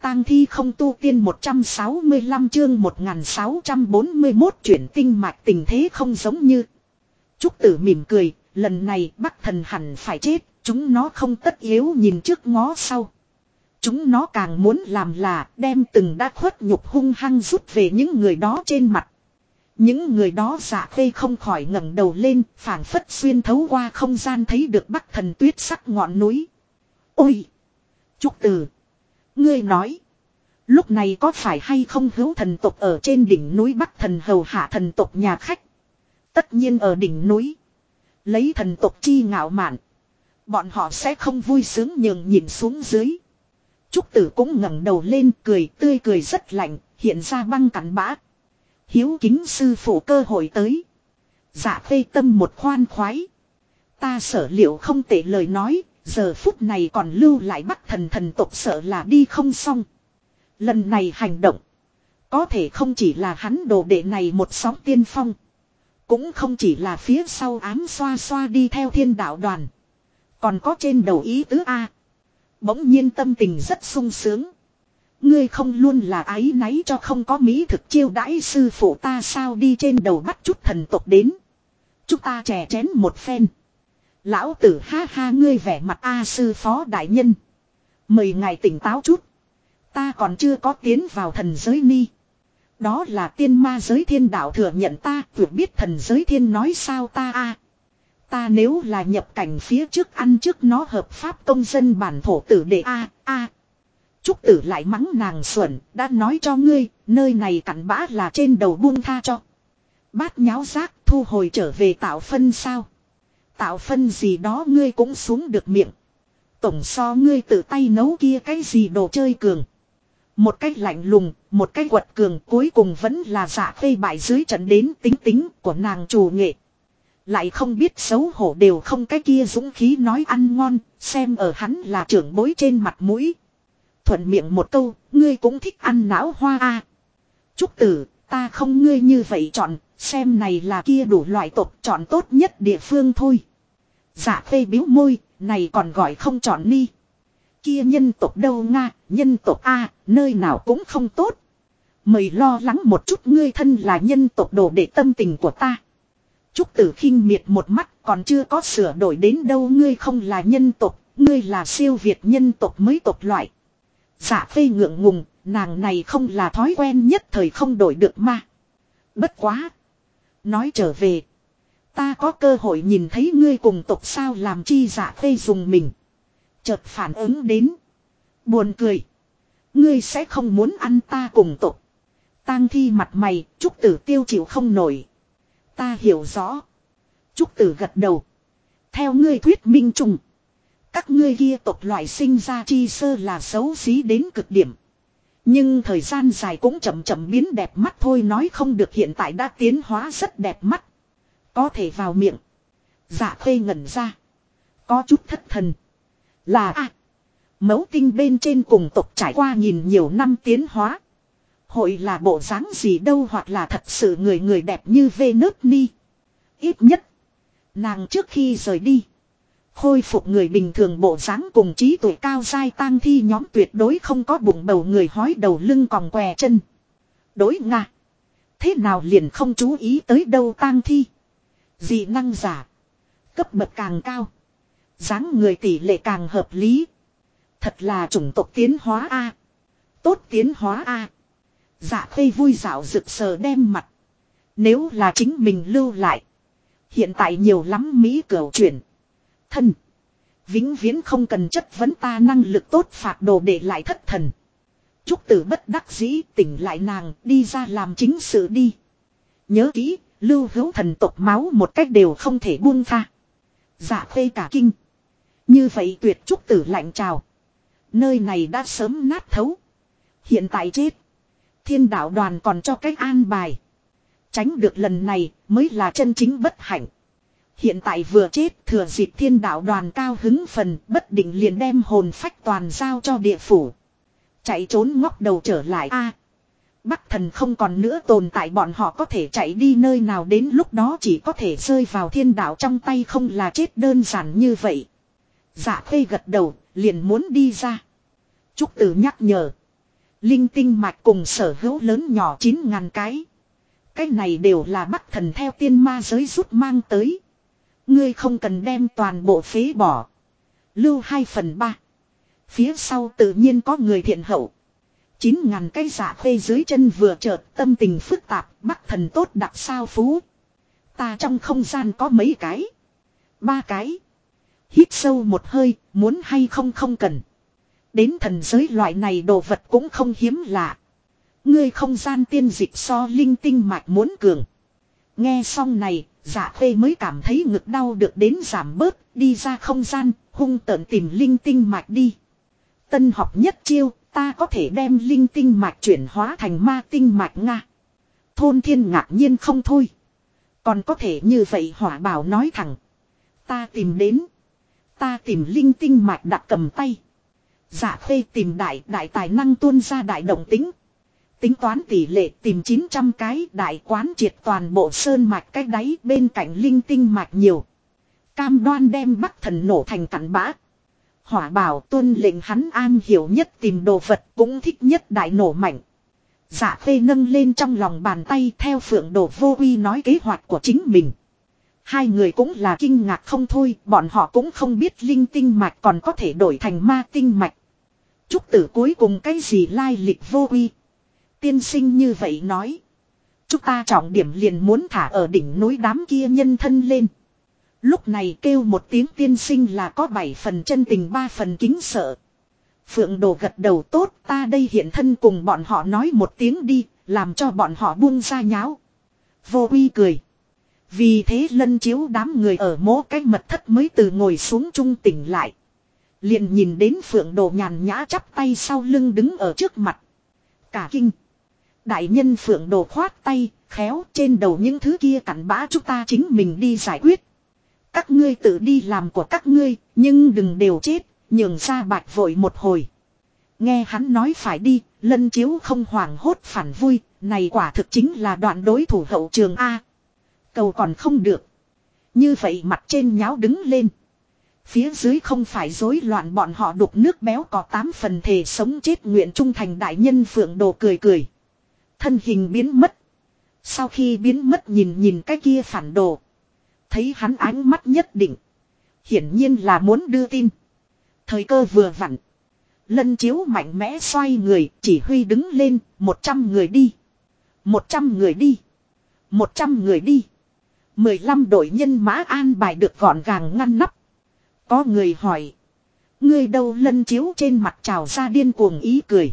tang thi không tu tiên 165 chương 1641 chuyển tinh mạch tình thế không giống như. Trúc Tử mỉm cười, lần này Bắc Thần hẳn phải chết, chúng nó không tất yếu nhìn trước ngó sau. Chúng nó càng muốn làm là đem từng đã khuất nhục hung hăng rút về những người đó trên mặt. Những người đó Dạ Khê không khỏi ngẩng đầu lên, phảng phất xuyên thấu qua không gian thấy được Bắc Thần tuyết sắc ngọn núi. Ôi! Trúc Tử! Ngươi nói! Lúc này có phải hay không hữu thần tộc ở trên đỉnh núi Bắc Thần hầu hạ thần tộc nhà khách? Tất nhiên ở đỉnh núi. Lấy thần tộc chi ngạo mạn. Bọn họ sẽ không vui sướng nhường nhìn xuống dưới. Trúc Tử cũng ngẩng đầu lên cười tươi cười rất lạnh, hiện ra băng cắn bã. Hiếu kính sư phụ cơ hội tới. Dạ Khê tâm một khoan khoái. Ta sở liệu không tệ lời nói, giờ phút này còn lưu lại Bắc Thần thần tộc sợ là đi không xong. Lần này hành động, có thể không chỉ là hắn đồ đệ này một sóng tiên phong. Cũng không chỉ là phía sau ám xoa xoa đi theo thiên đạo đoàn. Còn có trên đầu ý tứ A. Bỗng nhiên tâm tình rất sung sướng. Ngươi không luôn là áy náy cho không có mỹ thực chiêu đãi sư phụ ta sao đi trên đầu bắt chút thần tộc đến. Chúng ta chè chén một phen. Lão tử ha ha ngươi vẻ mặt A sư phó đại nhân. Mời ngài tỉnh táo chút. Ta còn chưa có tiến vào thần giới ni. Đó là tiên ma giới thiên đạo thừa nhận ta vừa biết thần giới thiên nói sao ta a. Ta nếu là nhập cảnh phía trước ăn trước nó hợp pháp công dân bản thổ tử để a. Trúc Tử lại mắng nàng xuẩn, đã nói cho ngươi, nơi này cặn bã là trên đầu buông tha cho. Bát nháo rác thu hồi trở về tạo phân sao. Tạo phân gì đó ngươi cũng xuống được miệng. Tổng so ngươi tự tay nấu kia cái gì đồ chơi cường. Một cách lạnh lùng, một cách quật cường cuối cùng vẫn là Dạ Khê bại dưới trận đến tính tính của nàng chủ nghệ. Lại không biết xấu hổ đều không cái kia dũng khí nói ăn ngon, xem ở hắn là trưởng bối trên mặt mũi. Thuận miệng một câu, ngươi cũng thích ăn não hoa a. Trúc Tử, ta không ngươi như vậy chọn, xem này là kia đủ loại tộc chọn tốt nhất địa phương thôi. Dạ Khê biếu môi, này còn gọi không chọn ni. Kia nhân tộc đâu Nga, nhân tộc A, nơi nào cũng không tốt. Mời lo lắng một chút ngươi thân là nhân tộc đồ để tâm tình của ta. Trúc Tử khinh miệt một mắt còn chưa có sửa đổi đến đâu ngươi không là nhân tộc, ngươi là siêu việt nhân tộc mới tộc loại. Dạ Khê ngượng ngùng, nàng này không là thói quen nhất thời không đổi được mà. Bất quá. Nói trở về. Ta có cơ hội nhìn thấy ngươi cùng tộc sao làm chi Dạ Khê dùng mình. Chợt phản ứng đến. Buồn cười. Ngươi sẽ không muốn ăn ta cùng tộc. Tang thi mặt mày, Trúc Tử tiêu chịu không nổi. Ta hiểu rõ. Trúc Tử gật đầu. Theo ngươi thuyết minh trùng. Các ngươi kia tộc loại sinh ra chi sơ là xấu xí đến cực điểm. Nhưng thời gian dài cũng chậm chậm biến đẹp mắt thôi nói không được hiện tại đã tiến hóa rất đẹp mắt. Có thể vào miệng. Dạ Khê ngẩn ra. Có chút thất thần. Là mẫu tinh bên trên cùng tộc trải qua nhìn nhiều năm tiến hóa. Hội là bộ dáng gì đâu hoặc là thật sự người người đẹp như Venus ni. Ít nhất. Nàng trước khi rời đi. Khôi phục người bình thường bộ dáng cùng trí tuệ cao dai tang thi nhóm tuyệt đối không có bụng bầu người hói đầu lưng còng què chân. Đối Nga. Thế nào liền không chú ý tới đâu tang thi. Dị năng giả. Cấp bậc càng cao. Dáng người tỷ lệ càng hợp lý. Thật là chủng tộc tiến hóa A. Tốt tiến hóa A. Dạ Khê vui dạo rực sờ đem mặt. Nếu là chính mình lưu lại. Hiện tại nhiều lắm Mỹ cửu chuyển. Thân. Vĩnh viễn không cần chất vấn ta năng lực tốt phạt đồ để lại thất thần. Trúc Tử bất đắc dĩ tỉnh lại nàng đi ra làm chính sự đi. Nhớ kỹ, lưu hữu thần tộc máu một cách đều không thể buông tha. Dạ Khê cả kinh. Như vậy tuyệt Trúc Tử lạnh chào. Nơi này đã sớm nát thấu. Hiện tại chết. Thiên đạo đoàn còn cho cách an bài. Tránh được lần này mới là chân chính bất hạnh. Hiện tại vừa chết thừa dịp thiên đạo đoàn cao hứng phần bất định liền đem hồn phách toàn giao cho địa phủ. Chạy trốn ngóc đầu trở lại Bắc Thần không còn nữa tồn tại bọn họ có thể chạy đi nơi nào đến lúc đó chỉ có thể rơi vào thiên đạo trong tay không là chết đơn giản như vậy. Dạ Khê gật đầu liền muốn đi ra. Trúc Tử nhắc nhở. Linh tinh mạch cùng sở hữu lớn nhỏ 9.000 cái. Cái này đều là Bắc Thần theo tiên ma giới rút mang tới. Ngươi không cần đem toàn bộ phế bỏ. Lưu 2/3. Phía sau tự nhiên có người thiện hậu. 9.000 cái Dạ Khê dưới chân vừa chợt tâm tình phức tạp. Bắc Thần tốt đặc sao phú. Ta trong không gian có mấy cái. 3 cái. Hít sâu một hơi, muốn hay không không cần. Đến thần giới loại này đồ vật cũng không hiếm lạ. Ngươi không gian tiên dịch so linh tinh mạch muốn cường. Nghe xong này, Dạ Khê mới cảm thấy ngực đau được đến giảm bớt, đi ra không gian, hung tợn tìm linh tinh mạch đi. Tân học nhất chiêu, ta có thể đem linh tinh mạch chuyển hóa thành ma tinh mạch Nga. Thôn Thiên ngạc nhiên không thôi. Còn có thể như vậy Hỏa Bảo nói thẳng. Ta tìm đến. Ta tìm linh tinh mạch đặt cầm tay. Dạ Khê tìm đại tài năng tuôn ra đại động tính. Tính toán tỷ lệ tìm 900 cái đại quán triệt toàn bộ sơn mạch cái đáy bên cạnh linh tinh mạch nhiều. Cam đoan đem Bắc Thần nổ thành cặn bã. Hỏa Bảo tuân lệnh hắn an hiểu nhất tìm đồ vật cũng thích nhất đại nổ mạnh. Dạ Khê nâng lên trong lòng bàn tay theo Phượng Đồ Vô Uy nói kế hoạch của chính mình. Hai người cũng là kinh ngạc không thôi, bọn họ cũng không biết linh tinh mạch còn có thể đổi thành ma tinh mạch. Trúc Tử cuối cùng cái gì lai lịch Vô Uy. Tiên sinh như vậy nói. Chúng ta trọng điểm liền muốn thả ở đỉnh núi đám kia nhân thân lên. Lúc này kêu một tiếng tiên sinh là có 7 phần chân tình 3 phần kính sợ. Phượng Đồ gật đầu tốt, ta đây hiện thân cùng bọn họ nói một tiếng đi, làm cho bọn họ buông ra nháo. Vô Uy cười. Vì thế Lân Chiếu đám người ở mố cái mật thất mới từ ngồi xuống trung tỉnh lại. Liền nhìn đến Phượng Đồ nhàn nhã chắp tay sau lưng đứng ở trước mặt. Cả kinh. Đại nhân Phượng Đồ khoát tay, khéo trên đầu những thứ kia cặn bã chúng ta chính mình đi giải quyết. Các ngươi tự đi làm của các ngươi, nhưng đừng đều chết, nhường ra bạch vội một hồi. Nghe hắn nói phải đi, Lân Chiếu không hoảng hốt phản vui, này quả thực chính là đoạn đối thủ hậu trường A. Cầu còn không được. Như vậy mặt trên nháo đứng lên. Phía dưới không phải rối loạn bọn họ đục nước béo có 8 phần thề sống chết nguyện trung thành đại nhân Phượng Đồ cười cười. Thân hình biến mất. Sau khi biến mất nhìn cái kia phản đồ. Thấy hắn ánh mắt nhất định. Hiển nhiên là muốn đưa tin. Thời cơ vừa vặn. Lân Chiếu mạnh mẽ xoay người chỉ huy đứng lên 100 người đi. 100 người đi. 100 người đi. 15 đội nhân mã an bài được gọn gàng ngăn nắp. Có người hỏi. Ngươi đâu Lân Chiếu trên mặt trào ra điên cuồng ý cười.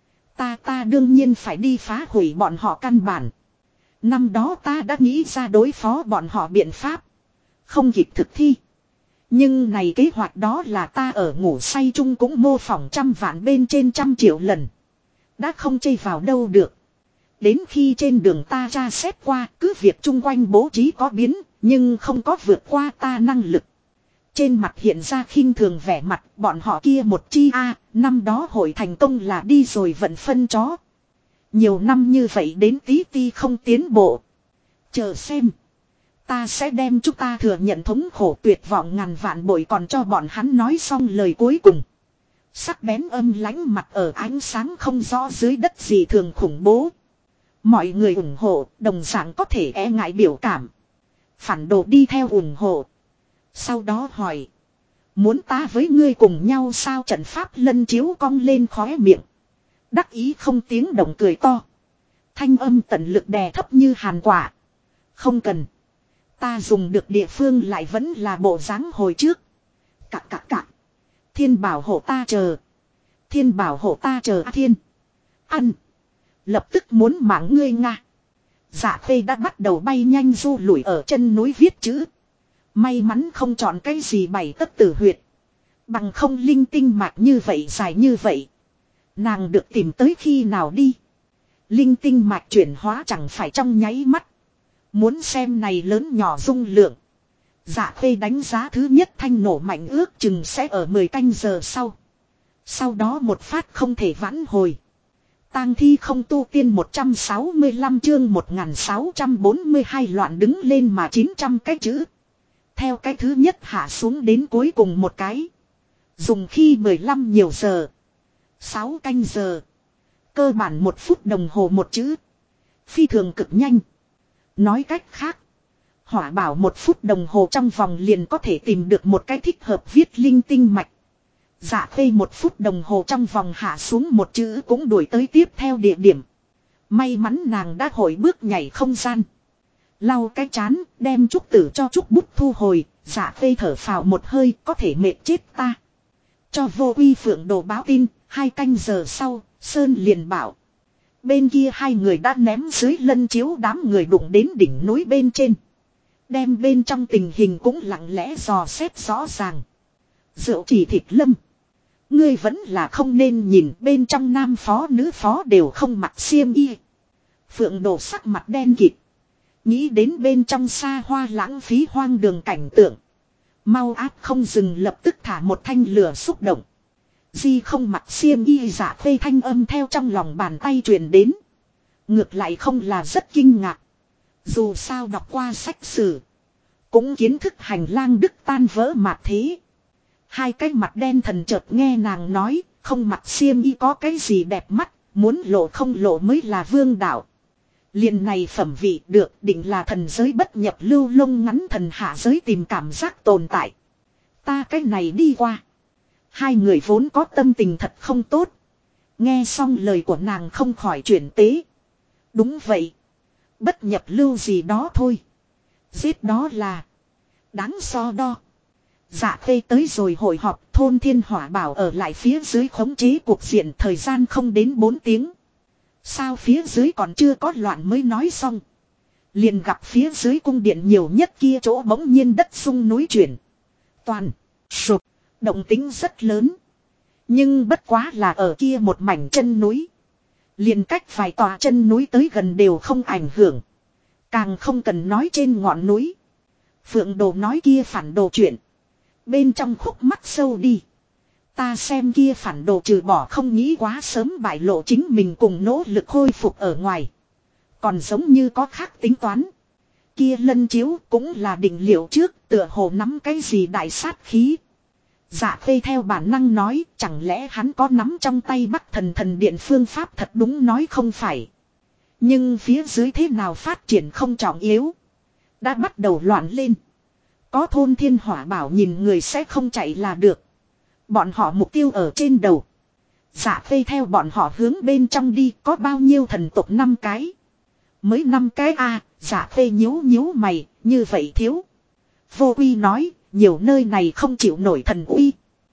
Ta đương nhiên phải đi phá hủy bọn họ căn bản. Năm đó ta đã nghĩ ra đối phó bọn họ biện pháp. Không kịp thực thi. Nhưng này kế hoạch đó là ta ở ngủ say chung cũng mô phỏng trăm vạn bên trên 100 triệu lần. Đã không chây vào đâu được. Đến khi trên đường ta ra xét qua cứ việc chung quanh bố trí có biến. Nhưng không có vượt qua ta năng lực. Trên mặt hiện ra khinh thường vẻ mặt bọn họ kia một chi năm đó hội thành công là đi rồi vận phân chó. Nhiều năm như vậy đến tí ti không tiến bộ. Chờ xem. Ta sẽ đem chúng ta thừa nhận thống khổ tuyệt vọng ngàn vạn bội còn cho bọn hắn nói xong lời cuối cùng. Sắc bén âm lãnh mặt ở ánh sáng không rõ dưới đất gì thường khủng bố. Mọi người ủng hộ đồng dạng có thể e ngại biểu cảm. Phản đồ đi theo ủng hộ. Sau đó hỏi. Muốn ta với ngươi cùng nhau sao trận pháp Lân Chiếu cong lên khóe miệng. Đắc ý không tiếng động cười to. Thanh âm tận lực đè thấp như hàn quả. Không cần. Ta dùng được địa phương lại vẫn là bộ dáng hồi trước. Cạc. Thiên bảo hộ ta chờ. Thiên bảo hộ ta chờ thiên. Ăn. Lập tức muốn mạng ngươi Nga. Dạ Khê đã bắt đầu bay nhanh du lủi ở chân núi viết chữ. May mắn không chọn cái gì bày tất tử huyệt. Bằng không linh tinh mạch như vậy dài như vậy. Nàng được tìm tới khi nào đi. Linh tinh mạch chuyển hóa chẳng phải trong nháy mắt. Muốn xem này lớn nhỏ dung lượng. Dạ Khê đánh giá thứ nhất thanh nổ mạnh ước chừng sẽ ở 10 canh giờ sau. Sau đó một phát không thể vãn hồi. Tang thi không tu tiên 165 chương 1642 loạn đứng lên mà 900 cái chữ. Theo cái thứ nhất hạ xuống đến cuối cùng một cái. Dùng khi 15 nhiều giờ. 6 canh giờ. Cơ bản 1 phút đồng hồ một chữ. Phi thường cực nhanh. Nói cách khác. Hỏa bảo 1 phút đồng hồ trong vòng liền có thể tìm được một cái thích hợp viết linh tinh mạch. Dạ Khê 1 phút đồng hồ trong vòng hạ xuống một chữ cũng đuổi tới tiếp theo địa điểm. May mắn nàng đã hội bước nhảy không gian. Lau cái chán, đem trúc tử cho trúc bút thu hồi, Dạ Khê thở phào một hơi, có thể mệt chết ta. Cho Vô Uy Phượng Đồ báo tin, 2 canh giờ sau, Sơn liền bảo. Bên kia 2 người đã ném dưới lân chiếu đám người đụng đến đỉnh núi bên trên. Đem bên trong tình hình cũng lặng lẽ dò xét rõ ràng. Rượu Chỉ Thịt Lâm. Ngươi vẫn là không nên nhìn, bên trong nam phó nữ phó đều không mặc xiêm y. Phượng Đồ sắc mặt đen kịt. Nghĩ đến bên trong xa hoa lãng phí hoang đường cảnh tượng. Mau áp không dừng, lập tức thả một thanh lửa xúc động. Di không mặc xiêm y. Dạ Khê thanh âm theo trong lòng bàn tay truyền đến. Ngược lại không là rất kinh ngạc. Dù sao đọc qua sách sử. Cũng kiến thức hành lang đức tan vỡ mạt thế. 2 cái mặt đen thần chợt nghe nàng nói. Không mặc xiêm y có cái gì đẹp mắt. Muốn lộ không lộ mới là vương đạo. Liền này phẩm vị được định là thần giới bất nhập lưu lông ngắn thần hạ giới tìm cảm giác tồn tại. Ta cái này đi qua. 2 người vốn có tâm tình thật không tốt. Nghe xong lời của nàng không khỏi chuyển tế. Đúng vậy. Bất nhập lưu gì đó thôi. Giết đó là. Đáng so đo. Dạ Khê tới rồi hội họp, thôn Thiên Hỏa bảo ở lại phía dưới khống chế cuộc diện, thời gian không đến 4 tiếng. Sao phía dưới còn chưa có loạn mới nói xong. Liền gặp phía dưới cung điện nhiều nhất kia chỗ bỗng nhiên đất sung núi chuyển. Toàn, sụp, động tính rất lớn. Nhưng bất quá là ở kia một mảnh chân núi. Liền cách vài tòa chân núi tới gần đều không ảnh hưởng. Càng không cần nói trên ngọn núi. Phượng Đồ nói kia phản đồ chuyện. Bên trong khúc mắc sâu đi. Ta xem kia phản đồ trừ bỏ không nghĩ quá sớm bại lộ chính mình cùng nỗ lực khôi phục ở ngoài. Còn giống như có khác tính toán. Kia lân chiếu cũng là định liệu trước, tựa hồ nắm cái gì đại sát khí. Dạ Khê theo bản năng nói, chẳng lẽ hắn có nắm trong tay Bắc Thần Thần Điện phương pháp, thật đúng nói không phải. Nhưng phía dưới thế nào phát triển không trọng yếu. Đã bắt đầu loạn lên. Có thôn Thiên Hỏa bảo nhìn người sẽ không chạy là được. Bọn họ mục tiêu ở trên đầu. Dạ Khê theo bọn họ hướng bên trong đi, có bao nhiêu thần tộc? 5 cái. Mới 5 cái a. Dạ Khê nhíu nhíu mày, như vậy thiếu. Vô Uy nói, nhiều nơi này không chịu nổi thần uy.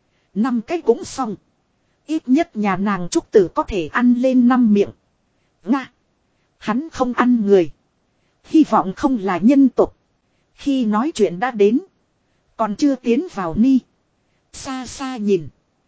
5 cái cũng xong. Ít nhất nhà nàng trúc tử có thể ăn lên 5 miệng. Nga. Hắn không ăn người. Hy vọng không là nhân tộc. Khi nói chuyện đã đến. Còn chưa tiến vào ni. Xa xa nhìn.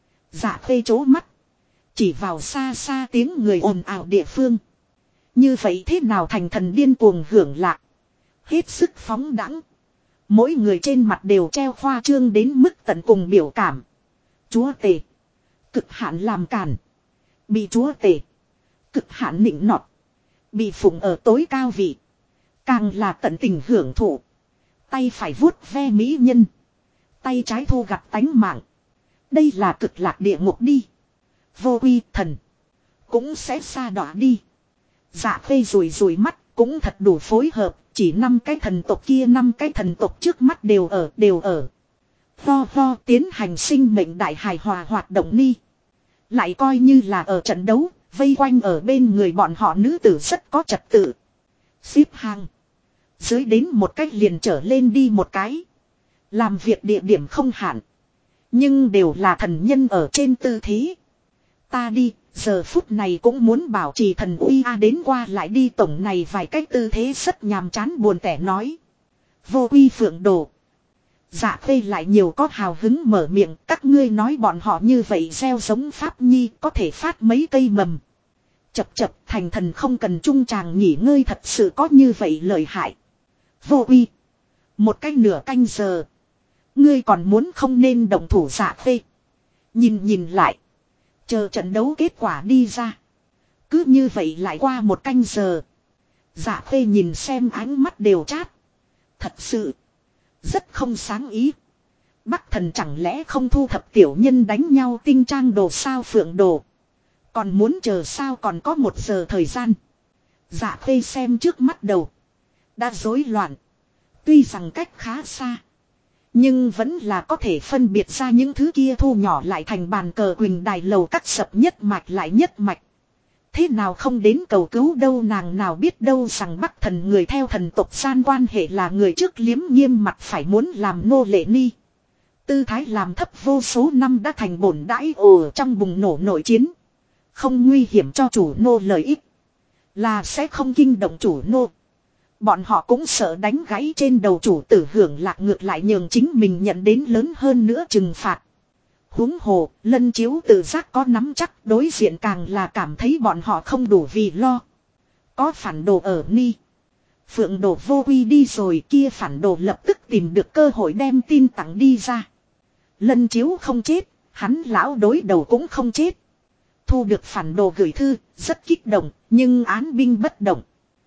Dạ Khê chố mắt. Chỉ vào xa xa tiếng người ồn ào địa phương. Như vậy thế nào thành thần điên cuồng hưởng lạc. Hết sức phóng đẳng. Mỗi người trên mặt đều treo khoa trương đến mức tận cùng biểu cảm. Chúa tể. Cực hạn làm cản. Bị chúa tể. Cực hạn nịnh nọt. Bị phụng ở tối cao vị. Càng là tận tình hưởng thụ. Tay phải vuốt ve mỹ nhân. Tay trái thu gặt tánh mạng. Đây là cực lạc địa ngục đi. Vô Uy thần. Cũng sẽ xa đọa đi. Dạ Khê rùi rùi mắt. Cũng thật đủ phối hợp. Chỉ 5 cái thần tộc kia, 5 cái thần tộc trước mắt đều ở. Ho tiến hành sinh mệnh đại hài hòa hoạt động ni. Lại coi như là ở trận đấu. Vây quanh ở bên người bọn họ nữ tử rất có trật tự. Xếp hàng. Dưới đến một cách liền trở lên đi một cái. Làm việc địa điểm không hạn. Nhưng đều là thần nhân ở trên tư thế. Ta đi, giờ phút này cũng muốn bảo trì thần uy đến qua lại đi, tổng này vài cách tư thế rất nhàm chán buồn tẻ nói. Vô Uy Phượng Đồ. Dạ Khê lại nhiều có hào hứng mở miệng, các ngươi nói bọn họ như vậy gieo giống pháp nhi có thể phát mấy cây mầm. Chập thành thần không cần trung tràng nghỉ ngơi, thật sự có như vậy lợi hại. Vô Uy. Một cái nửa canh giờ. Ngươi còn muốn không nên động thủ. Dạ Khê. Nhìn lại. Chờ trận đấu kết quả đi ra. Cứ như vậy lại qua một canh giờ. Dạ Khê nhìn xem ánh mắt đều chát. Thật sự. Rất không sáng ý. Bắc Thần chẳng lẽ không thu thập tiểu nhân đánh nhau tinh trang đồ sao? Phượng Đồ. Còn muốn chờ sao, còn có 1 giờ thời gian. Dạ Khê xem trước mắt đầu. Đã rối loạn. Tuy rằng cách khá xa. Nhưng vẫn là có thể phân biệt ra những thứ kia thu nhỏ lại thành bàn cờ quỳnh đài lầu cắt sập nhất mạch lại nhất mạch. Thế nào không đến cầu cứu đâu, nàng nào biết đâu rằng Bắc Thần người theo thần tộc gian quan hệ là người trước liếm nghiêm mặt phải muốn làm nô lệ ni. Tư thái làm thấp vô số năm đã thành bổn đãi ồ trong bùng nổ nội chiến. Không nguy hiểm cho chủ nô lợi ích. Là sẽ không kinh động chủ nô. Bọn họ cũng sợ đánh gãy trên đầu chủ tử hưởng lạc, ngược lại nhường chính mình nhận đến lớn hơn nữa trừng phạt. Huống hồ, Lân Chiếu tự giác có nắm chắc, đối diện càng là cảm thấy bọn họ không đủ vì lo. Có phản đồ ở ni. Phượng đồ vô quy đi rồi, kia phản đồ lập tức tìm được cơ hội đem tin tặng đi ra. Lân Chiếu không chết, hắn lão đối đầu cũng không chết. Thu được phản đồ gửi thư, rất kích động, nhưng án binh bất động.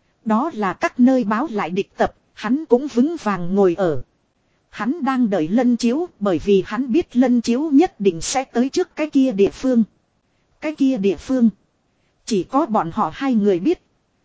Đó là các nơi báo lại địch tập, hắn cũng vững vàng ngồi ở. Hắn đang đợi Lân Chiếu, bởi vì hắn biết Lân Chiếu nhất định sẽ tới trước cái kia địa phương. Cái kia địa phương chỉ có bọn họ 2 người biết.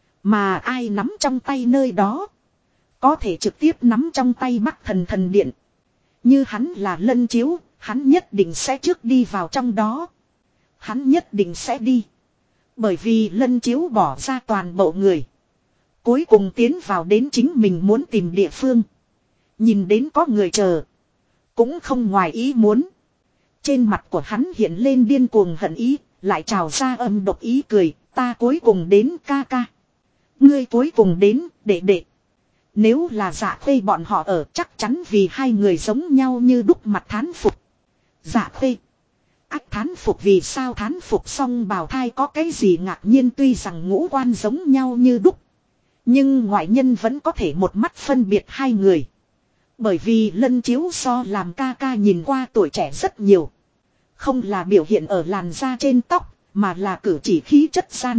Mà ai nắm trong tay nơi đó, có thể trực tiếp nắm trong tay Bắc Thần thần điện. Như hắn là Lân Chiếu, hắn nhất định sẽ trước đi vào trong đó. Hắn nhất định sẽ đi. Bởi vì Lân Chiếu bỏ ra toàn bộ người. Cuối cùng tiến vào đến chính mình muốn tìm địa phương. Nhìn đến có người chờ. Cũng không ngoài ý muốn. Trên mặt của hắn hiện lên điên cuồng hận ý. Lại trào ra âm độc ý cười. Ta cuối cùng đến ca ca. Ngươi cuối cùng đến đệ đệ. Nếu là Dạ Khê bọn họ ở, chắc chắn vì 2 người giống nhau như đúc mặt thán phục. Dạ Khê. Ác thán phục, vì sao thán phục xong bào thai có cái gì ngạc nhiên, tuy rằng ngũ quan giống nhau như đúc. Nhưng ngoại nhân vẫn có thể một mắt phân biệt 2 người. Bởi vì Lân Chiếu so làm ca ca nhìn qua tuổi trẻ rất nhiều. Không là biểu hiện ở làn da trên tóc, mà là cử chỉ khí chất gian.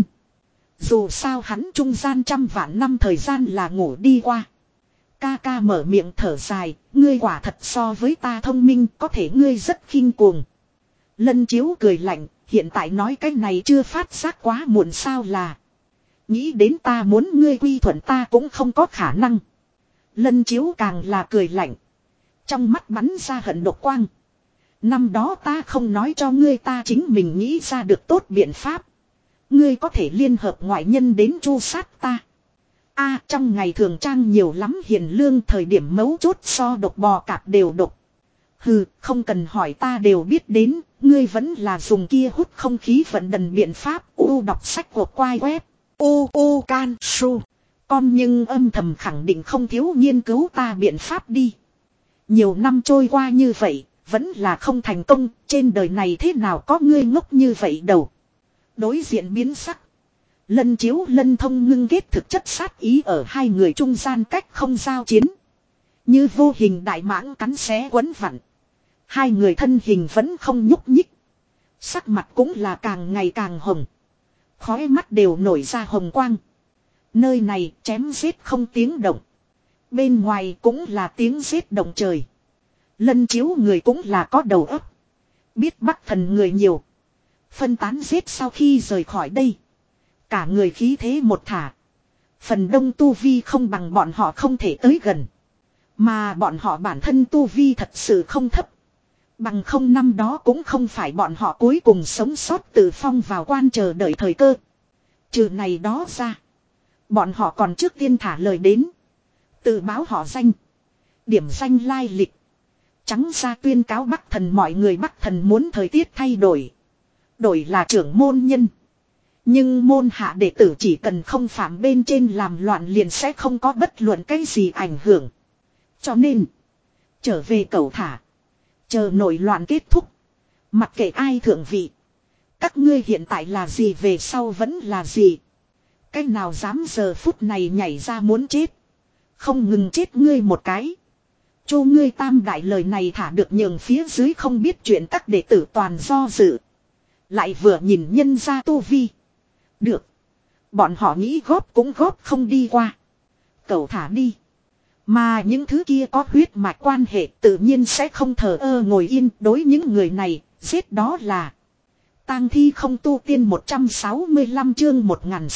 Dù sao hắn trung gian trăm vạn năm thời gian là ngủ đi qua. Ca ca mở miệng thở dài, ngươi quả thật so với ta thông minh, có thể ngươi rất khinh cuồng. Lân Chiếu cười lạnh, hiện tại nói cái này chưa phát giác quá muộn sao là. Nghĩ đến ta muốn ngươi quy thuận ta cũng không có khả năng. Lân Chiếu càng là cười lạnh. Trong mắt bắn ra hận độc quang. Năm đó ta không nói cho ngươi, ta chính mình nghĩ ra được tốt biện pháp. Ngươi có thể liên hợp ngoại nhân đến tru sát ta. Trong ngày thường trang nhiều lắm hiền lương, thời điểm mấu chốt so độc bò cạp đều độc. Hừ, không cần hỏi ta đều biết đến, ngươi vẫn là dùng kia hút không khí vận đần biện pháp. Đọc sách của quai web. Can su. Con nhưng âm thầm khẳng định không thiếu nghiên cứu ta biện pháp đi. Nhiều năm trôi qua như vậy, vẫn là không thành công, trên đời này thế nào có ngươi ngốc như vậy đâu. Đối diện biến sắc. Lân Chiếu Lân Thông ngưng kết thực chất sát ý ở 2 người trung gian cách không giao chiến. Như vô hình đại mãng cắn xé quấn vặn. 2 người thân hình vẫn không nhúc nhích. Sắc mặt cũng là càng ngày càng hồng. Khóe mắt đều nổi ra hồng quang. Nơi này chém giết không tiếng động. Bên ngoài cũng là tiếng giết động trời. Lân Chiếu người cũng là có đầu óc. Biết Bắc Thần người nhiều. Phân tán giết sau khi rời khỏi đây. Cả người khí thế một thả. Phần đông tu vi không bằng bọn họ không thể tới gần. Mà bọn họ bản thân tu vi thật sự không thấp. Bằng không năm đó cũng không phải bọn họ cuối cùng sống sót tự phong vào quan chờ đợi thời cơ. Trừ này đó ra. Bọn họ còn trước tiên thả lời đến. Tự báo họ danh. Điểm danh lai lịch. Trắng ra tuyên cáo Bắc Thần, mọi người Bắc Thần muốn thời tiết thay đổi. Đổi là trưởng môn nhân. Nhưng môn hạ đệ tử chỉ cần không phạm bên trên làm loạn liền sẽ không có bất luận cái gì ảnh hưởng. Cho nên. Trở về cẩu thả. Chờ nội loạn kết thúc. Mặc kệ ai thượng vị. Các ngươi hiện tại là gì về sau vẫn là gì. Cái nào dám giờ phút này nhảy ra muốn chết. Không ngừng chết ngươi một cái. Chu ngươi tam đại lời này thả được nhường phía dưới không biết chuyện các đệ tử toàn do dự. Lại vừa nhìn nhân ra tu vi. Được. Bọn họ nghĩ góp cũng góp không đi qua. Cậu thả đi. Mà những thứ kia có huyết mạch quan hệ tự nhiên sẽ không thờ ơ ngồi yên. Đối những người này, giết đó là. Tang thi không tu tiên 165 chương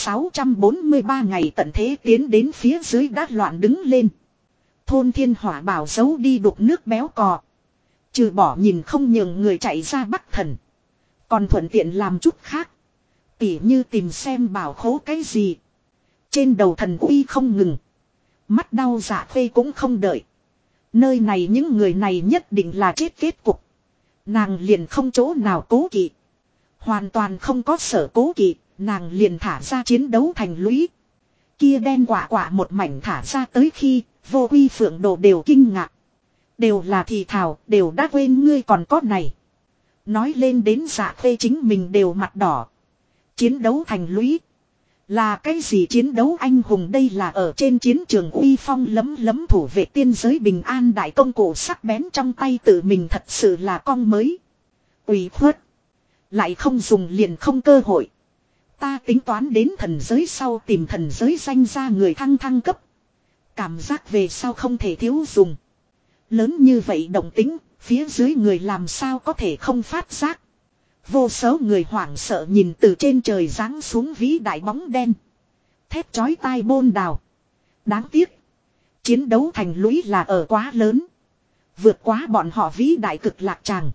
1643 ngày tận thế tiến đến phía dưới đã loạn đứng lên. Thôn Thiên Hỏa bảo giấu đi đục nước béo cò. Trừ bỏ nhìn không nhường người chạy ra Bắc Thần. Còn thuận tiện làm chút khác. Tỉ như tìm xem bảo khố cái gì. Trên đầu thần uy không ngừng. Mắt đau dạ phê cũng không đợi. Nơi này những người này nhất định là chết kết cục. Nàng liền không chỗ nào cố kỵ. Hoàn toàn không có sở cố kỵ. Nàng liền thả ra chiến đấu thành lũy. Kia đen quả quả một mảnh thả ra tới khi Vô Quy Phượng Đồ đều kinh ngạc. Đều là thì thào, đều đã quên ngươi còn có này. Nói lên đến dạ phê chính mình đều mặt đỏ. Chiến đấu thành lũy. Là cái gì chiến đấu anh hùng đây là ở trên chiến trường uy phong lấm lấm thủ vệ tiên giới bình an đại công cụ sắc bén trong tay tự mình thật sự là con mới. Ủy khuất. Lại không dùng liền không cơ hội. Ta tính toán đến thần giới sau tìm thần giới danh ra người thăng cấp. Cảm giác về sau không thể thiếu dùng. Lớn như vậy động tính, phía dưới người làm sao có thể không phát giác. Vô số người hoảng sợ nhìn từ trên trời giáng xuống vĩ đại bóng đen. Thét chói tai bôn đào. Đáng tiếc. Chiến đấu thành lũy là ở quá lớn. Vượt quá bọn họ vĩ đại cực lạc tràng.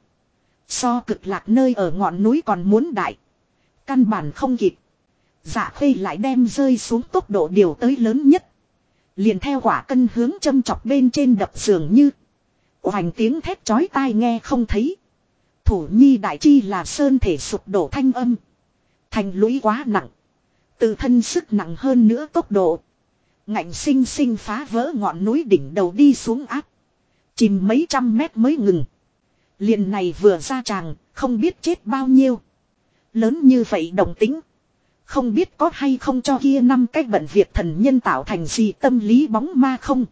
So cực lạc nơi ở ngọn núi còn muốn đại. Căn bản không kịp. Dạ khê lại đem rơi xuống tốc độ điều tới lớn nhất. Liền theo quả cân hướng châm chọc bên trên đập dường như. Hoành tiếng thét chói tai nghe không thấy. Thủ nhi đại chi là sơn thể sụp đổ thanh âm. Thành lũy quá nặng. Tự thân sức nặng hơn nữa tốc độ. Ngạnh sinh sinh phá vỡ ngọn núi đỉnh đầu đi xuống áp. Chìm mấy trăm mét mới ngừng. Liền này vừa ra tràng, không biết chết bao nhiêu. Lớn như vậy đồng tính. Không biết có hay không cho kia năm cái bận việc thần nhân tạo thành gì tâm lý bóng ma không.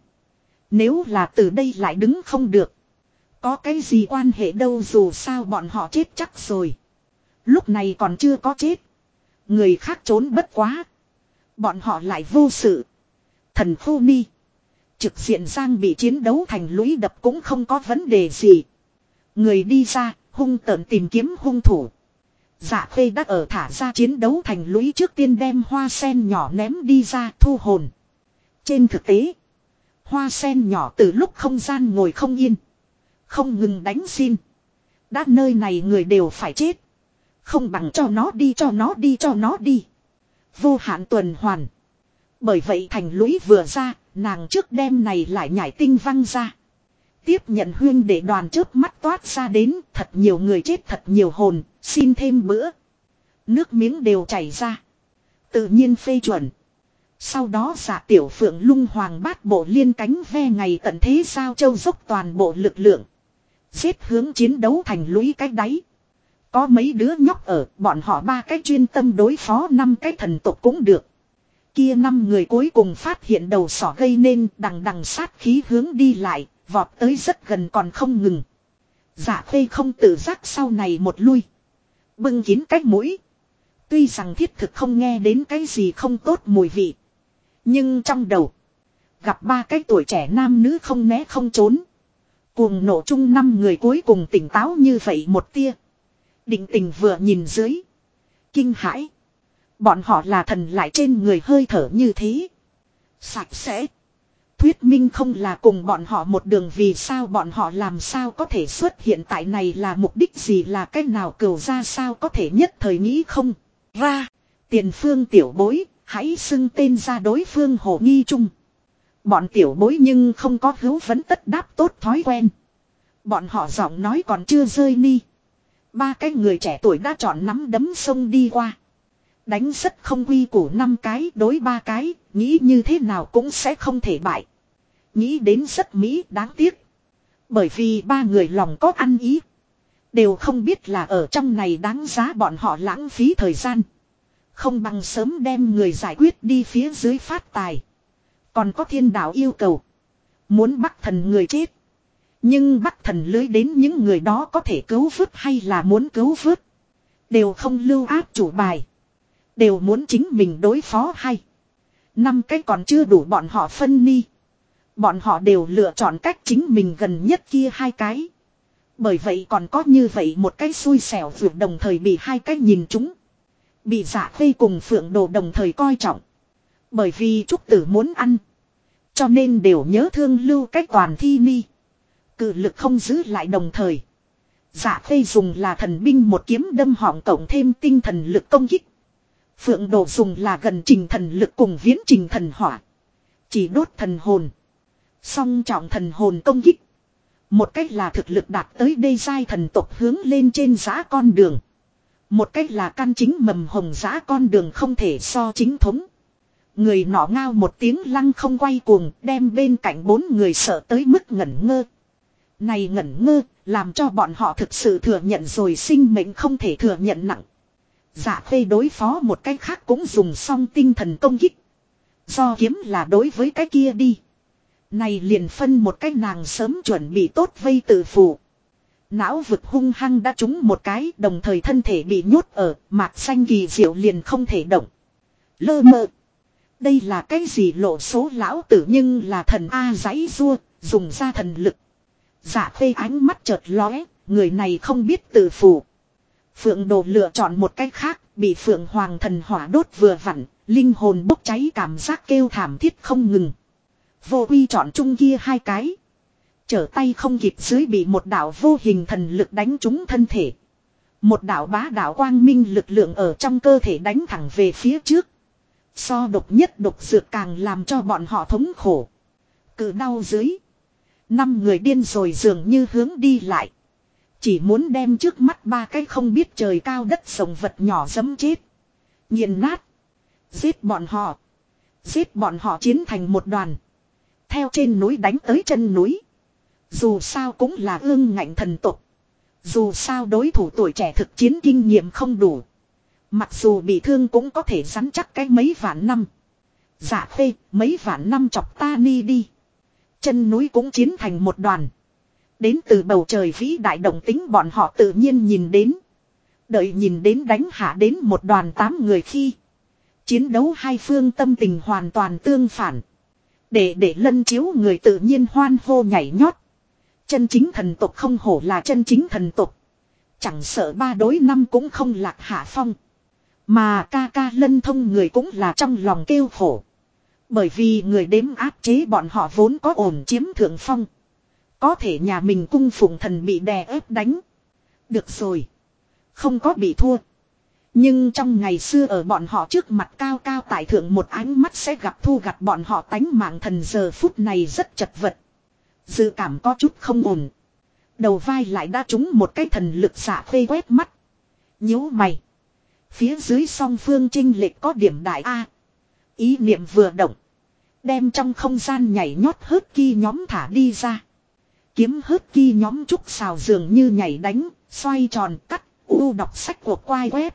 Nếu là từ đây lại đứng không được. Có cái gì quan hệ đâu dù sao bọn họ chết chắc rồi. Lúc này còn chưa có chết. Người khác trốn bất quá. Bọn họ lại vô sự. Thần Khô Ni. Trực diện giang bị chiến đấu thành lũy đập cũng không có vấn đề gì. Người đi ra, hung tợn tìm kiếm hung thủ. Dạ Khê đã ở thả ra chiến đấu thành lũy trước tiên đem hoa sen nhỏ ném đi ra thu hồn. Trên thực tế, hoa sen nhỏ từ lúc không gian ngồi không yên. Không ngừng đánh xin. Đã nơi này người đều phải chết. Không bằng cho nó đi cho nó đi cho nó đi. Vô hạn tuần hoàn. Bởi vậy thành lũy vừa ra, nàng trước đêm này lại nhảy tinh văng ra. Tiếp nhận huyên để đoàn chớp mắt toát ra đến, thật nhiều người chết thật nhiều hồn, xin thêm bữa. Nước miếng đều chảy ra. Tự nhiên phê chuẩn. Sau đó giả tiểu phượng lung hoàng bát bộ liên cánh ve ngày tận thế sao châu dốc toàn bộ lực lượng. Xếp hướng chiến đấu thành lũy cách đáy. Có mấy đứa nhóc ở, bọn họ ba cái chuyên tâm đối phó năm cái thần tộc cũng được. Kia năm người cuối cùng phát hiện đầu sỏ gây nên đằng sát khí hướng đi lại, vọt tới rất gần còn không ngừng. Dạ Khê không tự giác sau này một lui. Bưng kín cách mũi. Tuy rằng thiết thực không nghe đến cái gì không tốt mùi vị. Nhưng trong đầu, gặp ba cái tuổi trẻ nam nữ không né không trốn. Cuồng nộ chung năm người cuối cùng tỉnh táo như vậy một tia. Định tình vừa nhìn dưới. Kinh hãi. Bọn họ là thần lại trên người hơi thở như thế. Sạch sẽ. Thuyết minh không là cùng bọn họ một đường vì sao bọn họ làm sao có thể xuất hiện tại này là mục đích gì là cách nào cừu ra sao có thể nhất thời nghĩ không ra. Tiền phương tiểu bối, hãy xưng tên ra đối phương hồ nghi chung. Bọn tiểu bối nhưng không có hữu vấn tất đáp tốt thói quen. Bọn họ giọng nói còn chưa rơi ni. Ba cái người trẻ tuổi đã chọn nắm đấm sông đi qua. Đánh rất không quy củ năm cái đối ba cái, nghĩ như thế nào cũng sẽ không thể bại. Nghĩ đến rất mỹ đáng tiếc. Bởi vì ba người lòng có ăn ý. Đều không biết là ở trong này đáng giá bọn họ lãng phí thời gian. Không bằng sớm đem người giải quyết đi phía dưới phát tài. Còn có thiên đạo yêu cầu. Muốn bắt thần người chết. Nhưng bắt thần lưới đến những người đó có thể cứu vớt hay là muốn cứu vớt. Đều không lưu áp chủ bài. Đều muốn chính mình đối phó hay. Năm cái còn chưa đủ bọn họ phân ni. Bọn họ đều lựa chọn cách chính mình gần nhất kia hai cái. Bởi vậy còn có như vậy một cái xui xẻo vượt đồng thời bị hai cái nhìn chúng. Bị Dạ Khê cùng Phượng Đồ đồng thời coi trọng. Bởi vì Trúc Tử muốn ăn. Cho nên đều nhớ thương lưu cách toàn thi ni. Cự lực không giữ lại đồng thời. Dạ Khê dùng là thần binh một kiếm đâm họng cộng thêm tinh thần lực công kích. Phượng Đồ dùng là gần trình thần lực cùng viễn trình thần hỏa. Chỉ đốt thần hồn. Song trọng thần hồn công kích. Một cách là thực lực đạt tới đê giai thần tộc hướng lên trên giá con đường. Một cách là căn chính mầm hồng giá con đường không thể so chính thống. Người nọ ngao một tiếng lăng không quay cuồng đem bên cạnh bốn người sợ tới mức ngẩn ngơ. Này ngẩn ngơ làm cho bọn họ thực sự thừa nhận rồi sinh mệnh không thể thừa nhận nặng. Dạ Khê đối phó một cách khác cũng dùng song tinh thần công kích. Do kiếm là đối với cái kia đi. Này liền phân một cái nàng sớm chuẩn bị tốt vây tự phù. Não vực hung hăng đã trúng một cái đồng thời thân thể bị nhốt ở mạc xanh kỳ diệu liền không thể động. Lơ mơ. Đây là cái gì lộ số lão tử nhưng là thần A giấy rua, dùng ra thần lực. Dạ Khê ánh mắt chợt lóe, người này không biết tự phù. Phượng Đồ lựa chọn một cách khác, bị Phượng Hoàng thần hỏa đốt vừa vặn, linh hồn bốc cháy cảm giác kêu thảm thiết không ngừng. Vô Uy chọn chung kia hai cái. Trở tay không kịp dưới bị một đạo vô hình thần lực đánh trúng thân thể. Một đạo bá đạo quang minh lực lượng ở trong cơ thể đánh thẳng về phía trước. So độc nhất độc dược càng làm cho bọn họ thống khổ. Cự đau dưới. 5 người điên rồi dường như hướng đi lại. Chỉ muốn đem trước mắt ba cái không biết trời cao đất rộng vật nhỏ giẫm chết. Nghiền nát. Giết bọn họ. Giết bọn họ chiến thành một đoàn. Theo trên núi đánh tới chân núi. Dù sao cũng là ương ngạnh thần tộc. Dù sao đối thủ tuổi trẻ thực chiến kinh nghiệm không đủ. Mặc dù bị thương cũng có thể rắn chắc cái mấy vạn năm. Dạ Khê, mấy vạn năm chọc ta ni đi. Chân núi cũng chiến thành một đoàn. Đến từ bầu trời vĩ đại động tính bọn họ tự nhiên nhìn đến. Đợi nhìn đến đánh hạ đến một đoàn 8 người khi. Chiến đấu hai phương tâm tình hoàn toàn tương phản. Để lân chiếu người tự nhiên hoan hô nhảy nhót. Chân chính thần tộc không hổ là chân chính thần tộc. Chẳng sợ 3 đối 5 cũng không lạc hạ phong. Mà ca lân thông người cũng là trong lòng kêu khổ. Bởi vì người đếm áp chế bọn họ vốn có ổn chiếm thượng phong. Có thể nhà mình cung phụng thần bị đè ép đánh. Được rồi. Không có bị thua. Nhưng trong ngày xưa ở bọn họ trước mặt cao cao tại thượng một ánh mắt sẽ gặp thu gặt bọn họ tánh mạng thần giờ phút này rất chật vật. Dự cảm có chút không ổn. Đầu vai lại đã trúng một cái thần lực xạ phê quét mắt. Nhíu mày. Phía dưới song phương chênh lệch có điểm đại A. Ý niệm vừa động. Đem trong không gian nhảy nhót hớt ki nhóm thả đi ra. Kiếm hớt ki nhóm trúc xào dường như nhảy đánh, xoay tròn cắt, đọc sách của quai web.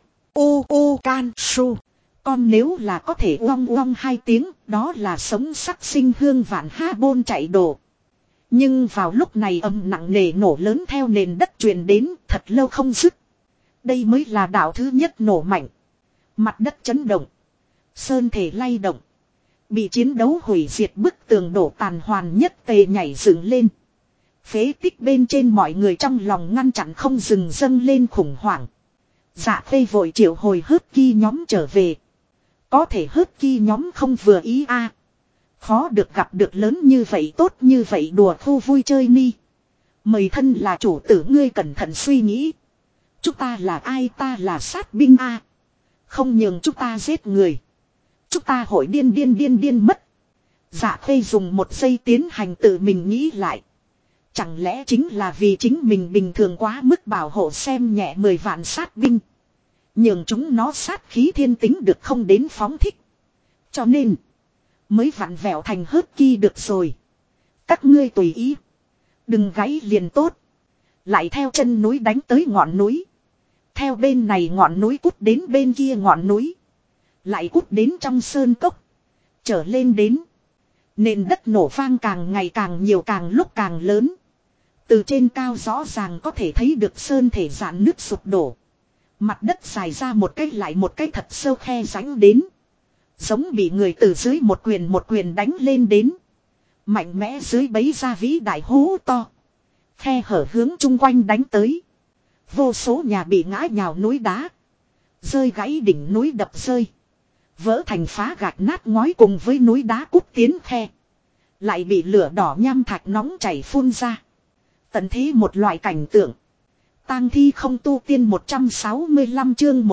Can su. Con nếu là có thể uong uong 2 tiếng, đó là sống sắc sinh hương vạn ha bôn chạy đổ. Nhưng vào lúc này âm nặng nề nổ lớn theo nền đất truyền đến thật lâu không dứt. Đây mới là đạo thứ nhất nổ mạnh. Mặt đất chấn động. Sơn thể lay động. Bị chiến đấu hủy diệt bức tường đổ tàn hoàn nhất tề nhảy dựng lên. Phế tích bên trên mọi người trong lòng ngăn chặn không dừng dâng lên khủng hoảng. Dạ Khê vội triệu hồi hớt ki nhóm trở về. Có thể hớt ki nhóm không vừa ý a. Khó được gặp được lớn như vậy tốt như vậy đùa khu vui chơi ni. Mời thân là chủ tử ngươi cẩn thận suy nghĩ. Chúng ta là ai ta là sát binh a. Không nhường chúng ta giết người. Chúng ta hội điên mất. Dạ Khê dùng 1 giây tiến hành tự mình nghĩ lại. Chẳng lẽ chính là vì chính mình bình thường quá mức bảo hộ xem nhẹ 10 vạn sát binh. Nhường chúng nó sát khí thiên tính được không đến phóng thích. Cho nên. Mới vặn vẹo thành hớt ki được rồi. Các ngươi tùy ý. Đừng gáy liền tốt. Lại theo chân núi đánh tới ngọn núi. Theo bên này ngọn núi cút đến bên kia ngọn núi. Lại cút đến trong sơn cốc. Trở lên đến. Nền đất nổ vang càng ngày càng nhiều càng lúc càng lớn. Từ trên cao rõ ràng có thể thấy được sơn thể rạn nứt sụp đổ. Mặt đất dài ra một cái lại một cái thật sâu khe rãnh đến. Giống bị người từ dưới một quyền đánh lên đến. Mạnh mẽ dưới bấy ra vĩ đại hố to. Khe hở hướng chung quanh đánh tới. Vô số nhà bị ngã nhào núi đá. Rơi gãy đỉnh núi đập rơi. Vỡ thành phá gạch nát ngói cùng với núi đá cút tiến khe. Lại bị lửa đỏ nham thạch nóng chảy phun ra. Tận thế một loại cảnh tượng. Tang thi không tu tiên 165 chương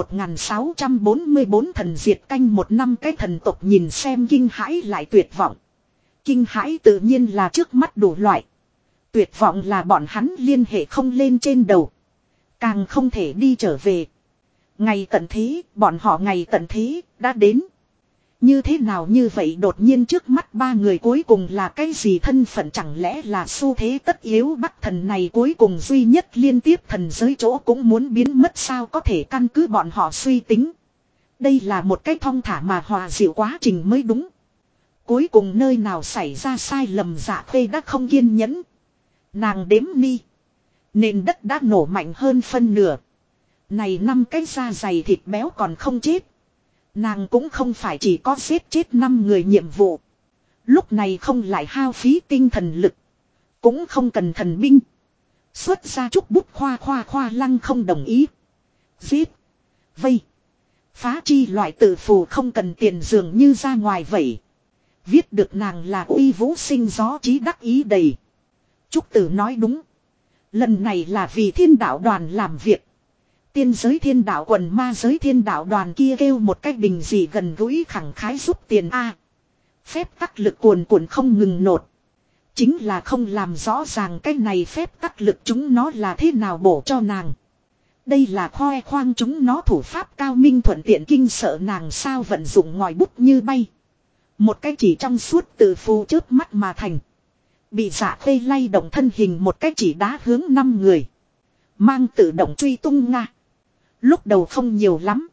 1644 thần diệt canh một năm cái thần tộc nhìn xem kinh hãi lại tuyệt vọng. Kinh hãi tự nhiên là trước mắt đủ loại. Tuyệt vọng là bọn hắn liên hệ không lên trên đầu. Càng không thể đi trở về. Ngày tận thế, bọn họ ngày tận thế, đã đến. Như thế nào như vậy đột nhiên trước mắt ba người cuối cùng là cái gì thân phận chẳng lẽ là xu thế tất yếu Bắc thần này cuối cùng duy nhất liên tiếp thần giới chỗ cũng muốn biến mất sao có thể căn cứ bọn họ suy tính. Đây là một cái thong thả mà hòa dịu quá trình mới đúng. Cuối cùng nơi nào xảy ra sai lầm Dạ Khê đã không kiên nhẫn. Nàng đếm ni. Nền đất đã nổ mạnh hơn phân nửa. Này năm cái da dày thịt béo còn không chết. Nàng cũng không phải chỉ có giết chết 5 người nhiệm vụ. Lúc này không lại hao phí tinh thần lực. Cũng không cần thần binh. Xuất ra chút bút khoa lăng không đồng ý. Giết. Vây. Phá chi loại tự phù không cần tiền dường như ra ngoài vậy. Viết được nàng là uy vũ sinh gió trí đắc ý đầy. Trúc Tử nói đúng. Lần này là vì thiên đạo đoàn làm việc. Tiên giới thiên đạo quần ma giới thiên đạo đoàn kia kêu một cách bình dị gần gũi khẳng khái giúp tiền A. Phép tắc lực cuồn cuộn không ngừng nột. Chính là không làm rõ ràng cái này phép tắc lực chúng nó là thế nào bổ cho nàng. Đây là khoe khoang chúng nó thủ pháp cao minh thuận tiện kinh sợ nàng sao vận dụng ngòi bút như bay. Một cái chỉ trong suốt từ phù chớp mắt mà thành. Bị Dạ Khê lay động thân hình một cái chỉ đá hướng 5 người. Mang tự động truy tung Nga. Lúc đầu không nhiều lắm.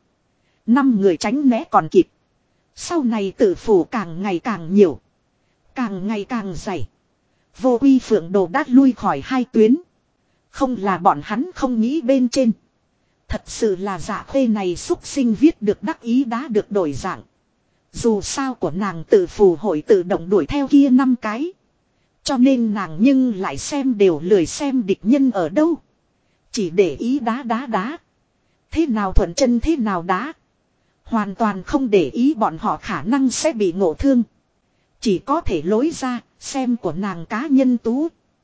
5 người tránh né còn kịp. Sau này tự phủ càng ngày càng nhiều. Càng ngày càng dày. Vô Uy Phượng Đồ đã lui khỏi 2 tuyến. Không là bọn hắn không nghĩ bên trên. Thật sự là Dạ Khê này xúc sinh viết được đắc ý đã được đổi dạng. Dù sao của nàng tự phù hội tự động đuổi theo kia 5 cái. Cho nên nàng nhưng lại xem đều lười xem địch nhân ở đâu. Chỉ để ý đá. Thế nào thuận chân thế nào đá. Hoàn toàn không để ý bọn họ khả năng sẽ bị ngộ thương. Chỉ có thể lối ra, xem của nàng cá nhân tú.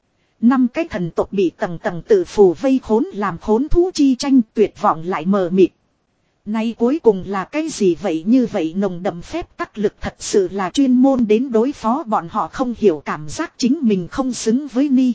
5 cái thần tộc bị tầng tầng tự phù vây khốn làm khốn thú chi tranh tuyệt vọng lại mờ mịt. Nay cuối cùng là cái gì vậy như vậy nồng đậm phép tắc lực thật sự là chuyên môn đến đối phó bọn họ không hiểu cảm giác chính mình không xứng với Ni.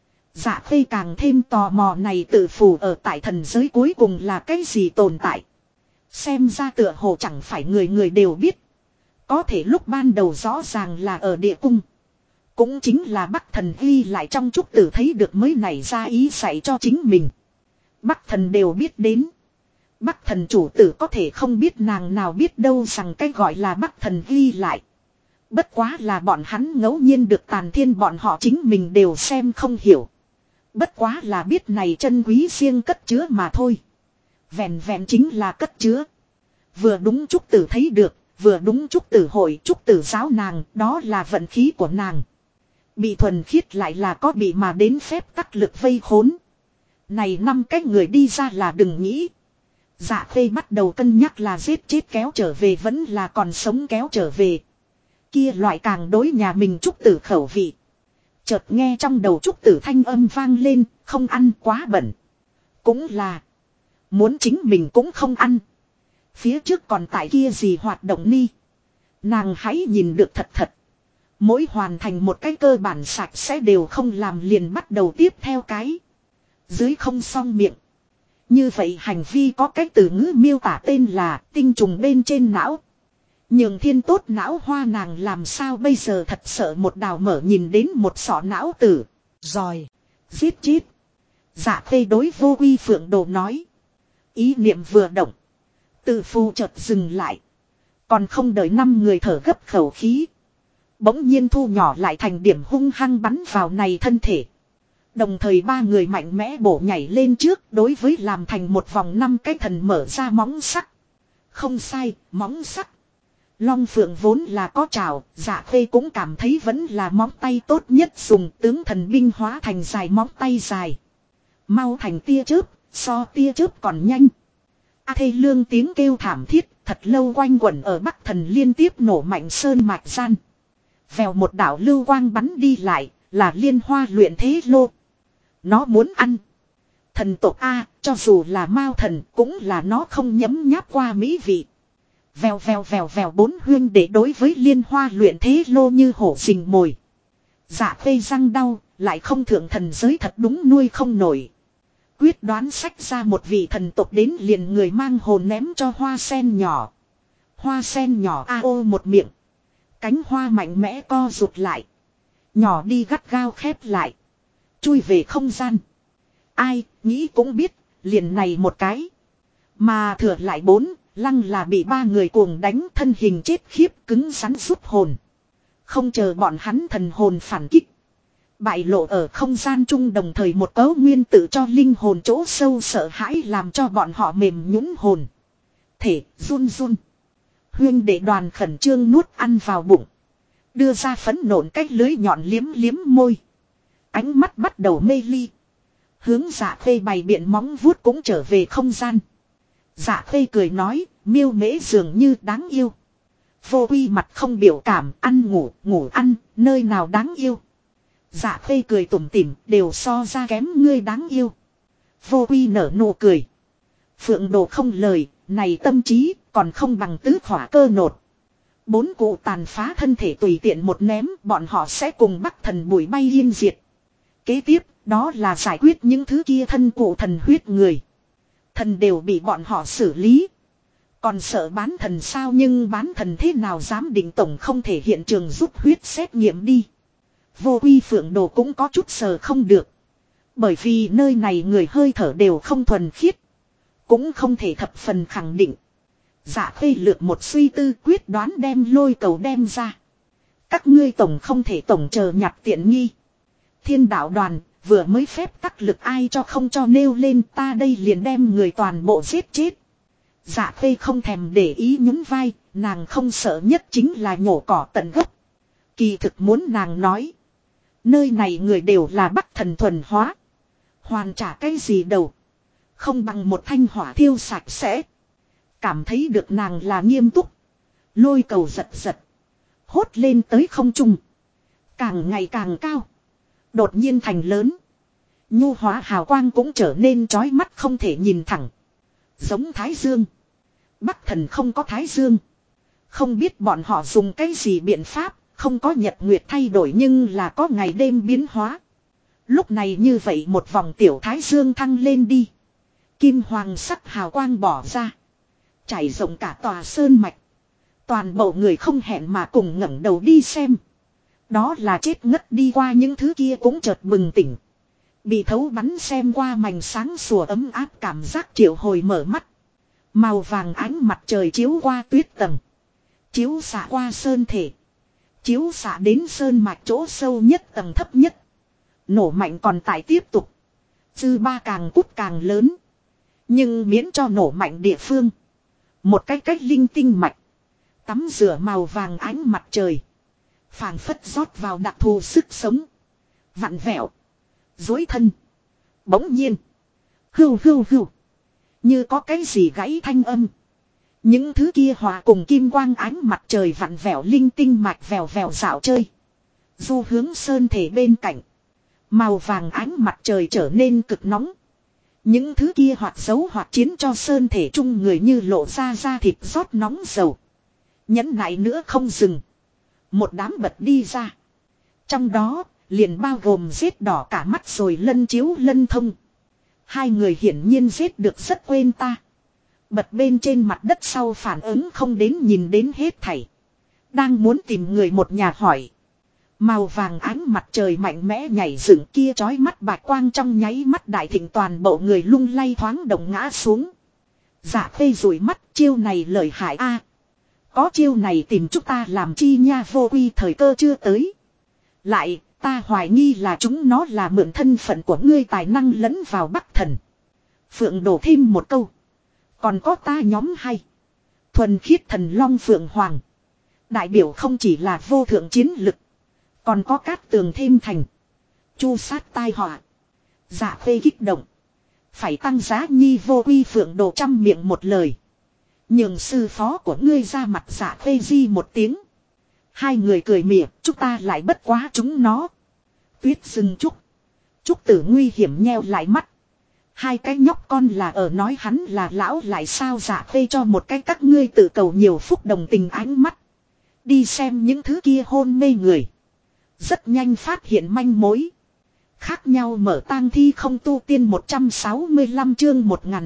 Dạ Khê càng thêm tò mò này tự phù ở tại thần giới cuối cùng là cái gì tồn tại. Xem ra tựa hồ chẳng phải người người đều biết. Có thể lúc ban đầu rõ ràng là ở địa cung. Cũng chính là Bắc thần ghi lại trong Trúc Tử thấy được mới nảy ra ý dạy cho chính mình. Bắc thần đều biết đến. Bắc thần chủ tử có thể không biết nàng nào biết đâu rằng cái gọi là Bắc thần ghi lại. Bất quá là bọn hắn ngẫu nhiên được Tàn Thiên bọn họ chính mình đều xem không hiểu. Bất quá là biết này chân quý riêng cất chứa mà thôi. Vẹn vẹn chính là cất chứa. Vừa đúng Trúc Tử thấy được, vừa đúng Trúc Tử hội Trúc Tử giáo nàng, đó là vận khí của nàng. Bị thuần khiết lại là có bị mà đến phép tắc lực vây khốn. Này 5 cái người đi ra là đừng nghĩ. Dạ Khê bắt đầu cân nhắc là giết chết kéo trở về vẫn là còn sống kéo trở về. Kia loại càng đối nhà mình Trúc Tử khẩu vị. Chợt nghe trong đầu Trúc Tử thanh âm vang lên, không ăn quá bẩn. Cũng là, muốn chính mình cũng không ăn. Phía trước còn tại kia gì hoạt động ni. Nàng hãy nhìn được thật thật. Mỗi hoàn thành một cái cơ bản sạch sẽ đều không làm liền bắt đầu tiếp theo cái. Dưới không xong miệng. Như vậy hành vi có cái từ ngữ miêu tả tên là tinh trùng bên trên não. Nhường Thiên tốt não hoa nàng làm sao bây giờ thật sợ một đào mở nhìn đến một sọ não tử. Rồi. Giết chết. Dạ Khê đối Vô Uy Phượng Đồ nói. Ý niệm vừa động. Tự phù chợt dừng lại. Còn không đợi 5 người thở gấp khẩu khí. Bỗng nhiên thu nhỏ lại thành điểm hung hăng bắn vào này thân thể. Đồng thời 3 người mạnh mẽ bổ nhảy lên trước đối với làm thành một vòng 5 cái thần mở ra móng sắc. Không sai, móng sắc. Long phượng vốn là có trảo, Dạ Khê cũng cảm thấy vẫn là móng tay tốt nhất dùng, tướng thần binh hóa thành dài móng tay dài. Mau thành tia chớp, so tia chớp còn nhanh. Thê lương tiếng kêu thảm thiết, thật lâu quanh quẩn ở Bắc Thần liên tiếp nổ mạnh sơn mạch gian. Vèo một đạo lưu quang bắn đi lại, là Liên Hoa luyện thế lô. Nó muốn ăn. Thần tộc A, cho dù là Mao thần cũng là nó không nhấm nháp qua mỹ vị. Vèo vèo vèo vèo, bốn huyên để đối với Liên Hoa luyện thế lô như hổ rình mồi. Dạ Khê răng đau, lại không thượng thần giới thật đúng nuôi không nổi. Quyết đoán xách ra một vị thần tộc đến liền người mang hồn ném cho hoa sen nhỏ. Hoa sen nhỏ a ô một miệng. Cánh hoa mạnh mẽ co rụt lại. Nhỏ đi gắt gao khép lại. Chui về không gian. Ai, nghĩ cũng biết, liền này một cái. Mà thừa lại 4, lăng là bị 3 người cuồng đánh thân hình chết khiếp cứng rắn rút hồn. Không chờ bọn hắn thần hồn phản kích. Bại lộ ở không gian chung đồng thời một cấu nguyên tử cho linh hồn chỗ sâu sợ hãi làm cho bọn họ mềm nhũn hồn. Thể run run. Huyên để đoàn khẩn trương nuốt ăn vào bụng. Đưa ra phấn nộn cách lưới nhọn liếm liếm môi. Ánh mắt bắt đầu mê ly. Hướng Dạ Khê bày biện móng vuốt cũng trở về không gian. Dạ Khê cười nói, miêu mễ dường như đáng yêu. Vô Quy mặt không biểu cảm, ăn ngủ, ngủ ăn, nơi nào đáng yêu. Dạ Khê cười tủm tỉm, đều so ra kém ngươi đáng yêu. Vô Quy nở nụ cười. Phượng Đồ không lời, này tâm trí, còn không bằng tứ khỏa cơ nột. 4 cụ tàn phá thân thể tùy tiện một ném, bọn họ sẽ cùng Bắc Thần bụi bay yên diệt. Kế tiếp, đó là giải quyết những thứ kia thân cụ thần huyết người. Thần đều bị bọn họ xử lý. Còn sợ bán thần sao, nhưng bán thần thế nào dám định tổng không thể hiện trường rút huyết xét nghiệm đi. Vô Quy Phượng Đồ cũng có chút sờ không được. Bởi vì nơi này người hơi thở đều không thuần khiết. Cũng không thể thập phần khẳng định. Dạ Khê lược một suy tư quyết đoán đem lôi cầu đem ra. Các ngươi tổng không thể tổng chờ nhặt tiện nghi. Thiên đạo đoàn vừa mới phép tắc lực ai cho không cho nêu lên, ta đây liền đem người toàn bộ giết chết. Dạ Khê không thèm để ý nhún vai, nàng không sợ nhất chính là nhổ cỏ tận gốc. Kỳ thực muốn nàng nói. Nơi này người đều là Bắc Thần thuần hóa. Hoàn trả cái gì đâu. Không bằng một thanh hỏa thiêu sạch sẽ. Cảm thấy được nàng là nghiêm túc. Lôi cầu giật giật. Hốt lên tới không trung. Càng ngày càng cao. Đột nhiên thành lớn. Nhu hóa hào quang cũng trở nên chói mắt không thể nhìn thẳng. Giống Thái Dương. Bắc Thần không có Thái Dương. Không biết bọn họ dùng cái gì biện pháp. Không có nhật nguyệt thay đổi nhưng là có ngày đêm biến hóa. Lúc này như vậy một vòng tiểu Thái Dương thăng lên đi. Kim hoàng sắc hào quang bỏ ra. Trải rộng cả tòa sơn mạch. Toàn bộ người không hẹn mà cùng ngẩng đầu đi xem. Đó là chết ngất đi qua những thứ kia cũng chợt bừng tỉnh. Bị thấu bắn xem qua mảnh sáng sủa ấm áp cảm giác triệu hồi mở mắt. Màu vàng ánh mặt trời chiếu qua tuyết tầng. Chiếu xạ qua sơn thể. Chiếu xạ đến sơn mạch chỗ sâu nhất tầng thấp nhất. Nổ mạnh còn tại tiếp tục. Dư ba càng cút càng lớn. Nhưng miễn cho nổ mạnh địa phương. Một cái cách linh tinh mạch. Tắm rửa màu vàng ánh mặt trời. Phảng phất rót vào đặc thù sức sống. Vặn vẹo. Dối thân. Bỗng nhiên. Hưu hưu hưu. Như có cái gì gãy thanh âm. Những thứ kia hòa cùng kim quang ánh mặt trời vặn vẹo linh tinh mạch vèo vèo dạo chơi. Du hướng sơn thể bên cạnh. Màu vàng ánh mặt trời trở nên cực nóng. Những thứ kia hoạt dấu hoạt chiến cho sơn thể chung người như lộ ra da thịt rót nóng dầu. Nhẫn nại nữa không dừng. Một đám bật đi ra. Trong đó liền bao gồm giết đỏ cả mắt rồi lân chiếu lân thông. 2 người hiển nhiên giết được rất quên ta. Bật bên trên mặt đất sau phản ứng không đến nhìn đến hết thảy. Đang muốn tìm người một nhà hỏi. Màu vàng ánh mặt trời mạnh mẽ nhảy dựng kia chói mắt bạch quang trong nháy mắt đại thịnh toàn bộ người lung lay thoáng động ngã xuống. Dạ Khê rủi mắt chiêu này lợi hại a. Có chiêu này tìm chúng ta làm chi nha, Vô Quy thời cơ chưa tới. Lại ta hoài nghi là chúng nó là mượn thân phận của ngươi tài năng lẫn vào Bắc Thần. Phượng đổ thêm một câu. Còn có ta nhóm hay. Thuần khiết thần long Phượng Hoàng. Đại biểu không chỉ là vô thượng chiến lực. Còn có cát tường thêm thành. Chu sát tai họa. Dạ Khê kích động. Phải tăng giá nhi vô quy phượng đồ trăm miệng một lời. Nhường sư phó của ngươi ra mặt Dạ Khê di một tiếng. Hai người cười mỉa, chúng ta lại bất quá chúng nó. Tuyết dừng Trúc. Trúc Tử nguy hiểm nheo lại mắt. Hai cái nhóc con là ở nói hắn là lão lại sao Dạ Khê cho một cái các ngươi tự cầu nhiều phúc đồng tình ánh mắt. Đi xem những thứ kia hôn mê người. Rất nhanh phát hiện manh mối. Khác nhau mở tang thi không tu tiên 165 chương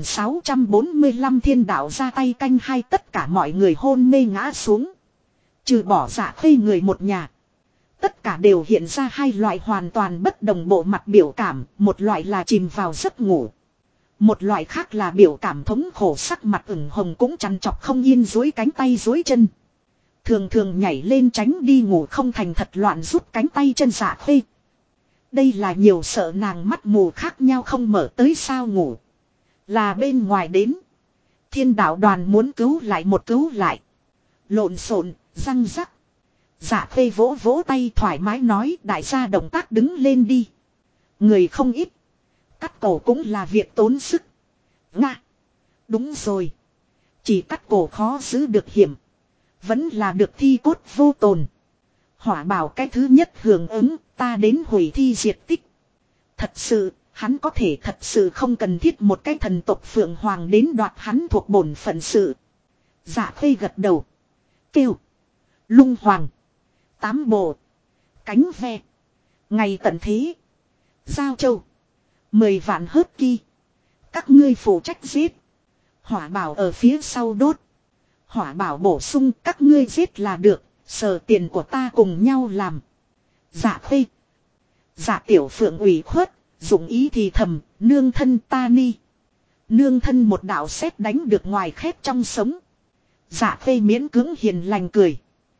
1645 thiên đạo ra tay canh hai tất cả mọi người hôn mê ngã xuống. Trừ bỏ Dạ Khê người một nhà. Tất cả đều hiện ra hai loại hoàn toàn bất đồng bộ mặt biểu cảm. Một loại là chìm vào giấc ngủ. Một loại khác là biểu cảm thống khổ sắc mặt ửng hồng cũng chằn chọc không yên duỗi cánh tay duỗi chân. Thường thường nhảy lên tránh đi ngủ không thành thật loạn rút cánh tay chân Dạ Khê. Đây là nhiều sợ nàng mắt mù khác nhau không mở tới sao ngủ. Là bên ngoài đến. Thiên đạo đoàn muốn cứu lại một cứu lại. Lộn xộn, răng rắc. Dạ Khê vỗ vỗ tay thoải mái nói đại gia động tác đứng lên đi. Người không ít. Cắt cổ cũng là việc tốn sức. Nga. Đúng rồi. Chỉ cắt cổ khó giữ được hiểm. Vẫn là được thi cốt vô tồn. Hỏa bảo cái thứ nhất hưởng ứng ta đến hủy thi diệt tích. Thật sự, hắn có thể thật sự không cần thiết một cái thần tộc Phượng Hoàng đến đoạt hắn thuộc bổn phận sự. Dạ Khê gật đầu. Kêu. Lung Hoàng. Tám bộ. Cánh ve. Ngày tận thế. Giao Châu. 10 vạn hớt ki. Các ngươi phụ trách giết. Hỏa bảo ở phía sau đốt. Hỏa bảo bổ sung các ngươi giết là được. Sở tiền của ta cùng nhau làm. Dạ Khê. Dạ Tiểu Phượng ủy khuất. Dụng ý thì thầm. Nương thân ta ni. Nương thân một đạo sét đánh được ngoài khép trong sống. Dạ Khê miễn cưỡng hiền lành cười.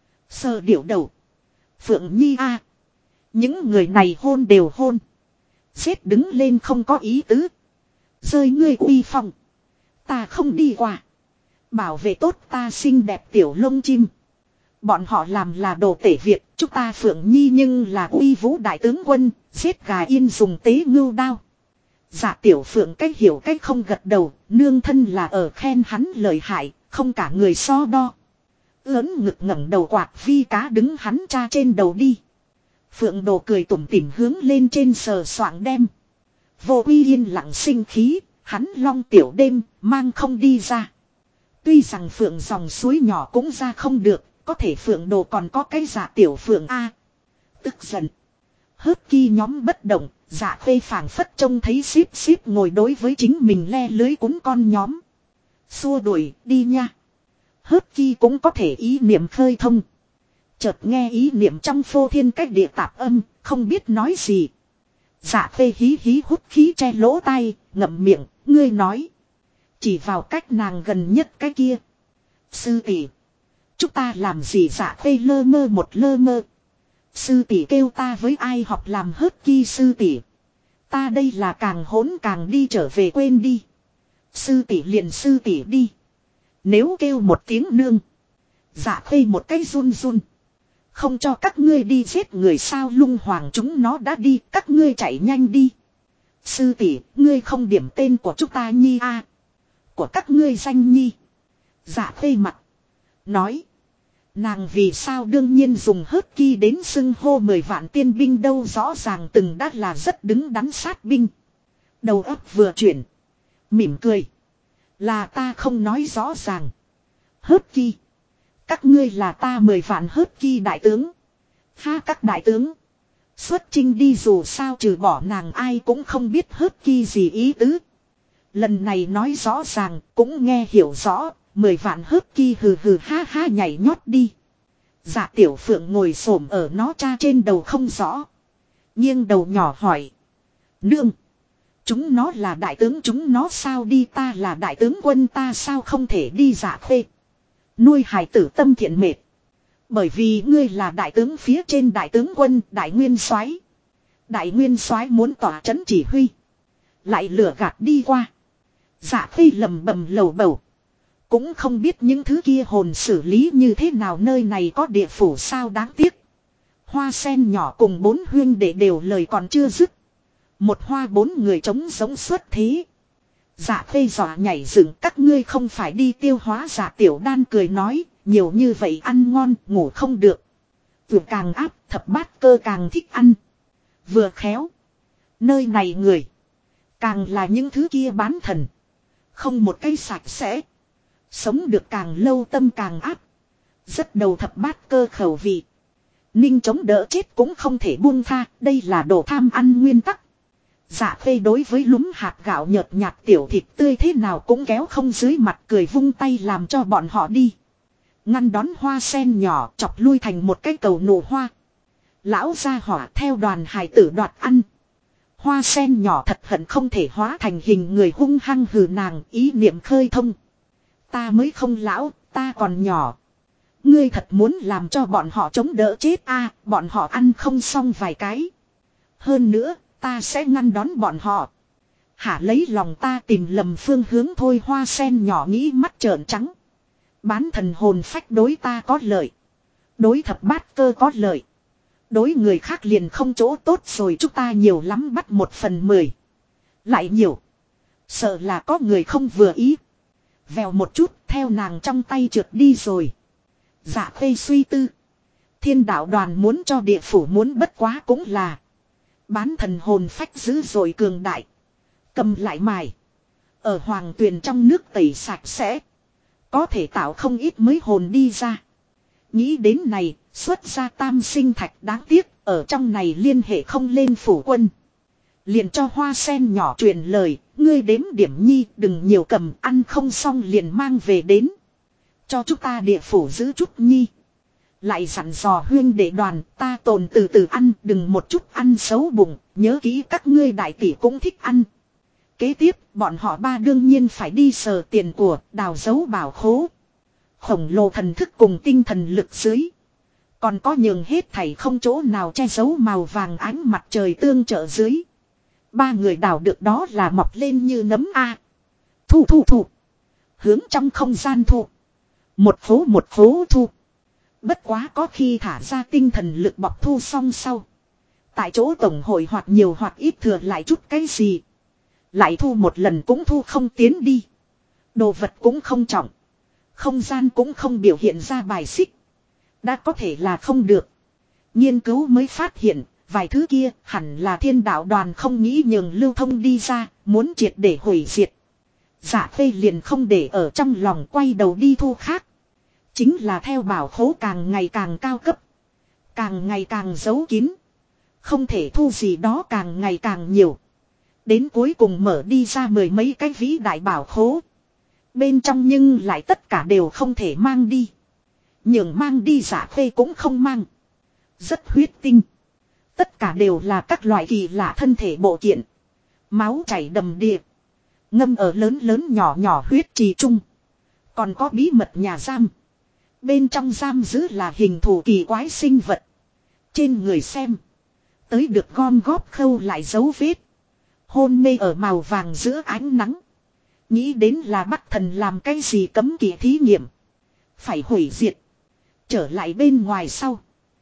Sơ điệu đầu. Phượng Nhi a. Những người này hôn đều hôn. Giết đứng lên không có ý tứ. Rơi ngươi uy phong. Ta không đi qua. Bảo vệ tốt ta xinh đẹp tiểu lông chim. Bọn họ làm là đồ tể việc. Chúng ta Phượng Nhi nhưng là uy vũ đại tướng quân. Giết gà yên dùng tế ngưu đao. Dạ Tiểu Phượng cách hiểu cách không gật đầu. Nương thân là ở khen hắn lợi hại. Không cả người so đo. Ớn ngực ngẩng đầu quạt vi cá đứng hắn cha trên đầu đi. Phượng Đồ cười tủm tỉm hướng lên trên sờ soạng đem. Vô Uy yên lặng sinh khí, hắn long tiểu đêm, mang không đi ra. Tuy rằng Phượng dòng suối nhỏ cũng ra không được, có thể Phượng Đồ còn có cái Dạ Tiểu Phượng A. Tức giận. Hớt ki nhóm bất động, Dạ Khê phảng phất trông thấy xíp ngồi đối với chính mình le lưới cún con nhóm. Xua đuổi, đi nha. Hớt ki cũng có thể ý niệm khơi thông. Chợt nghe ý niệm trong phô thiên cách địa tạp âm, không biết nói gì. Dạ Khê hí hí hút khí che lỗ tai, ngậm miệng, ngươi nói. Chỉ vào cách nàng gần nhất cái kia. Sư tỷ, chúng ta làm gì Dạ Khê lơ mơ một lơ mơ. Sư tỷ kêu ta với ai học làm hớt ki sư tỷ. Ta đây là càng hỗn càng đi trở về quên đi. Sư tỷ liền sư tỷ đi. Nếu kêu một tiếng nương. Dạ Khê một cái run run. Không cho các ngươi đi giết người sao Lung Hoàng chúng nó đã đi, các ngươi chạy nhanh đi. Sư tỷ, ngươi không điểm tên của chúng ta Nhi a. Của các ngươi danh Nhi. Dạ Khê mặt. Nói. Nàng vì sao đương nhiên dùng hớt ki đến xưng hô 10 vạn tiên binh đâu rõ ràng từng đã là rất đứng đắn sát binh. Đầu óc vừa chuyển. Mỉm cười. Là ta không nói rõ ràng. Hớt ki. Các ngươi là ta 10 vạn hớt ki đại tướng. Ha các đại tướng. Xuất chinh đi dù sao trừ bỏ nàng ai cũng không biết hớt ki gì ý tứ. Lần này nói rõ ràng cũng nghe hiểu rõ. 10 vạn hớt ki hừ hừ ha ha nhảy nhót đi. Dạ Tiểu Phượng ngồi xổm ở nó cha trên đầu không rõ. Nghiêng đầu nhỏ hỏi. Nương. Chúng nó là đại tướng chúng nó sao đi ta là đại tướng quân ta sao không thể đi Dạ Khê. Nuôi hài tử tâm thiện mệt. Bởi vì ngươi là đại tướng phía trên đại tướng quân đại nguyên soái. Đại nguyên soái muốn tỏa trấn chỉ huy. Lại lừa gạt đi qua. Dạ Khê lầm bầm lầu bầu. Cũng không biết những thứ kia hồn xử lý như thế nào, nơi này có địa phủ sao, đáng tiếc. Hoa sen nhỏ cùng 4 huyên đệ đều lời còn chưa dứt. Một hoa 4 người trống giống xuất thế. Dạ Khê dọa nhảy dựng, các ngươi không phải đi tiêu hóa. Dạ Tiểu Đan cười nói, nhiều như vậy ăn ngon, ngủ không được. Vừa càng áp, thập bát cơ càng thích ăn. Vừa khéo. Nơi này người. Càng là những thứ kia bán thần. Không một cây sạch sẽ. Sống được càng lâu tâm càng áp. Rất đầu thập bát cơ khẩu vị. Ninh chống đỡ chết cũng không thể buông tha. Đây là đồ tham ăn nguyên tắc. Dạ Khê đối với lúm hạt gạo nhợt nhạt tiểu thịt tươi thế nào cũng kéo không dưới mặt, cười vung tay làm cho bọn họ đi. Ngăn đón hoa sen nhỏ chọc lui thành một cái cầu nổ hoa. Lão gia hỏa theo đoàn hài tử đoạt ăn. Hoa sen nhỏ thật hận không thể hóa thành hình người, hung hăng hừ nàng, ý niệm khơi thông. Ta mới không lão, ta còn nhỏ. Ngươi thật muốn làm cho bọn họ chống đỡ chết a, bọn họ ăn không xong vài cái. Hơn nữa, ta sẽ ngăn đón bọn họ. Hả, lấy lòng ta tìm lầm phương hướng thôi. Hoa sen nhỏ nghĩ mắt trợn trắng. Bán thần hồn phách đối ta có lợi. Đối thập bát cơ có lợi. Đối người khác liền không chỗ tốt rồi, chúng ta nhiều lắm bắt 1/10. Lại nhiều. Sợ là có người không vừa ý. Vèo một chút theo nàng trong tay trượt đi rồi. Dạ Khê suy tư. Thiên đạo đoàn muốn cho địa phủ muốn bất quá cũng là. Bán thần hồn phách dữ dội cường đại. Cầm lại mài. Ở hoàng tuyền trong nước tẩy sạch sẽ. Có thể tạo không ít mới hồn đi ra. Nghĩ đến này, xuất ra tam sinh thạch, đáng tiếc, ở trong này liên hệ không lên phủ quân. Liền cho hoa sen nhỏ truyền lời, ngươi đếm điểm nhi, đừng nhiều cầm, ăn không xong liền mang về đến. Cho chúng ta địa phủ giữ chút nhi. Lại dặn dò huyên đệ đoàn, ta tồn từ từ ăn, đừng một chút ăn xấu bụng, nhớ kỹ các ngươi đại tỷ cũng thích ăn. Kế tiếp, bọn họ ba đương nhiên phải đi sờ tiền của, đào giấu bảo khố. Khổng lồ thần thức cùng tinh thần lực dưới. Còn có nhường hết thảy không chỗ nào che giấu màu vàng ánh mặt trời tương trợ dưới. Ba người đào được đó là mọc lên như nấm a. Thu. Hướng trong không gian thu. Một phố thu. Bất quá có khi thả ra tinh thần lực bọc thu xong sau. Tại chỗ tổng hội hoặc nhiều hoặc ít thừa lại chút cái gì. Lại thu một lần cũng thu không tiến đi. Đồ vật cũng không trọng. Không gian cũng không biểu hiện ra bài xích. Đã có thể là không được. Nghiên cứu mới phát hiện, vài thứ kia hẳn là thiên đạo đoàn không nghĩ nhường lưu thông đi ra, muốn triệt để hủy diệt. Dạ Khê liền không để ở trong lòng, quay đầu đi thu khác. Chính là theo bảo khố càng ngày càng cao cấp. Càng ngày càng giấu kín. Không thể thu gì đó càng ngày càng nhiều. Đến cuối cùng mở đi ra 10 mấy cái vĩ đại bảo khố. Bên trong nhưng lại tất cả đều không thể mang đi. Nhường mang đi Dạ Khê cũng không mang. Rất huyết tinh. Tất cả đều là các loại kỳ lạ thân thể bộ kiện. Máu chảy đầm đìa. Ngâm ở lớn lớn nhỏ nhỏ huyết trì chung. Còn có bí mật nhà giam. Bên trong giam giữ là hình thù kỳ quái sinh vật. Trên người xem. Tới được gom góp khâu lại dấu vết. Hôn mê ở màu vàng giữa ánh nắng. Nghĩ đến là Bắc Thần làm cái gì cấm kỵ thí nghiệm. Phải hủy diệt. Trở lại bên ngoài sau.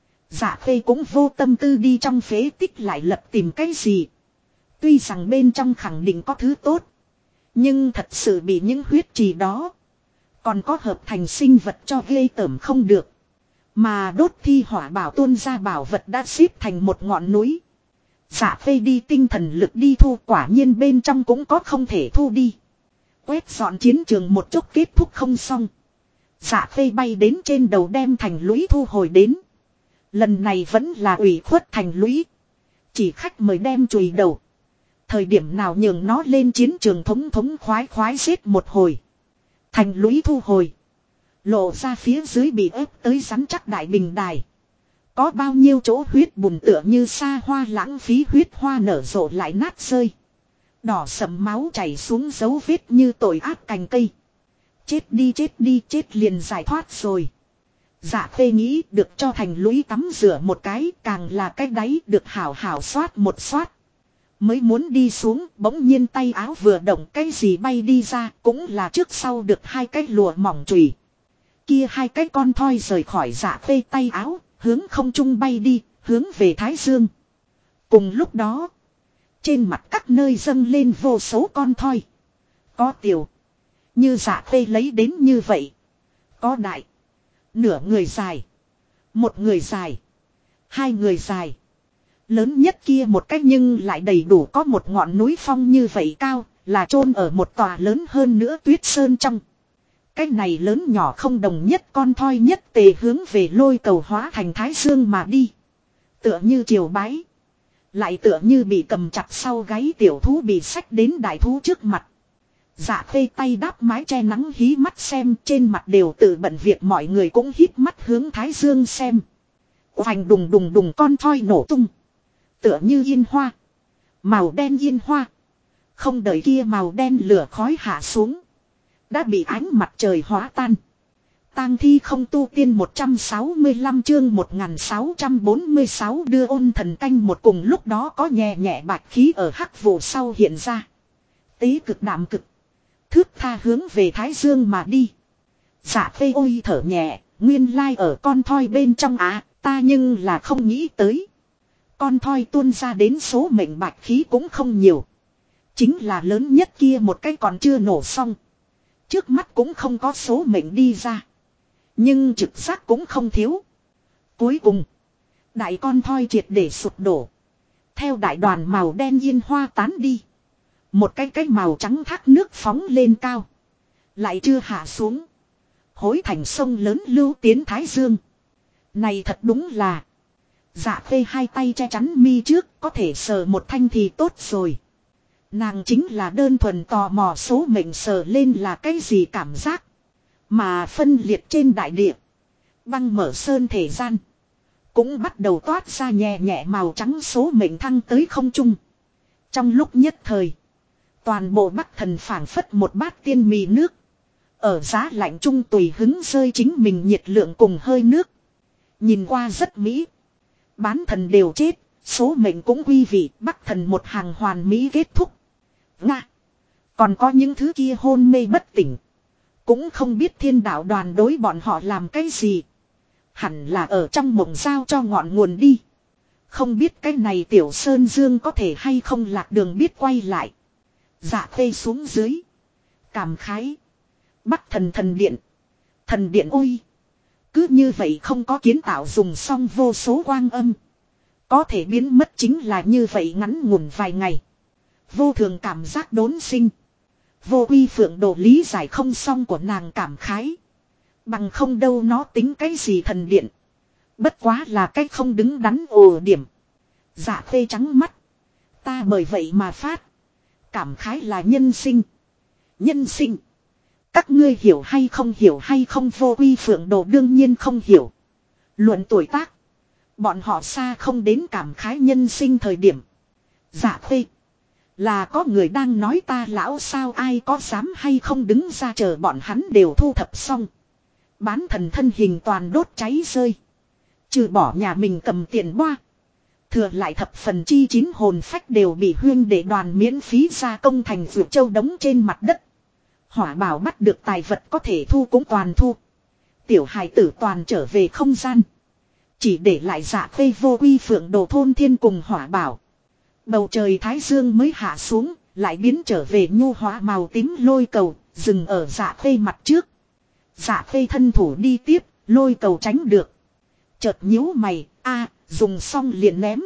Dạ Khê cũng vô tâm tư đi trong phế tích lại lật tìm cái gì. Tuy rằng bên trong khẳng định có thứ tốt. Nhưng thật sự bị những huyết trì đó. Còn có hợp thành sinh vật cho ghê tởm không được. Mà đốt thi hỏa bảo tuôn ra bảo vật đã xếp thành một ngọn núi. Dạ Khê đi tinh thần lực đi thu, quả nhiên bên trong cũng có không thể thu đi. Quét dọn chiến trường một chút kết thúc không xong. Dạ Khê bay đến trên đầu đem thành lũy thu hồi đến. Lần này vẫn là ủy khuất thành lũy. Chỉ khách mời đem chùi đầu. Thời điểm nào nhường nó lên chiến trường thống khoái giết một hồi. Thành lũy thu hồi. Lộ ra phía dưới bị ép tới rắn chắc đại bình đài. Có bao nhiêu chỗ huyết bùn tựa như xa hoa lãng phí huyết hoa nở rộ lại nát rơi. Đỏ sẫm máu chảy xuống dấu vết như tội ác cành cây. Chết đi chết liền giải thoát rồi. Dạ Khê nghĩ được cho thành lũy tắm rửa một cái, càng là cái đáy được hảo hảo xoát một xoát. Mới muốn đi xuống, bỗng nhiên tay áo vừa động, cái gì bay đi ra, cũng là trước sau được hai cái lụa mỏng chùy. Kia hai cái con thoi rời khỏi Dạ Phê tay áo, hướng không trung bay đi, hướng về Thái Dương. Cùng lúc đó, trên mặt các nơi dâng lên vô số con thoi. Có tiểu, như Dạ Phê lấy đến như vậy. Có đại, nửa người dài, một người dài, hai người dài. Lớn nhất kia một cách nhưng lại đầy đủ có một ngọn núi phong như vậy cao, là chôn ở một tòa lớn hơn nữa tuyết sơn trong. Cái này lớn nhỏ không đồng nhất, con thoi nhất tề hướng về Lôi Cầu hóa thành Thái Dương mà đi. Tựa như triều bái, lại tựa như bị cầm chặt sau gáy tiểu thú bị xách đến đại thú trước mặt. Dạ Phê tay đáp mái che nắng hí mắt xem, trên mặt đều tự bận việc, mọi người cũng hít mắt hướng Thái Dương xem. Hoành đùng đùng đùng, con thoi nổ tung. Tựa như yên hoa. Màu đen yên hoa. Không đợi kia màu đen lửa khói hạ xuống, đã bị ánh mặt trời hóa tan. Tang thi không tu tiên 165 chương 1646 đưa ôn thần canh một. Cùng lúc đó có nhẹ nhẹ bạch khí ở hắc vụ sau hiện ra. Tế cực đạm cực, thước tha hướng về Thái Dương mà đi. Dạ Phê ôi thở nhẹ, nguyên lai ở con thoi bên trong ta nhưng là không nghĩ tới. Con thoi tuôn ra đến số mệnh bạch khí cũng không nhiều. Chính là lớn nhất kia một cái còn chưa nổ xong. Trước mắt cũng không có số mệnh đi ra. Nhưng trực giác cũng không thiếu. Cuối cùng, đại con thoi triệt để sụp đổ. Theo đại đoàn màu đen yên hoa tán đi, một cái màu trắng thác nước phóng lên cao, lại chưa hạ xuống, hối thành sông lớn lưu tiến Thái Dương. Này thật đúng là, Dạ Phê hai tay che chắn mi trước, có thể sờ một thanh thì tốt rồi. Nàng chính là đơn thuần tò mò số mệnh sờ lên là cái gì cảm giác. Mà phân liệt trên đại địa, băng mở sơn thể gian, cũng bắt đầu toát ra nhẹ nhẹ màu trắng số mệnh thăng tới không trung. Trong lúc nhất thời, toàn bộ Bắc Thần phảng phất một bát tiên mì nước. Ở giá lạnh trung tùy hứng rơi chính mình nhiệt lượng cùng hơi nước. Nhìn qua rất mỹ. Bán thần đều chết, số mệnh cũng quy vị, Bắc Thần một hàng hoàn mỹ kết thúc. Nga! Còn có những thứ kia hôn mê bất tỉnh. Cũng không biết thiên đạo đoàn đối bọn họ làm cái gì. Hẳn là ở trong mộng giao cho ngọn nguồn đi. Không biết cái này Tiểu Sơn Dương có thể hay không lạc đường biết quay lại. Dạ Phê xuống dưới, cảm khái. Bắc Thần thần điện. Thần điện ôi! Cứ như vậy không có kiến tạo dùng xong vô số quang âm. Có thể biến mất chính là như vậy ngắn ngủn vài ngày. Vô thường cảm giác đốn sinh. Vô Uy Phượng Đồ lý giải không xong của nàng cảm khái. Bằng không đâu nó tính cái gì thần điện. Bất quá là cách không đứng đắn ồ điểm. Dạ Phê trắng mắt. Ta bởi vậy mà phát. Cảm khái là nhân sinh. Nhân sinh. Các ngươi hiểu hay không Vô Uy Phượng Đồ đương nhiên không hiểu. Luận tuổi tác, bọn họ xa không đến cảm khái nhân sinh thời điểm. Dạ Phê. Là có người đang nói ta lão sao, ai có dám hay không đứng ra chờ bọn hắn đều thu thập xong. Bán thần thân hình toàn đốt cháy rơi. Trừ bỏ nhà mình cầm tiền boa. Thừa lại thập phần chi chín hồn phách đều bị huyên để đoàn miễn phí gia công thành vượt châu đống trên mặt đất. Hỏa bảo bắt được tài vật có thể thu cũng toàn thu. Tiểu hài tử toàn trở về không gian. Chỉ để lại Dạ Phê Vô Uy Phượng Đồ thôn thiên cùng hỏa bảo. Bầu trời Thái Dương mới hạ xuống, lại biến trở về nhu hóa màu tím Lôi Cầu, dừng ở Dạ Phê mặt trước. Dạ Phê thân thủ đi tiếp, Lôi Cầu tránh được. Chợt nhíu mày, dùng xong liền ném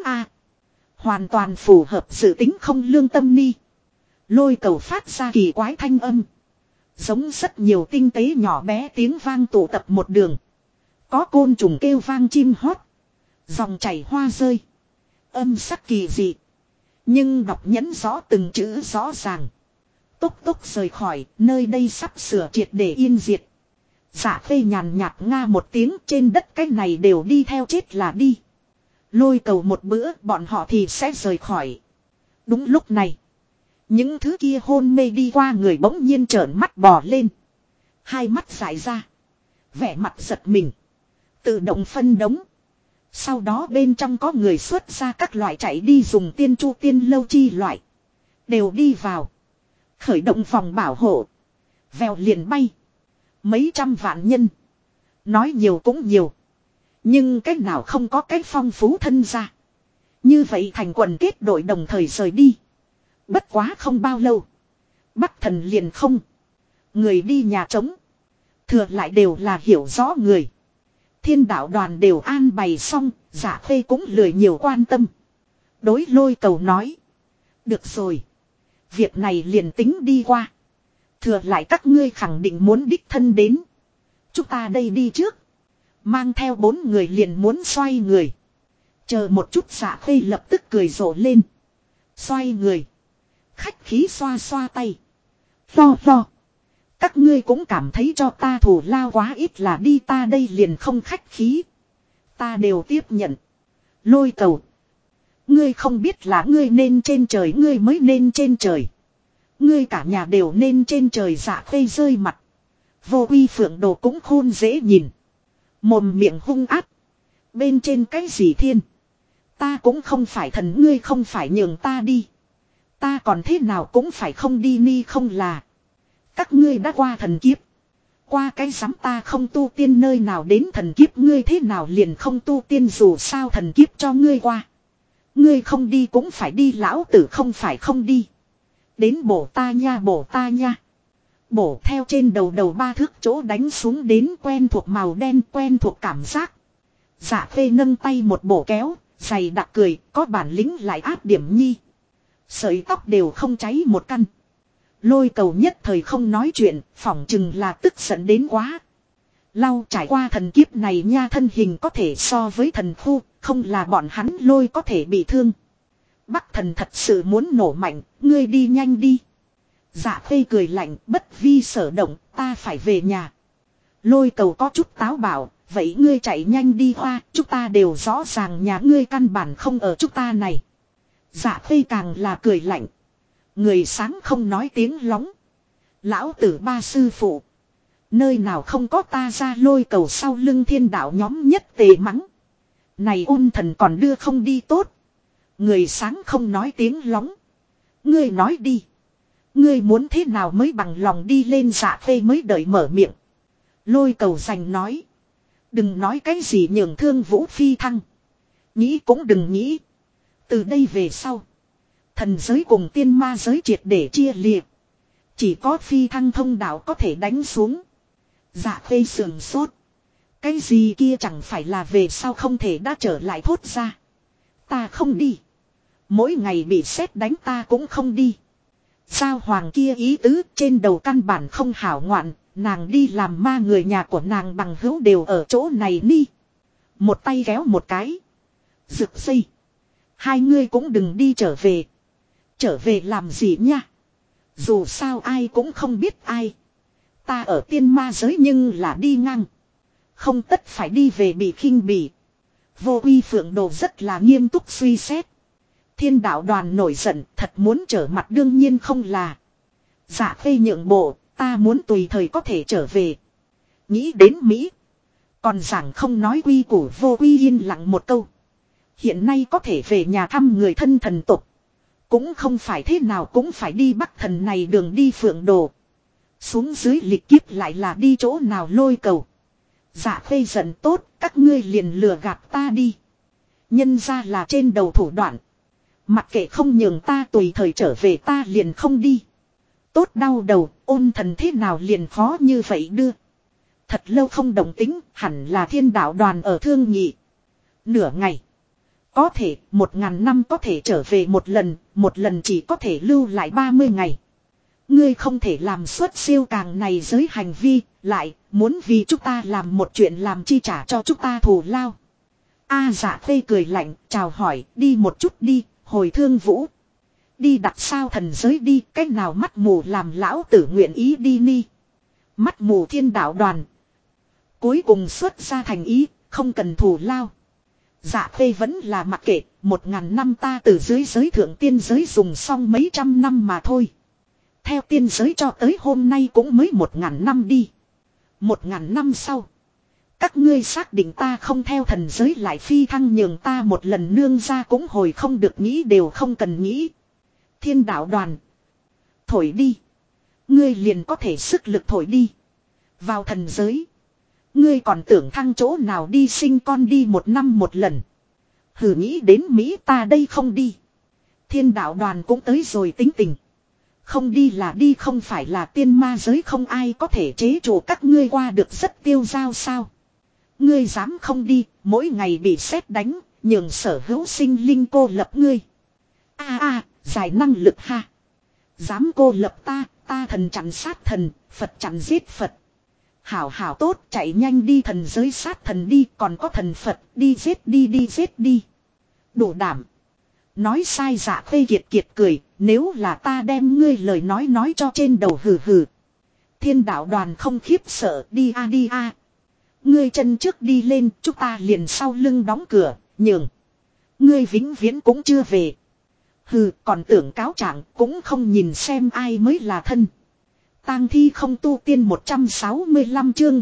Hoàn toàn phù hợp dự tính không lương tâm ni. Lôi Cầu phát ra kỳ quái thanh âm. Giống rất nhiều tinh tế nhỏ bé tiếng vang tụ tập một đường. Có côn trùng kêu vang chim hót. Dòng chảy hoa rơi. Âm sắc kỳ dị. Nhưng đọc nhẫn rõ từng chữ rõ ràng. Tốc tốc rời khỏi, nơi đây sắp sửa triệt để yên diệt. Dạ Phê nhàn nhạt nga một tiếng, trên đất cái này đều đi theo chết là đi. Lôi Cầu một bữa, bọn họ thì sẽ rời khỏi. Đúng lúc này, những thứ kia hôn mê đi qua người bỗng nhiên trợn mắt bò lên. Hai mắt dại ra. Vẻ mặt giật mình. Tự động phân đống. Sau đó bên trong có người xuất ra các loại chạy đi dùng tiên chu tiên lâu chi loại. Đều đi vào. Khởi động phòng bảo hộ. Vèo liền bay. Mấy trăm vạn nhân. Nói nhiều cũng nhiều. Nhưng cách nào không có cách phong phú thân ra. Như vậy thành quần kết đội đồng thời rời đi. Bất quá không bao lâu. Bắc Thần liền không. Người đi nhà trống. Thừa lại đều là hiểu rõ người. Thiên đạo đoàn đều an bày xong. Dạ Khê cũng lười nhiều quan tâm. Đối Lôi Cầu nói. Được rồi. Việc này liền tính đi qua. Thừa lại các ngươi khẳng định muốn đích thân đến. Chúng ta đây đi trước. Mang theo 4 người liền muốn xoay người. Chờ một chút Dạ Khê lập tức cười rộ lên. Xoay người. Khách khí xoa xoa tay. Lo. Các ngươi cũng cảm thấy cho ta thù lao quá ít là đi, ta đây liền không khách khí. Ta đều tiếp nhận. Lôi Cầu. Ngươi không biết là ngươi nên trên trời, ngươi mới nên trên trời. Ngươi cả nhà đều nên trên trời. Dạ Khê rơi mặt. Vô Uy Phượng Đồ cũng khôn dễ nhìn. Mồm miệng hung ác. Bên trên cái gì thiên. Ta cũng không phải thần, ngươi không phải nhường ta đi. Ta còn thế nào cũng phải không đi ni không là. Các ngươi đã qua thần kiếp. Qua cái giám ta không tu tiên nơi nào đến thần kiếp, ngươi thế nào liền không tu tiên, dù sao thần kiếp cho ngươi qua. Ngươi không đi cũng phải đi, lão tử không phải không đi. Đến bổ ta nha, bổ ta nha. Bổ theo trên đầu 3 thước chỗ đánh xuống đến, quen thuộc màu đen, quen thuộc cảm giác. Dạ Khê nâng tay một bổ kéo, dày đặc cười, có bản lĩnh lại áp điểm nhi. Sợi tóc đều không cháy một căn. Lôi Cầu nhất thời không nói chuyện, phỏng chừng là tức giận đến quá. Lau trải qua thần kiếp này nha, thân hình có thể so với thần khu, không là bọn hắn Lôi có thể bị thương. Bắc Thần thật sự muốn nổ mạnh, ngươi đi nhanh đi. Dạ Khê cười lạnh, bất vi sở động, ta phải về nhà. Lôi Cầu có chút táo bạo, vậy ngươi chạy nhanh đi hoa, chúng ta đều rõ ràng nhà ngươi căn bản không ở chúng ta này. Dạ Khê càng là cười lạnh. Người sáng không nói tiếng lóng. Lão tử ba sư phụ. Nơi nào không có ta ra. Lôi Cầu sau lưng thiên đạo nhóm nhất tề mắng. Này Ôn Thần còn đưa không đi tốt. Người sáng không nói tiếng lóng. Ngươi nói đi. Ngươi muốn thế nào mới bằng lòng đi lên. Dạ Khê mới đợi mở miệng. Lôi Cầu giành nói. Đừng nói cái gì nhường thương Vũ phi thăng. Nghĩ cũng đừng nghĩ. Từ đây về sau. Thần giới cùng tiên ma giới triệt để chia liệt. Chỉ có phi thăng thông đạo có thể đánh xuống. Dạ Khê sườn sốt. Cái gì kia chẳng phải là về sau không thể đã trở lại, thốt ra. Ta không đi. Mỗi ngày bị sét đánh ta cũng không đi. Sao hoàng kia ý tứ trên đầu căn bản không hảo ngoạn. Nàng đi làm ma, người nhà của nàng bằng hữu đều ở chỗ này ni. Một tay kéo một cái. Rực dây. Hai ngươi cũng đừng đi trở về. Trở về làm gì nha. Dù sao ai cũng không biết ai. Ta ở tiên ma giới nhưng là đi ngang. Không tất phải đi về bị khinh bỉ. Vô Uy Phượng Đồ rất là nghiêm túc suy xét. Thiên đạo đoàn nổi giận, thật muốn trở mặt đương nhiên không là. Dạ Khê nhượng bộ, ta muốn tùy thời có thể trở về. Nghĩ đến Mỹ. Còn giảng không nói quy củ. Vô Uy yên lặng một câu. Hiện nay có thể về nhà thăm người thân thần tục. Cũng không phải thế nào cũng phải đi Bắc Thần này đường đi. Phượng Đồ. Xuống dưới lịch kiếp lại là đi chỗ nào. Lôi Cầu. Dạ Khê giận, tốt, các ngươi liền lừa gạt ta đi. Nhân ra là trên đầu thủ đoạn. Mặc kệ không nhường ta tùy thời trở về, ta liền không đi. Tốt đau đầu, Ôn Thần thế nào liền khó như vậy đưa. Thật lâu không đồng tính, hẳn là thiên đạo đoàn ở thương nghị. Nửa ngày. Có thể, 1000 năm có thể trở về một lần chỉ có thể lưu lại 30 ngày. Ngươi không thể làm xuất siêu càng này giới hành vi, lại, muốn vì chúng ta làm một chuyện làm chi trả cho chúng ta thù lao. Dạ Khê cười lạnh, chào hỏi, đi một chút đi, hồi Thương Vũ. Đi đặt sao thần giới đi, cách nào mắt mù làm lão tử nguyện ý đi ni. Mắt mù thiên đạo đoàn. Cuối cùng xuất ra thành ý, không cần thù lao. Dạ Khê vẫn là mặc kệ, 1000 năm ta từ dưới giới thượng tiên giới dùng xong mấy trăm năm mà thôi. Theo tiên giới cho tới hôm nay cũng mới 1000 năm đi. 1000 năm sau. Các ngươi xác định ta không theo thần giới lại phi thăng nhường ta một lần nương ra cũng hồi không được nghĩ đều không cần nghĩ. Thiên đạo đoàn. Thổi đi. Ngươi liền có thể sức lực thổi đi. Vào thần giới. Ngươi còn tưởng thăng chỗ nào đi sinh con đi 1 năm 1 lần. Hử nghĩ đến Mỹ ta đây không đi. Thiên đạo đoàn cũng tới rồi tính tình. Không đi là đi không phải là tiên ma giới không ai có thể chế trụ các ngươi qua được rất tiêu dao sao. Ngươi dám không đi, mỗi ngày bị sét đánh, nhường sở hữu sinh linh cô lập ngươi. Giải năng lực ha. Dám cô lập ta thần chặn sát thần, Phật chặn giết Phật. Hảo hảo tốt chạy nhanh đi thần giới sát thần đi còn có thần Phật đi giết đi. Đủ đảm. Nói sai Dạ Khê kiệt kiệt cười nếu là ta đem ngươi lời nói cho trên đầu hừ hừ. Thiên đạo đoàn không khiếp sợ đi a. Ngươi chân trước đi lên chúng ta liền sau lưng đóng cửa nhường. Ngươi vĩnh viễn cũng chưa về. Hừ còn tưởng cáo trạng cũng không nhìn xem ai mới là thân. Tang thi không tu tiên 165 chương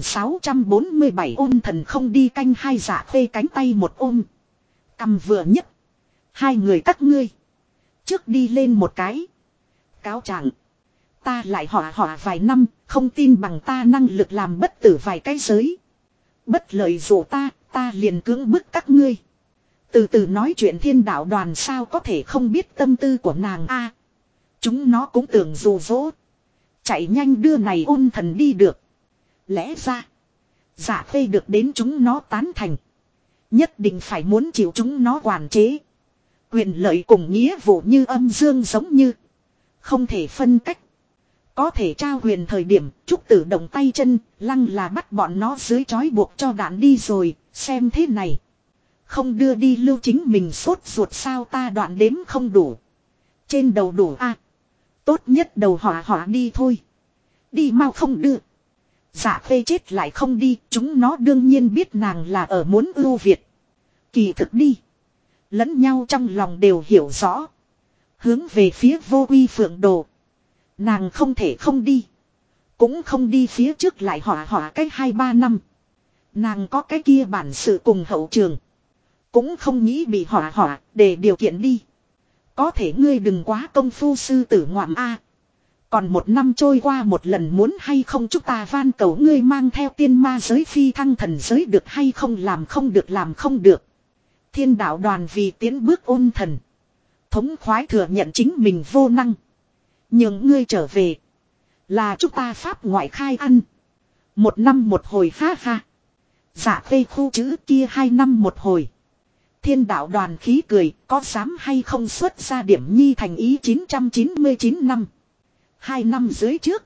1647 ôn thần không đi canh hai Dạ Khê cánh tay một ôm. Cầm vừa nhất. Hai người các ngươi. Trước đi lên một cái. Cáo trạng. Ta lại họa vài năm. Không tin bằng ta năng lực làm bất tử vài cái giới. Bất lợi dụ ta liền cưỡng bức các ngươi. Từ từ nói chuyện thiên đạo đoàn sao có thể không biết tâm tư của nàng a. Chúng nó cũng tưởng dụ dỗ. Chạy nhanh đưa này ôn thần đi được. Lẽ ra. Dạ Khê được đến chúng nó tán thành. Nhất định phải muốn chịu chúng nó quản chế. Quyền lợi cùng nghĩa vụ như âm dương giống như. Không thể phân cách. Có thể trao quyền thời điểm Trúc Tử động tay chân. Lăng là bắt bọn nó dưới trói buộc cho đạn đi rồi. Xem thế này. Không đưa đi lưu chính mình sốt ruột sao ta đoạn đếm không đủ. Trên đầu đủ a. Tốt nhất đầu hỏa đi thôi. Đi mau không đưa. Dạ Khê chết lại không đi. Chúng nó đương nhiên biết nàng là ở muốn ưu việt. Kỳ thực đi. Lẫn nhau trong lòng đều hiểu rõ. Hướng về phía Vô Uy Phượng Đồ. Nàng không thể không đi. Cũng không đi phía trước lại hỏa cái 2-3 năm. Nàng có cái kia bản sự cùng hậu trường. Cũng không nghĩ bị hỏa để điều kiện đi. Có thể ngươi đừng quá công phu sư tử ngoạm a. Còn 1 năm trôi qua một lần muốn hay không chúng ta van cầu ngươi mang theo tiên ma giới phi thăng thần giới được hay không làm không được. Thiên đạo đoàn vì tiến bước ôn thần. Thống khoái thừa nhận chính mình vô năng. Nhưng ngươi trở về. Là chúng ta pháp ngoại khai ăn. 1 năm một hồi ha ha. Dạ Khê khu chữ kia 2 năm một hồi. Thiên đạo đoàn khí cười có dám hay không xuất ra điểm nhi thành ý 999 năm. 2 năm dưới trước.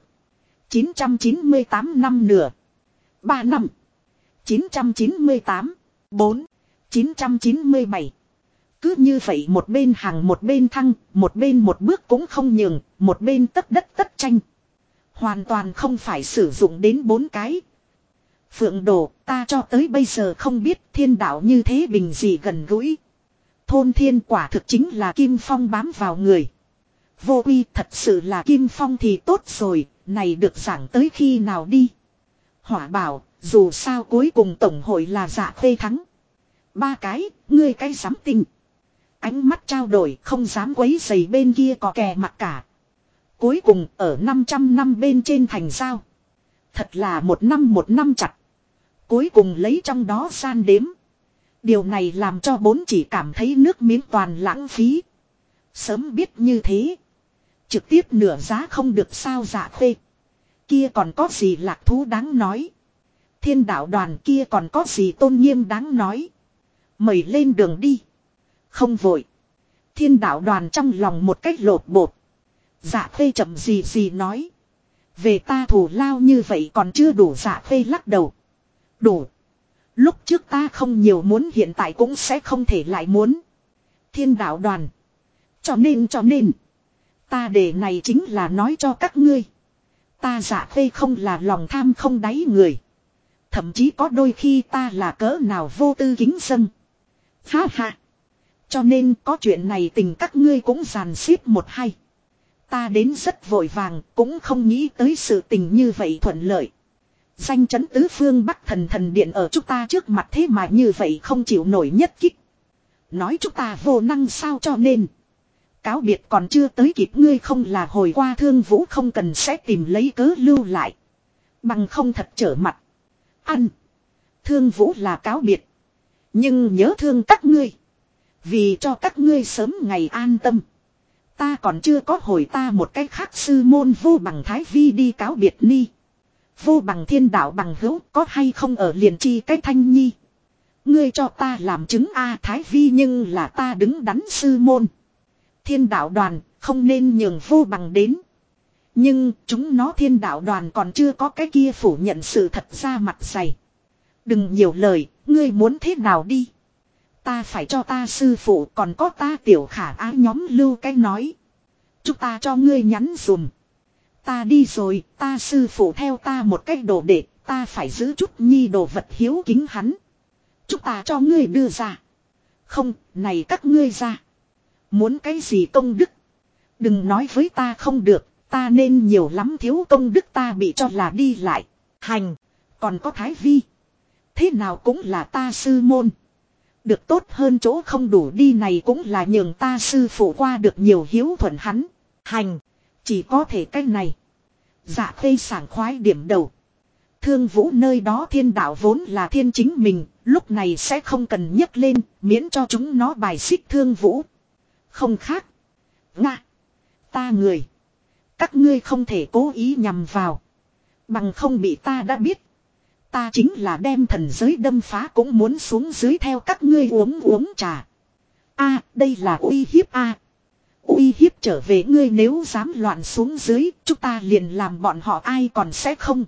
998 năm nửa. 3 năm. 998. 4. 997. Cứ như vậy một bên hàng một bên thăng, một bên một bước cũng không nhường, một bên tất đất tất tranh. Hoàn toàn không phải sử dụng đến 4 cái. Phượng Đồ, ta cho tới bây giờ không biết thiên đạo như thế bình dị gần gũi. Thôn thiên quả thực chính là kim phong bám vào người. Vô Uy thật sự là kim phong thì tốt rồi, này được giảng tới khi nào đi. Hỏa bảo, dù sao cuối cùng tổng hội là Dạ Khê thắng. 3 cái, ngươi cái dám tinh. Ánh mắt trao đổi không dám quấy giày bên kia có kè mặt cả. Cuối cùng ở 500 năm bên trên thành giao. Thật là một năm chặt. Cuối cùng lấy trong đó san đếm. Điều này làm cho 4 chỉ cảm thấy nước miếng toàn lãng phí. Sớm biết như thế. Trực tiếp nửa giá không được sao Dạ Khê. Kia còn có gì lạc thú đáng nói. Thiên đạo đoàn kia còn có gì tôn nghiêm đáng nói. Mời lên đường đi. Không vội. Thiên đạo đoàn trong lòng một cách lột bột. Dạ Khê chậm gì nói. Về ta thủ lao như vậy còn chưa đủ Dạ Khê lắc đầu. Đủ. Lúc trước ta không nhiều muốn hiện tại cũng sẽ không thể lại muốn. Thiên đạo đoàn. Cho nên. Ta đề này chính là nói cho các ngươi. Ta Dạ Khê không là lòng tham không đáy người. Thậm chí có đôi khi ta là cỡ nào vô tư kính dâng. Ha ha. Cho nên có chuyện này tình các ngươi cũng dàn xếp một hay. Ta đến rất vội vàng cũng không nghĩ tới sự tình như vậy thuận lợi. Danh chấn tứ phương Bắc Thần Thần Điện ở chúng ta trước mặt thế mà như vậy không chịu nổi nhất kích. Nói chúng ta vô năng sao cho nên. Cáo biệt còn chưa tới kịp ngươi không là hồi qua Thương Vũ không cần sẽ tìm lấy cớ lưu lại. Bằng không thật trở mặt. Ăn. Thương Vũ là cáo biệt. Nhưng nhớ thương các ngươi. Vì cho các ngươi sớm ngày an tâm. Ta còn chưa có hồi ta một cách khác sư môn Vô Bằng Thái Vi đi cáo biệt ni. Vô Bằng Thiên Đạo bằng hữu có hay không ở liền chi cách thanh nhi. Ngươi cho ta làm chứng A Thái Vi nhưng là ta đứng đắn sư môn. Thiên Đạo đoàn không nên nhường Vô Bằng đến. Nhưng chúng nó Thiên Đạo đoàn còn chưa có cái kia phủ nhận sự thật ra mặt dày. Đừng nhiều lời, ngươi muốn thế nào đi. Ta phải cho ta sư phụ còn có ta tiểu khả á nhóm lưu cái nói. Chúng ta cho ngươi nhắn dùm. Ta đi rồi, ta sư phụ theo ta một cách đồ đệ, ta phải giữ chút nhi đồ vật hiếu kính hắn. Chúng ta cho ngươi đưa ra. Không, này các ngươi ra. Muốn cái gì công đức? Đừng nói với ta không được, ta nên nhiều lắm thiếu công đức ta bị cho là đi lại. Hành, còn có Thái Vi. Thế nào cũng là ta sư môn. Được tốt hơn chỗ không đủ đi này cũng là nhường ta sư phụ qua được nhiều hiếu thuận hắn. Hành, chỉ có thể cái này. Dạ Khê sảng khoái điểm đầu. Thương Vũ nơi đó Thiên Đạo vốn là thiên chính mình, lúc này sẽ không cần nhấc lên, miễn cho chúng nó bài xích Thương Vũ. Không khác. Nga. Ta người. Các ngươi không thể cố ý nhằm vào. Bằng không bị ta đã biết. Ta chính là đem thần giới đâm phá cũng muốn xuống dưới theo các ngươi uống trà. A, đây là uy hiếp a. Uy hiếp trở về ngươi nếu dám loạn xuống dưới, chúng ta liền làm bọn họ ai còn sẽ không.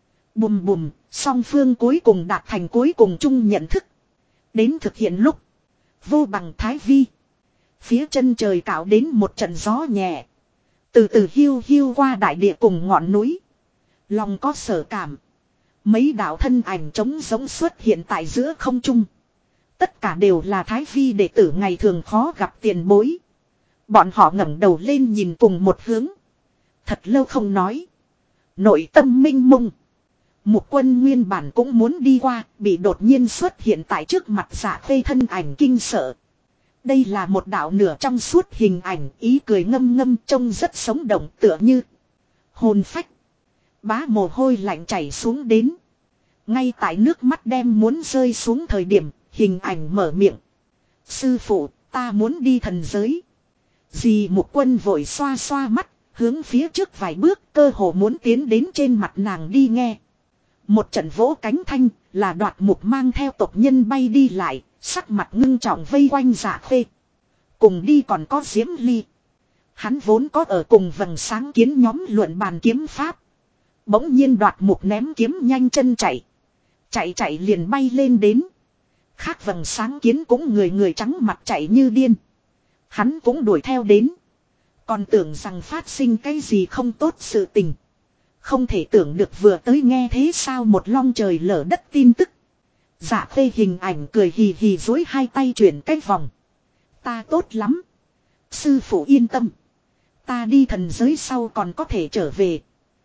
Bùm bùm, song phương cuối cùng đạt thành cuối cùng chung nhận thức. Đến thực hiện lúc. Vô Bằng Thái Vi. Phía chân trời cạo đến một trận gió nhẹ. Từ từ hiu hiu qua đại địa cùng ngọn núi. Lòng có sở cảm. Mấy đạo thân ảnh trống giống xuất hiện tại giữa không trung. Tất cả đều là Thái Vi đệ tử ngày thường khó gặp tiền bối. Bọn họ ngẩng đầu lên nhìn cùng một hướng. Thật lâu không nói. Nội tâm minh mông. Mục Quân nguyên bản cũng muốn đi qua, bị đột nhiên xuất hiện tại trước mặt Dạ Khê thân ảnh kinh sợ. Đây là một đạo nửa trong suốt hình ảnh, ý cười ngâm ngâm trông rất sống động tựa như hồn phách. Bá mồ hôi lạnh chảy xuống đến. Ngay tại nước mắt đem muốn rơi xuống thời điểm, hình ảnh mở miệng. Sư phụ, ta muốn đi thần giới. Dì Mục Quân vội xoa xoa mắt, hướng phía trước vài bước cơ hồ muốn tiến đến trên mặt nàng đi nghe. Một trận vỗ cánh thanh là Đoạt Mục mang theo tộc nhân bay đi lại, sắc mặt ngưng trọng vây quanh Dạ Khê. Cùng đi còn có Diễm Ly. Hắn vốn có ở cùng vầng sáng kiến nhóm luận bàn kiếm pháp. Bỗng nhiên Đoạt Mục ném kiếm nhanh chân chạy. Chạy liền bay lên đến. Khác vầng sáng kiến cũng người trắng mặt chạy như điên. Hắn cũng đuổi theo đến. Còn tưởng rằng phát sinh cái gì không tốt sự tình. Không thể tưởng được vừa tới nghe thế sao một long trời lở đất tin tức. Dạ Khê hình ảnh cười hì hì dối hai tay chuyển cái vòng. Ta tốt lắm. Sư phụ yên tâm. Ta đi thần giới sau còn có thể trở về.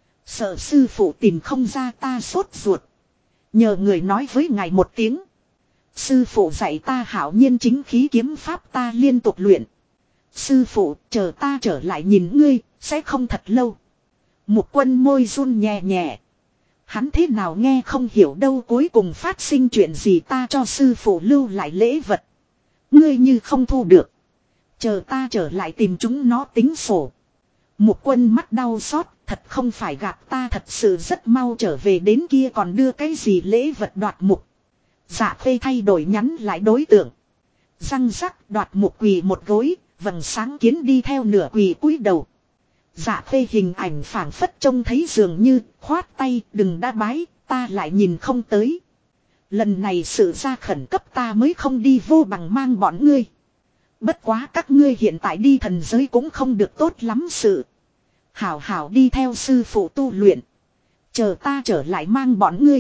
Sợ sư phụ tìm không ra ta sốt ruột. Nhờ người nói với ngài một tiếng. Sư phụ dạy ta hảo nhiên chính khí kiếm pháp ta liên tục luyện. Sư phụ chờ ta trở lại nhìn ngươi, sẽ không thật lâu. Mục Quân môi run nhẹ nhẹ. Hắn thế nào nghe không hiểu đâu cuối cùng phát sinh chuyện gì ta cho sư phụ lưu lại lễ vật. Ngươi như không thu được. Chờ ta trở lại tìm chúng nó tính sổ. Mục Quân mắt đau xót, thật không phải gạt ta thật sự rất mau trở về đến kia còn đưa cái gì lễ vật Đoạt Mục. Dạ Khê thay đổi nhắn lại đối tượng. Răng rắc Đoạt Mục quỳ một gối, vầng sáng kiến đi theo nửa quỳ cúi đầu. Dạ Khê hình ảnh phảng phất trông thấy dường như khoát tay đừng đã bái, ta lại nhìn không tới. Lần này sự ra khẩn cấp ta mới không đi Vô Bằng mang bọn ngươi. Bất quá các ngươi hiện tại đi thần giới cũng không được tốt lắm sự. Hảo hảo đi theo sư phụ tu luyện. Chờ ta trở lại mang bọn ngươi.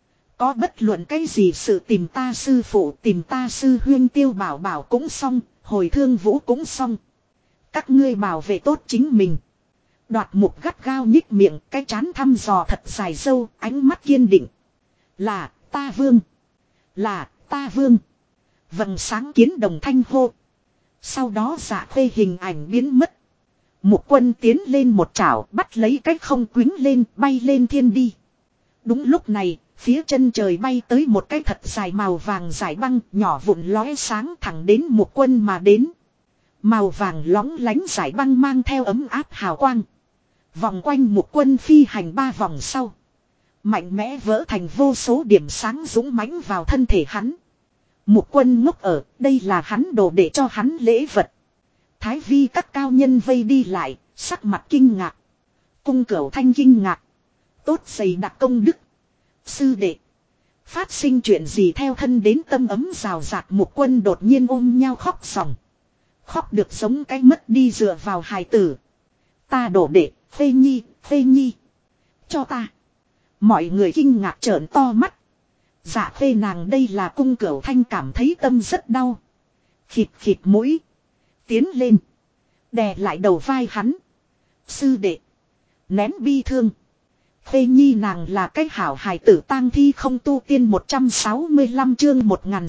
Có bất luận cái gì sự tìm ta sư phụ tìm ta sư huyên Tiêu Bảo Bảo cũng xong, hồi Thương Vũ cũng xong. Các ngươi bảo vệ tốt chính mình. Đoạt mục gắt gao nhích miệng, cái trán thăm dò thật dài sâu, ánh mắt kiên định. Là ta vương. Là ta vương. Vầng sáng kiến đồng thanh hô. Sau đó Dạ Khê hình ảnh biến mất. Mục Quân tiến lên một chảo, bắt lấy cách không quýnh lên, bay lên thiên đi. Đúng lúc này, phía chân trời bay tới một cái thật dài màu vàng giải băng, nhỏ vụn lóe sáng thẳng đến Mục Quân mà đến. Màu vàng lóng lánh giải băng mang theo ấm áp hào quang. Vòng quanh Mục Quân phi hành 3 vòng sau. Mạnh mẽ vỡ thành vô số điểm sáng dũng mãnh vào thân thể hắn. Mục Quân ngốc ở, đây là hắn đồ để cho hắn lễ vật. Thái vi các cao nhân vây đi lại, sắc mặt kinh ngạc. Cung Cửu Thanh kinh ngạc. Tốt dày đặc công đức. Sư đệ. Phát sinh chuyện gì theo thân đến tâm ấm rào rạt Mục Quân đột nhiên ôm nhau khóc ròng. Khóc được giống cái mất đi dựa vào hài tử. Ta đổ đệ, Phê Nhi, Phê Nhi. Cho ta. Mọi người kinh ngạc trợn to mắt. Dạ Phê nàng đây là Cung Cửu Thanh cảm thấy tâm rất đau. Khịt khịt mũi. Tiến lên. Đè lại đầu vai hắn. Sư đệ. Nén bi thương. Phê Nhi nàng là cái hảo hài tử tang thi không tu tiên 165 chương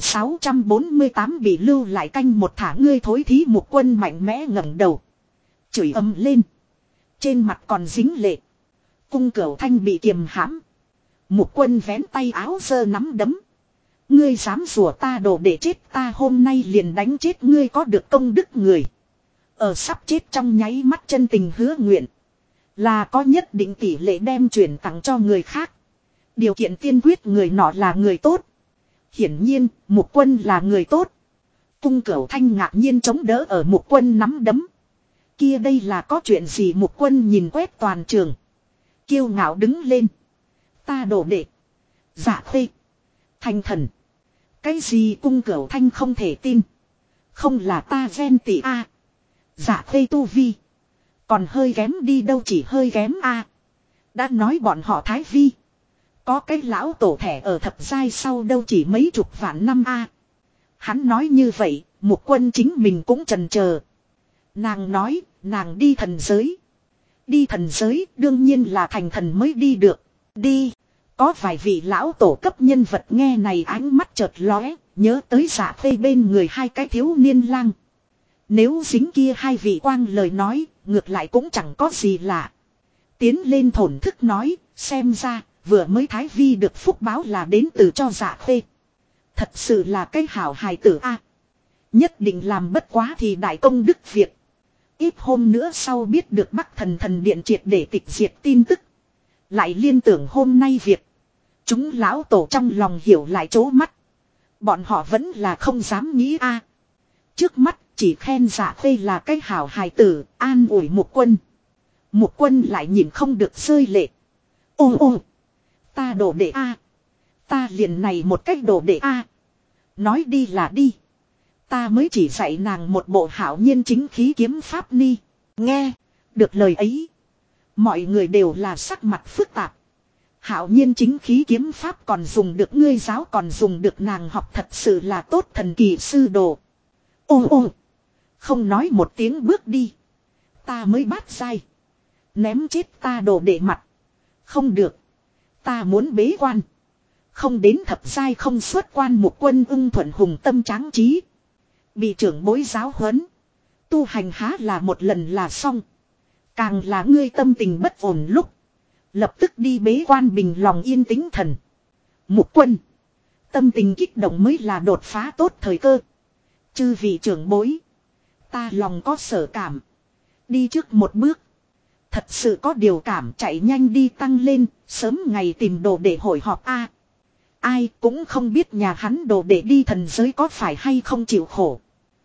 1648 bị lưu lại canh một thả ngươi thối thí Mục Quân mạnh mẽ ngẩng đầu. Chửi ầm lên. Trên mặt còn dính lệ. Cung Cửu Thanh bị kiềm hãm. Mục Quân vén tay áo giơ nắm đấm. Ngươi dám rủa ta đổ để chết ta hôm nay liền đánh chết ngươi có được công đức người. Ở sắp chết trong nháy mắt chân tình hứa nguyện. Là có nhất định tỷ lệ đem chuyển tặng cho người khác. Điều kiện tiên quyết người nọ là người tốt. Hiển nhiên, Mục Quân là người tốt. Cung Cửu Thanh ngạc nhiên chống đỡ ở Mục Quân nắm đấm. Kia đây là có chuyện gì Mục Quân nhìn quét toàn trường. Kiêu ngạo đứng lên. Ta đổ đệ. Dạ Khê. Thành thần. Cái gì Cung Cửu Thanh không thể tin. Không là ta ghen tị a. Dạ Khê tu vi. Còn hơi kém đi đâu chỉ hơi kém a. Đã nói bọn họ Thái Vi. Có cái lão tổ thẻ ở thập giai sau đâu chỉ mấy chục vạn năm a. Hắn nói như vậy, Mục Quân chính mình cũng chần chờ. Nàng nói, nàng đi thần giới. Đi thần giới đương nhiên là thành thần mới đi được. Đi. Có vài vị lão tổ cấp nhân vật nghe này ánh mắt chợt lóe, nhớ tới Dạ Khê bên người hai cái thiếu niên lang. Nếu dính kia hai vị quang lời nói, ngược lại cũng chẳng có gì lạ. Tiến lên thổn thức nói, xem ra, vừa mới Thái Vi được phúc báo là đến từ cho Dạ Khê. Thật sự là cái hảo hài tử a. Nhất định làm bất quá thì đại công đức việc. Ít hôm nữa sau biết được Bắc Thần Điện triệt để tịch diệt tin tức. Lại liên tưởng hôm nay việc. Chúng lão tổ trong lòng hiểu lại chố mắt. Bọn họ vẫn là không dám nghĩ a. Trước mắt chỉ khen Dạ Khê là cái hảo hài tử, an ủi Mục Quân. Mục Quân lại nhìn không được rơi lệ. Ô ô. Ta đổ đệ a. Ta liền này một cách đổ đệ a. Nói đi là đi. Ta mới chỉ dạy nàng một bộ hảo nhiên chính khí kiếm pháp ni. Nghe. Được lời ấy. Mọi người đều là sắc mặt phức tạp. Hảo nhiên chính khí kiếm pháp còn dùng được ngươi giáo còn dùng được nàng học thật sự là tốt thần kỳ sư đồ. Ô ô. Không nói một tiếng bước đi. Ta mới bắt sai. Ném chết ta đồ để mặt. Không được. Ta muốn bế quan. Không đến thập giai không xuất quan Mục Quân ưng thuận hùng tâm tráng trí. Bị trưởng bối giáo huấn. Tu hành há là một lần là xong. Càng là ngươi tâm tình bất ổn lúc. Lập tức đi bế quan bình lòng yên tĩnh thần. Mục Quân. Tâm tình kích động mới là đột phá tốt thời cơ. Chư vị trưởng bối. Ta lòng có sở cảm. Đi trước một bước. Thật sự có điều cảm chạy nhanh đi tăng lên. Sớm ngày tìm đồ để hội họp a. Ai cũng không biết nhà hắn đồ để đi thần giới có phải hay không chịu khổ.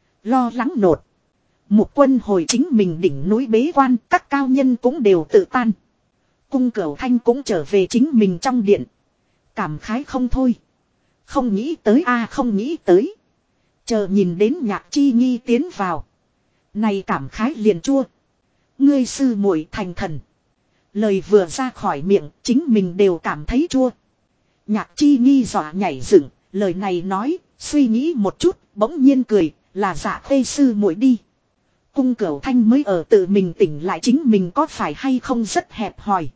Lo lắng nột. Mục Quân hồi chính mình đỉnh núi bế quan. Các cao nhân cũng đều tự tan. Cung Cửu Thanh cũng trở về chính mình trong điện. Cảm khái không thôi. Không nghĩ tới a không nghĩ tới. Chờ nhìn đến Nhạc Chi Nhi tiến vào. Này cảm khái liền chua. Ngươi sư muội thành thần. Lời vừa ra khỏi miệng chính mình đều cảm thấy chua. Nhạc Chi Nhi dọa nhảy dựng. Lời này nói suy nghĩ một chút bỗng nhiên cười là Dạ Khê sư muội đi. Cung Cửu Thanh mới ở tự mình tỉnh lại chính mình có phải hay không rất hẹp hòi.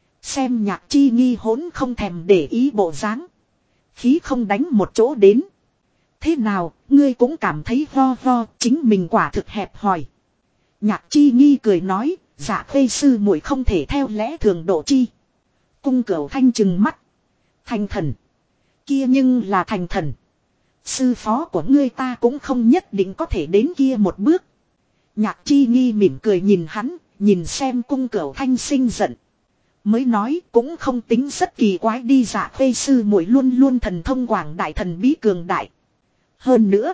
Xem Nhạc Chi Nghi hỗn không thèm để ý bộ dáng. Khí không đánh một chỗ đến. Thế nào, ngươi cũng cảm thấy ho ho, chính mình quả thực hẹp hòi. Nhạc Chi Nghi cười nói, dạ Khê sư muội không thể theo lẽ thường độ chi. Cung Cửu Thanh trừng mắt. Thành thần. Kia nhưng là thành thần. Sư phó của ngươi ta cũng không nhất định có thể đến kia một bước. Nhạc Chi Nghi mỉm cười nhìn hắn, nhìn xem Cung Cửu Thanh sinh giận. Mới nói cũng không tính rất kỳ quái đi, dạ Khê sư muội luôn luôn thần thông quảng đại, thần bí cường đại. Hơn nữa,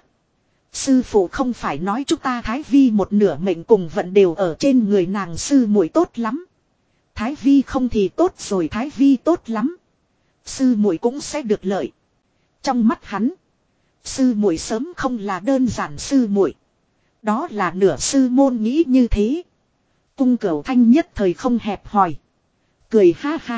sư phụ không phải nói chúng ta Thái Vi một nửa mệnh cùng vận đều ở trên người nàng, sư muội tốt lắm. Thái Vi không thì tốt rồi, Thái Vi tốt lắm, sư muội cũng sẽ được lợi. Trong mắt hắn, sư muội sớm không là đơn giản sư muội, đó là nửa sư môn nghĩ như thế. Cung Cửu Thanh nhất thời không hẹp hòi, cười ha ha.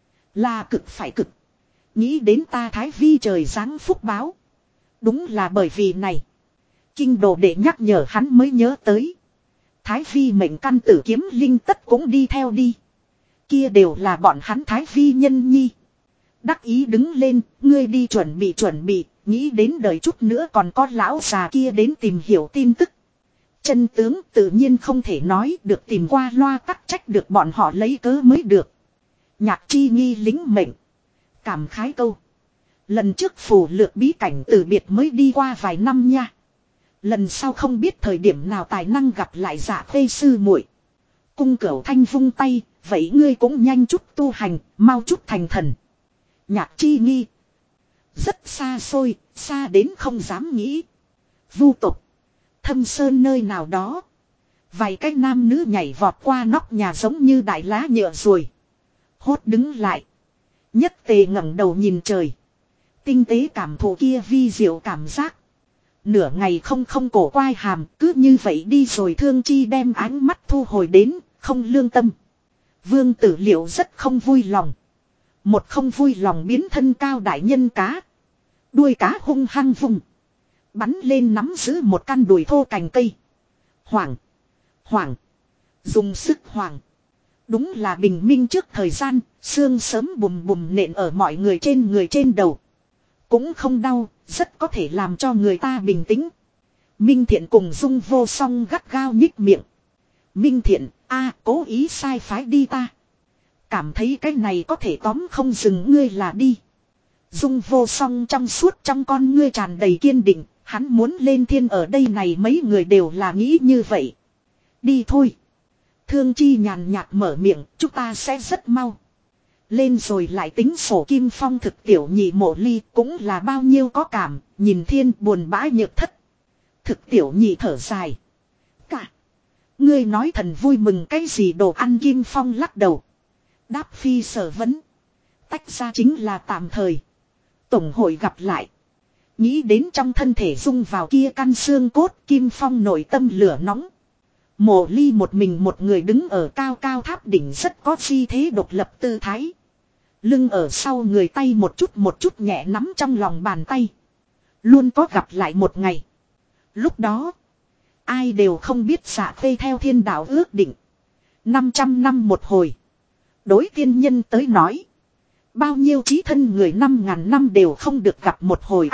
Là cực phải cực. Nghĩ đến ta Thái Vi trời giáng phúc báo. Đúng là bởi vì này. Kinh đồ để nhắc nhở hắn mới nhớ tới. Thái Vi mệnh căn tử kiếm linh tất cũng đi theo đi. Kia đều là bọn hắn Thái Vi nhân nhi. Đắc ý đứng lên, ngươi đi chuẩn bị, nghĩ đến đợi chút nữa còn có lão già kia đến tìm hiểu tin tức. Chân tướng tự nhiên không thể nói được, tìm qua loa tắc trách được bọn họ lấy cớ mới được. Nhạc Chi Nghi lính mệnh. Cảm khái câu. Lần trước phù lược bí cảnh từ biệt mới đi qua vài năm nha. Lần sau không biết thời điểm nào tài năng gặp lại dạ Khê sư muội. Cung Cửu Thanh vung tay, vậy ngươi cũng nhanh chút tu hành, mau chút thành thần. Nhạc Chi Nghi. Rất xa xôi, xa đến không dám nghĩ. Vu tục. Thâm sơn nơi nào đó. Vài cái nam nữ nhảy vọt qua nóc nhà giống như đại lá nhựa ruồi. Hốt đứng lại. Nhất tề ngẩng đầu nhìn trời. Tinh tế cảm thụ kia vi diệu cảm giác. Nửa ngày không cổ quai hàm, cứ như vậy đi rồi. Thương Chi đem ánh mắt thu hồi đến, không lương tâm. Vương Tử Liệu rất không vui lòng. Một không vui lòng biến thân cao đại nhân cá. Đuôi cá hung hăng vùng. Bắn lên nắm giữ một căn đùi thô cành cây. Hoảng. Dùng sức hoảng. Đúng là bình minh trước thời gian, sương sớm bùm bùm nện ở mọi người trên đầu. Cũng không đau, rất có thể làm cho người ta bình tĩnh. Minh Thiện cùng Dung Vô Song gắt gao nhích miệng. Minh Thiện, cố ý sai phái đi ta. Cảm thấy cái này có thể tóm không dừng ngươi là đi. Dung Vô Song trong suốt trong con ngươi tràn đầy kiên định, hắn muốn lên thiên, ở đây này mấy người đều là nghĩ như vậy. Đi thôi. Thương Chi nhàn nhạt mở miệng, chúng ta sẽ rất mau. Lên rồi lại tính sổ. Kim Phong thực tiểu nhị Mộ Ly cũng là bao nhiêu có cảm, nhìn thiên buồn bã nhược thất. Thực tiểu nhị thở dài. Cả. Ngươi nói thần vui mừng cái gì đồ ăn? Kim Phong lắc đầu. Đáp phi sở vấn. Tách ra chính là tạm thời. Tổng hội gặp lại. Nghĩ đến trong thân thể dung vào kia căn xương cốt, Kim Phong nội tâm lửa nóng. Mộ Ly một mình một người đứng ở cao cao tháp đỉnh, rất có phi thế độc lập tư thái. Lưng ở sau người, tay một chút nhẹ nắm trong lòng bàn tay. Luôn có gặp lại một ngày. Lúc đó, ai đều không biết Dạ Khê theo thiên đạo ước định 500 năm một hồi. Đối tiên nhân tới nói, bao nhiêu chí thân người 5.000 năm đều không được gặp một hồi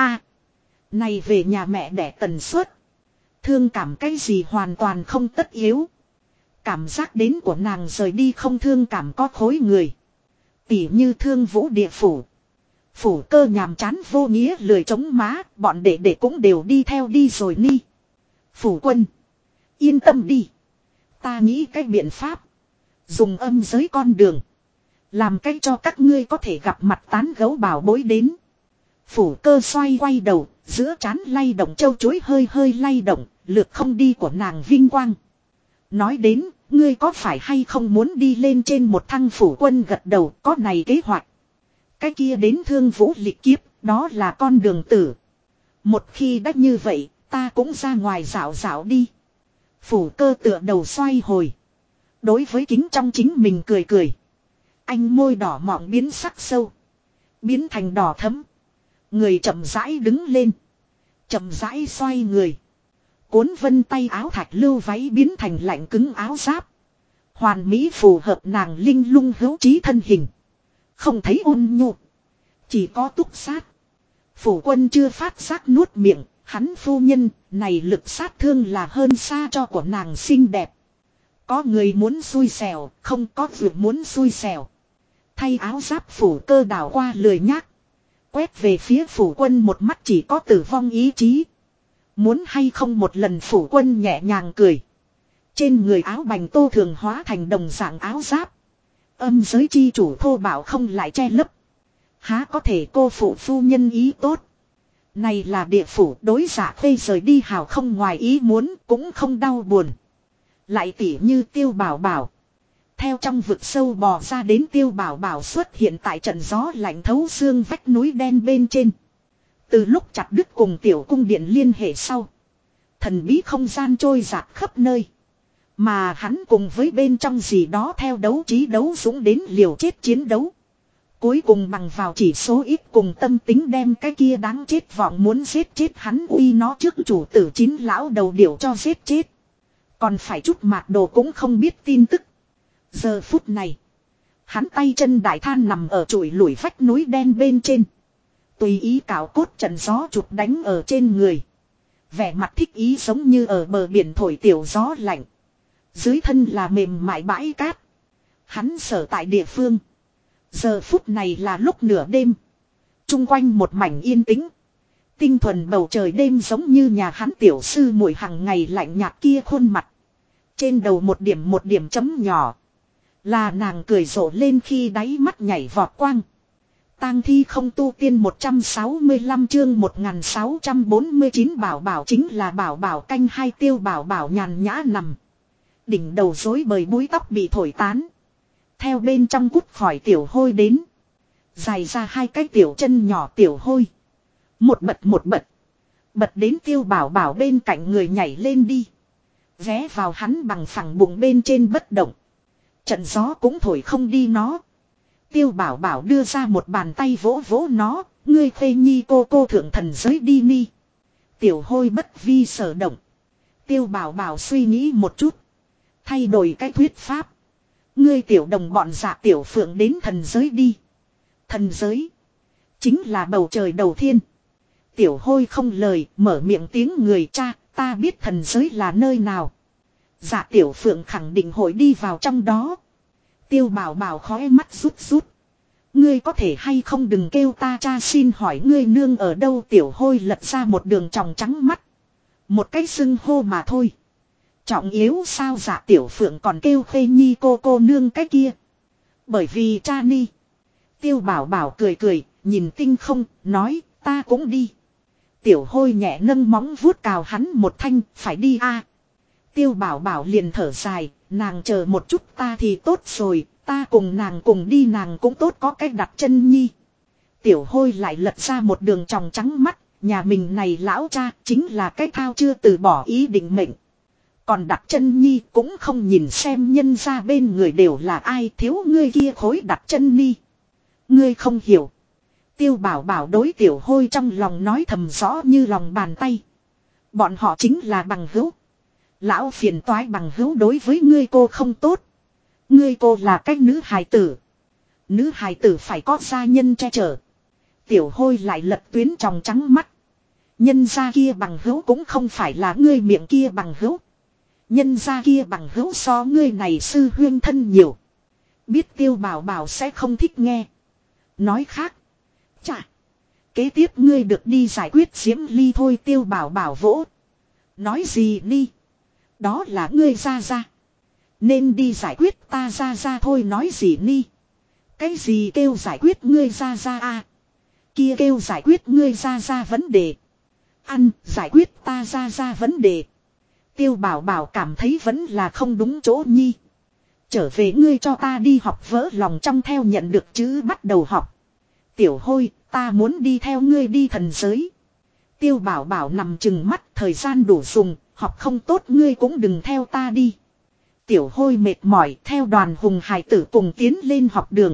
này về nhà mẹ đẻ tần suất. Thương cảm cái gì hoàn toàn không tất yếu. Cảm giác đến của nàng rời đi không thương cảm có khối người. Tỉ như Thương Vũ địa phủ. Phủ Cơ nhàm chán vô nghĩa lười chống má, bọn đệ cũng đều đi theo đi rồi ni. Phủ Quân, yên tâm đi. Ta nghĩ cái biện pháp. Dùng âm giới con đường. Làm cách cho các ngươi có thể gặp mặt tán gấu bảo bối đến. Phủ Cơ xoay quay đầu, giữa trán lay động châu chuối hơi lay động, lược không đi của nàng vinh quang. Nói đến, ngươi có phải hay không muốn đi lên trên một thăng? Phủ Quân gật đầu, có này kế hoạch. Cái kia đến Thương Vũ lịch kiếp, đó là con đường tử. Một khi đã như vậy, ta cũng ra ngoài dạo đi. Phủ Cơ tựa đầu xoay hồi. Đối với kính trong chính mình cười. Anh môi đỏ mọng biến sắc sâu. Biến thành đỏ thẫm. Người chậm rãi đứng lên. Chậm rãi xoay người. Cuốn vân tay áo thạch lưu váy biến thành lạnh cứng áo giáp. Hoàn mỹ phù hợp nàng linh lung hữu trí thân hình. Không thấy ôn nhu. Chỉ có túc sát. Phủ quân chưa phát giác nuốt miệng. Hắn phu nhân này lực sát thương là hơn xa cho của nàng xinh đẹp. Có người muốn xui xẻo. Không có việc muốn xui xẻo. Thay áo giáp phủ cơ đảo qua lười nhác. Quét về phía phủ quân một mắt chỉ có tử vong ý chí. Muốn hay không một lần phủ quân nhẹ nhàng cười. Trên người áo bành tô thường hóa thành đồng dạng áo giáp. Âm giới chi chủ thô bảo không lại che lấp. Há có thể cô phụ phu nhân ý tốt. Này là địa phủ đối giả phê rời đi hào không ngoài ý muốn cũng không đau buồn. Lại tỉ như Tiêu Bảo Bảo. Theo trong vực sâu bò ra đến Tiêu Bảo Bảo xuất hiện tại trận gió lạnh thấu xương vách núi đen bên trên. Từ lúc chặt đứt cùng tiểu cung điện liên hệ sau. Thần bí không gian trôi dạt khắp nơi. Mà hắn cùng với bên trong gì đó theo đấu trí đấu dũng đến liều chết chiến đấu. Cuối cùng bằng vào chỉ số ít cùng tâm tính đem cái kia đáng chết vọng muốn giết chết hắn uy nó trước chủ tử 9 lão đầu điểu cho giết chết. Còn phải chút mạt đồ cũng không biết tin tức. Giờ phút này. Hắn tay chân đại than nằm ở chùi lủi vách núi đen bên trên. Tùy ý cào cốt trận gió chụp đánh ở trên người. Vẻ mặt thích ý giống như ở bờ biển thổi tiểu gió lạnh. Dưới thân là mềm mại bãi cát. Hắn sở tại địa phương. Giờ phút này là lúc nửa đêm. Trung quanh một mảnh yên tĩnh. Tinh thuần bầu trời đêm giống như nhà hắn tiểu sư muội hằng ngày lạnh nhạt kia khuôn mặt. Trên đầu một điểm chấm nhỏ. Là nàng cười rộ lên khi đáy mắt nhảy vọt quang. Tang thi không tu tiên 165 chương 1649 bảo bảo chính là bảo bảo canh hai Tiêu Bảo Bảo nhàn nhã nằm. Đỉnh đầu rối bời búi tóc bị thổi tán. Theo bên trong cút khỏi tiểu hôi đến. Dài ra hai cái tiểu chân nhỏ tiểu hôi. Một bật. Bật đến Tiêu Bảo Bảo bên cạnh người nhảy lên đi. Ghé vào hắn bằng phẳng bụng bên trên bất động. Trận gió cũng thổi không đi nó. Tiêu Bảo Bảo đưa ra một bàn tay vỗ vỗ nó. Ngươi khê nhi cô thượng thần giới đi ni. Tiểu hôi bất vi sở động. Tiêu Bảo Bảo suy nghĩ một chút. Thay đổi cái thuyết pháp. Ngươi tiểu đồng bọn dạ tiểu phượng đến thần giới đi. Thần giới. Chính là bầu trời đầu thiên. Tiểu hôi không lời mở miệng tiếng người cha. Ta biết thần giới là nơi nào. Dạ tiểu phượng khẳng định hội đi vào trong đó. Tiêu Bảo Bảo khóe mắt rút. Ngươi có thể hay không đừng kêu ta cha xin hỏi ngươi nương ở đâu tiểu hôi lật ra một đường tròng trắng mắt. Một cái xưng hô mà thôi. Trọng yếu sao dạ tiểu phượng còn kêu khê nhi cô nương cái kia. Bởi vì cha ni. Tiêu Bảo Bảo cười nhìn tinh không nói ta cũng đi. Tiểu hôi nhẹ nâng móng vuốt cào hắn một thanh phải đi a. Tiêu Bảo Bảo liền thở dài. Nàng chờ một chút ta thì tốt rồi. Ta cùng nàng cùng đi nàng cũng tốt có cách đặt chân nhi. Tiểu hôi lại lật ra một đường tròng trắng mắt. Nhà mình này lão cha chính là cái thao chưa từ bỏ ý định mệnh. Còn đặt chân nhi cũng không nhìn xem nhân ra bên người đều là ai thiếu ngươi kia khối đặt chân nhi. Ngươi không hiểu. Tiêu Bảo Bảo đối tiểu hôi trong lòng nói thầm rõ như lòng bàn tay. Bọn họ chính là bằng hữu. Lão phiền toái bằng hữu đối với ngươi cô không tốt. Ngươi cô là cái nữ hài tử. Nữ hài tử phải có gia nhân che chở. Tiểu hôi lại lật tuyến tròng trắng mắt. Nhân gia kia bằng hữu cũng không phải là ngươi miệng kia bằng hữu. Nhân gia kia bằng hữu so ngươi này sư huyên thân nhiều. Biết Tiêu Bảo Bảo sẽ không thích nghe. Nói khác. Chà. Kế tiếp ngươi được đi giải quyết Diễm Ly thôi Tiêu Bảo Bảo vỗ. Nói gì đi. Đó là ngươi ra. Nên đi giải quyết ta ra thôi nói gì đi. Cái gì kêu giải quyết ngươi ra a. Kia kêu giải quyết ngươi ra vấn đề. Ăn giải quyết ta ra vấn đề. Tiêu Bảo Bảo cảm thấy vẫn là không đúng chỗ nhi. Trở về ngươi cho ta đi học vỡ lòng trong theo nhận được chữ bắt đầu học. Tiểu hôi ta muốn đi theo ngươi đi thần giới. Tiêu Bảo Bảo nằm chừng mắt thời gian đủ dùng. Học không tốt ngươi cũng đừng theo ta đi. Tiểu hôi mệt mỏi theo đoàn hùng hải tử cùng tiến lên học đường.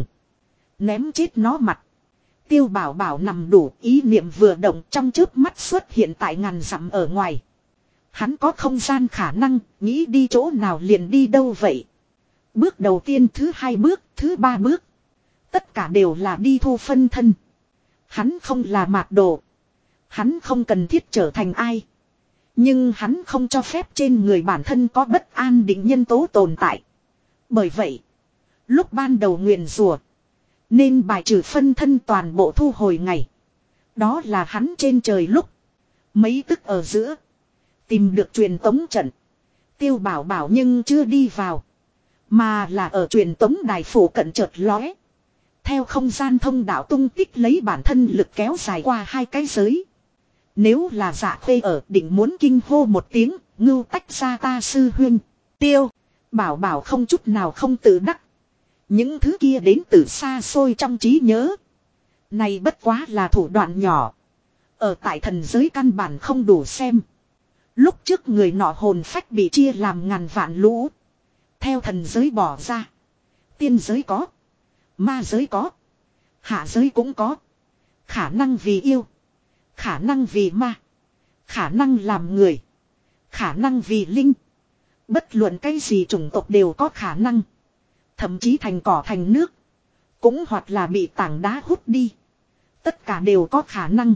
Ném chết nó mặt. Tiêu Bảo Bảo nằm đủ ý niệm vừa động trong chớp mắt xuất hiện tại ngàn dặm ở ngoài. Hắn có không gian khả năng, nghĩ đi chỗ nào liền đi đâu vậy. Bước đầu tiên, thứ hai bước, thứ ba bước. Tất cả đều là đi thu phân thân. Hắn không là mạt đồ. Hắn không cần thiết trở thành ai. Nhưng hắn không cho phép trên người bản thân có bất an định nhân tố tồn tại. Bởi vậy, lúc ban đầu nguyền rủa nên bài trừ phân thân toàn bộ thu hồi ngày. Đó là hắn trên trời lúc. Mấy tức ở giữa. Tìm được truyền tống trận. Tiêu Bảo Bảo nhưng chưa đi vào. Mà là ở truyền tống đài phủ cận chợt lóe. Theo không gian thông đạo tung tích lấy bản thân lực kéo dài qua hai cái giới. Nếu là Dạ Khê ở định muốn kinh hô một tiếng, ngưu tách ra ta sư huynh. Tiêu Bảo Bảo không chút nào không tự đắc. Những thứ kia đến từ xa xôi trong trí nhớ. Này bất quá là thủ đoạn nhỏ. Ở tại thần giới căn bản không đủ xem. Lúc trước người nọ hồn phách bị chia làm ngàn vạn lũ. Theo thần giới bỏ ra. Tiên giới có. Ma giới có. Hạ giới cũng có. Khả năng vì yêu. Khả năng vì ma. Khả năng làm người. Khả năng vì linh. Bất luận cái gì chủng tộc đều có khả năng. Thậm chí thành cỏ thành nước. Cũng hoặc là bị tảng đá hút đi. Tất cả đều có khả năng.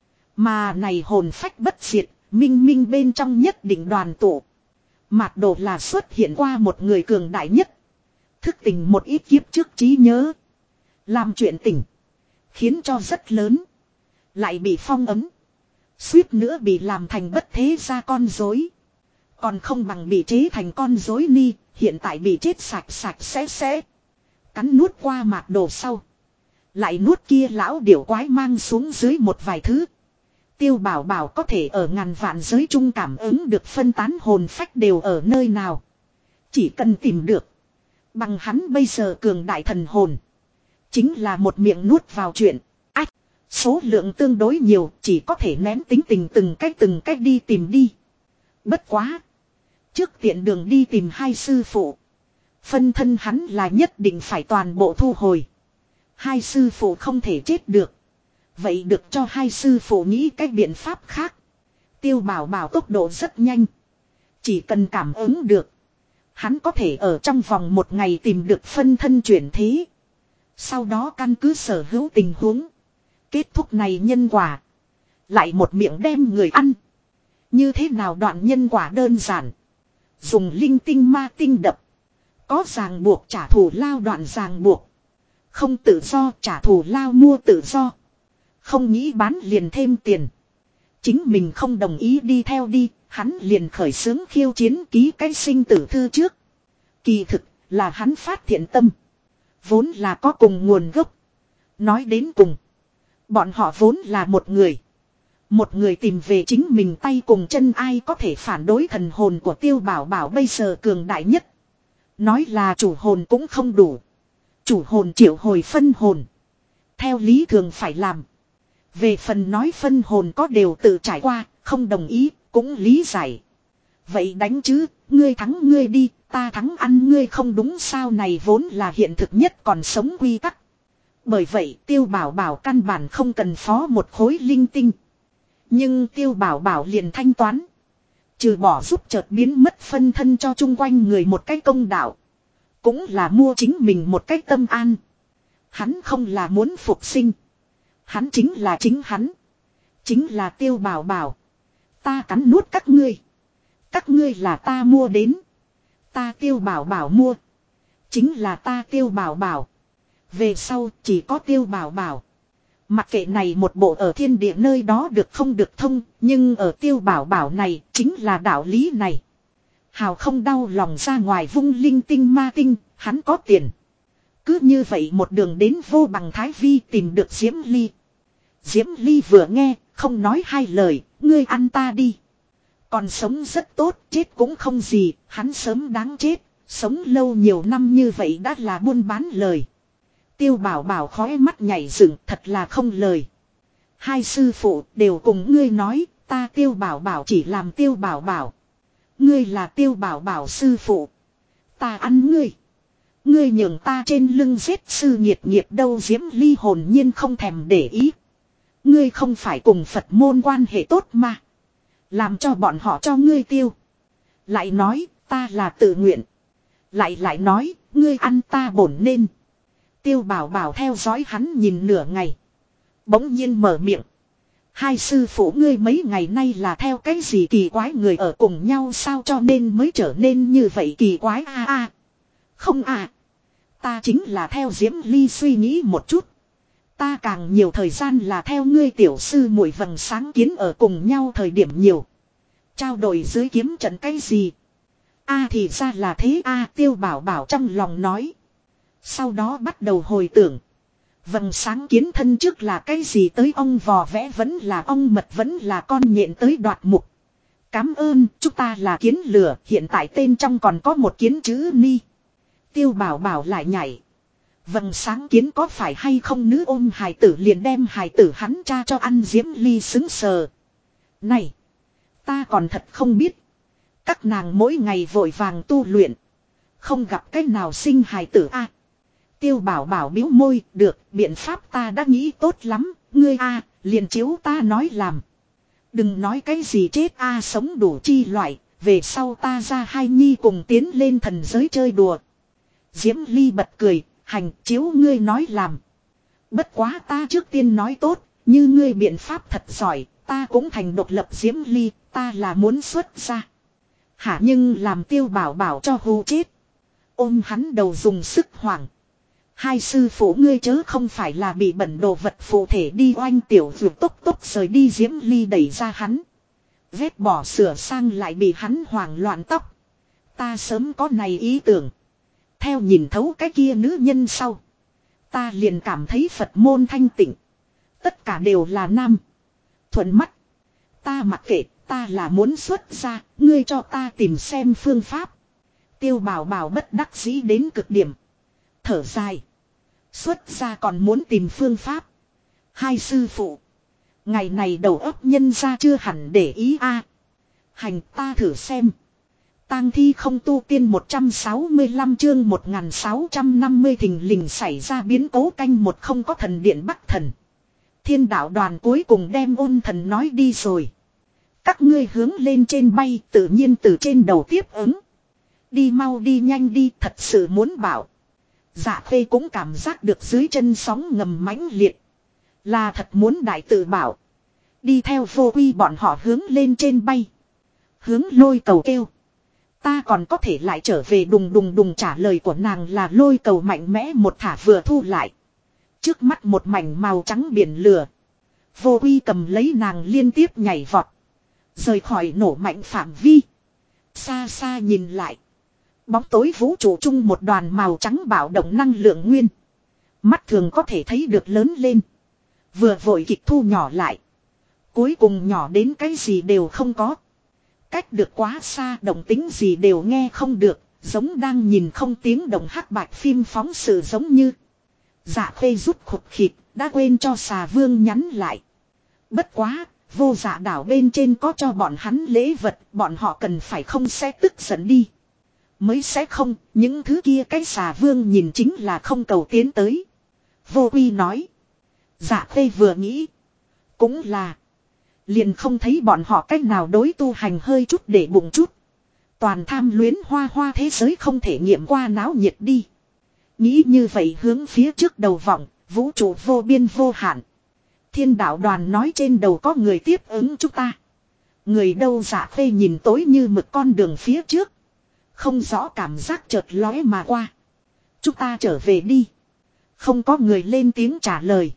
Mà này hồn phách bất diệt. Minh minh bên trong nhất định đoàn tụ. Mạt đồ là xuất hiện qua một người cường đại nhất. Thức tỉnh một ít kiếp trước trí nhớ. Làm chuyện tỉnh. Khiến cho rất lớn. Lại bị phong ấm. Suýt nữa bị làm thành bất thế ra con rối. Còn không bằng bị chế thành con rối ni. Hiện tại bị chết sạch sẽ. Cắn nuốt qua mạt đồ sau. Lại nuốt kia lão điểu quái mang xuống dưới một vài thứ. Tiêu Bảo Bảo có thể ở ngàn vạn giới trung cảm ứng được phân tán hồn phách đều ở nơi nào. Chỉ cần tìm được. Bằng hắn bây giờ cường đại thần hồn. Chính là một miệng nuốt vào chuyện. Ách, số lượng tương đối nhiều, chỉ có thể nén tính tình từng cách đi tìm đi. Bất quá. Trước tiện đường đi tìm hai sư phụ. Phân thân hắn là nhất định phải toàn bộ thu hồi. Hai sư phụ không thể chết được. Vậy được cho hai sư phụ nghĩ cách biện pháp khác. Tiêu Bảo Bảo tốc độ rất nhanh. Chỉ cần cảm ứng được. Hắn có thể ở trong vòng một ngày tìm được phân thân chuyển thế. Sau đó căn cứ sở hữu tình huống. Kết thúc này nhân quả. Lại một miệng đem người ăn. Như thế nào đoạn nhân quả đơn giản. Dùng linh tinh ma tinh đập. Có ràng buộc trả thù lao đoạn ràng buộc. Không tự do trả thù lao mua tự do. Không nghĩ bán liền thêm tiền. Chính mình không đồng ý đi theo đi. Hắn liền khởi xướng khiêu chiến ký cái sinh tử thư trước. Kỳ thực là hắn phát thiện tâm. Vốn là có cùng nguồn gốc. Nói đến cùng. Bọn họ vốn là một người. Một người tìm về chính mình tay cùng chân ai có thể phản đối thần hồn của Tiêu Bảo Bảo bây giờ cường đại nhất. Nói là chủ hồn cũng không đủ. Chủ hồn triệu hồi phân hồn. Theo lý thường phải làm. Về phần nói phân hồn có đều tự trải qua, không đồng ý, cũng lý giải. Vậy đánh chứ, ngươi thắng ngươi đi, ta thắng ăn ngươi không đúng sao này vốn là hiện thực nhất còn sống quy tắc. Bởi vậy Tiêu Bảo Bảo căn bản không cần phó một khối linh tinh. Nhưng Tiêu Bảo Bảo liền thanh toán. Trừ bỏ giúp chợt biến mất phân thân cho chung quanh người một cái công đạo. Cũng là mua chính mình một cái tâm an. Hắn không là muốn phục sinh. Hắn chính là chính hắn. Chính là Tiêu Bảo Bảo. Ta cắn nuốt các ngươi. Các ngươi là ta mua đến. Ta Tiêu Bảo Bảo mua. Chính là ta Tiêu Bảo Bảo. Về sau chỉ có Tiêu Bảo Bảo. Mặc kệ này một bộ ở thiên địa nơi đó được không được thông. Nhưng ở Tiêu Bảo Bảo này chính là đạo lý này. Hào không đau lòng ra ngoài vung linh tinh ma tinh. Hắn có tiền. Cứ như vậy một đường đến vô bằng Thái Vi tìm được Diễm Ly. Diễm Ly vừa nghe, không nói hai lời, ngươi ăn ta đi. Còn sống rất tốt, chết cũng không gì, hắn sớm đáng chết, sống lâu nhiều năm như vậy đã là buôn bán lời. Tiêu Bảo Bảo khói mắt nhảy dựng thật là không lời. Hai sư phụ đều cùng ngươi nói, ta Tiêu Bảo Bảo chỉ làm Tiêu Bảo Bảo. Ngươi là Tiêu Bảo Bảo sư phụ. Ta ăn ngươi. Ngươi nhường ta trên lưng giết sư nghiệp đâu Diễm Ly hồn nhiên không thèm để ý. Ngươi không phải cùng Phật môn quan hệ tốt mà. Làm cho bọn họ cho ngươi tiêu. Lại nói, ta là tự nguyện. Lại nói, ngươi ăn ta bổn nên. Tiêu Bảo Bảo theo dõi hắn nhìn nửa ngày. Bỗng nhiên mở miệng. Hai sư phụ ngươi mấy ngày nay là theo cái gì kỳ quái người ở cùng nhau sao cho nên mới trở nên như vậy kỳ quái a. Không à. Ta chính là theo Diễm Ly suy nghĩ một chút. Ta càng nhiều thời gian là theo ngươi tiểu sư muội vầng sáng kiến ở cùng nhau thời điểm nhiều. Trao đổi dưới kiếm trận cái gì. Thì ra là thế Tiêu Bảo Bảo trong lòng nói. Sau đó bắt đầu hồi tưởng. Vầng sáng kiến thân trước là cái gì tới ong vò vẽ vẫn là ong mật vẫn là con nhện tới đoạt mục. Cám ơn chúng ta là kiến lửa hiện tại tên trong còn có một kiến chữ ni. Tiêu Bảo Bảo lại nhảy. Vầng sáng kiến có phải hay không nữ ôm hài tử liền đem hài tử hắn cha cho ăn Diễm Ly xứng sờ. Này. Ta còn thật không biết. Các nàng mỗi ngày vội vàng tu luyện. Không gặp cách nào sinh hài tử Tiêu Bảo Bảo bĩu môi, được, biện pháp ta đã nghĩ tốt lắm, ngươi liền chiếu ta nói làm. Đừng nói cái gì chết sống đủ chi loại, về sau ta ra hai nhi cùng tiến lên thần giới chơi đùa. Diễm Ly bật cười, hành chiếu ngươi nói làm. Bất quá ta trước tiên nói tốt, như ngươi biện pháp thật giỏi, ta cũng thành độc lập Diễm Ly, ta là muốn xuất ra. Hả nhưng làm Tiêu Bảo Bảo cho hù chết. Ôm hắn đầu dùng sức hoảng. Hai sư phụ ngươi chớ không phải là bị bẩn đồ vật phụ thể đi oanh tiểu vượt tốc rời đi Diễm Ly đẩy ra hắn. Vết bỏ sửa sang lại bị hắn hoảng loạn tóc. Ta sớm có này ý tưởng. Theo nhìn thấu cái kia nữ nhân sau. Ta liền cảm thấy Phật môn thanh tịnh. Tất cả đều là nam. Thuận mắt. Ta mặc kệ, ta là muốn xuất ra, ngươi cho ta tìm xem phương pháp. Tiêu Bảo Bảo bất đắc dĩ đến cực điểm. Thở dài. Xuất ra còn muốn tìm phương pháp. Hai sư phụ. Ngày này đầu óc nhân ra chưa hẳn để ý Hành ta thử xem. Tang thi không tu tiên 165 chương 1650 thình lình xảy ra biến cố canh một không có thần điện Bắc Thần. Thiên đạo đoàn cuối cùng đem ôn thần nói đi rồi. Các ngươi hướng lên trên bay tự nhiên từ trên đầu tiếp ứng. Đi mau đi nhanh đi thật sự muốn bảo. Dạ Khê cũng cảm giác được dưới chân sóng ngầm mãnh liệt. Là thật muốn đại tự bảo. Đi theo Vô Quy bọn họ hướng lên trên bay. Hướng Lôi Cầu kêu. Ta còn có thể lại trở về đùng đùng đùng trả lời của nàng là Lôi Cầu mạnh mẽ một thả vừa thu lại. Trước mắt một mảnh màu trắng biển lửa. Vô Quy cầm lấy nàng liên tiếp nhảy vọt. Rời khỏi nổ mạnh phạm vi. Xa xa nhìn lại. Bóng tối vũ trụ chung một đoàn màu trắng bạo động năng lượng nguyên. Mắt thường có thể thấy được lớn lên. Vừa vội kịch thu nhỏ lại. Cuối cùng nhỏ đến cái gì đều không có. Cách được quá xa động tính gì đều nghe không được. Giống đang nhìn không tiếng động hắc bạch phim phóng sự giống như. Dạ Khê rút khục khịt đã quên cho xà vương nhắn lại. Bất quá. Vô Dạ đảo bên trên có cho bọn hắn lễ vật. Bọn họ cần phải không sẽ tức giận đi. Mới sẽ không, những thứ kia cái xà vương nhìn chính là không cầu tiến tới. Vô Quy nói. Dạ Khê vừa nghĩ. Cũng là. Liền không thấy bọn họ cách nào đối tu hành hơi chút để bụng chút. Toàn tham luyến hoa hoa thế giới không thể nghiệm qua náo nhiệt đi. Nghĩ như vậy hướng phía trước đầu vọng, vũ trụ vô biên vô hạn. Thiên đạo đoàn nói trên đầu có người tiếp ứng chúng ta. Người đâu Dạ Khê nhìn tối như mực con đường phía trước. Không rõ cảm giác chợt lóe mà qua. Chúng ta trở về đi. Không có người lên tiếng trả lời.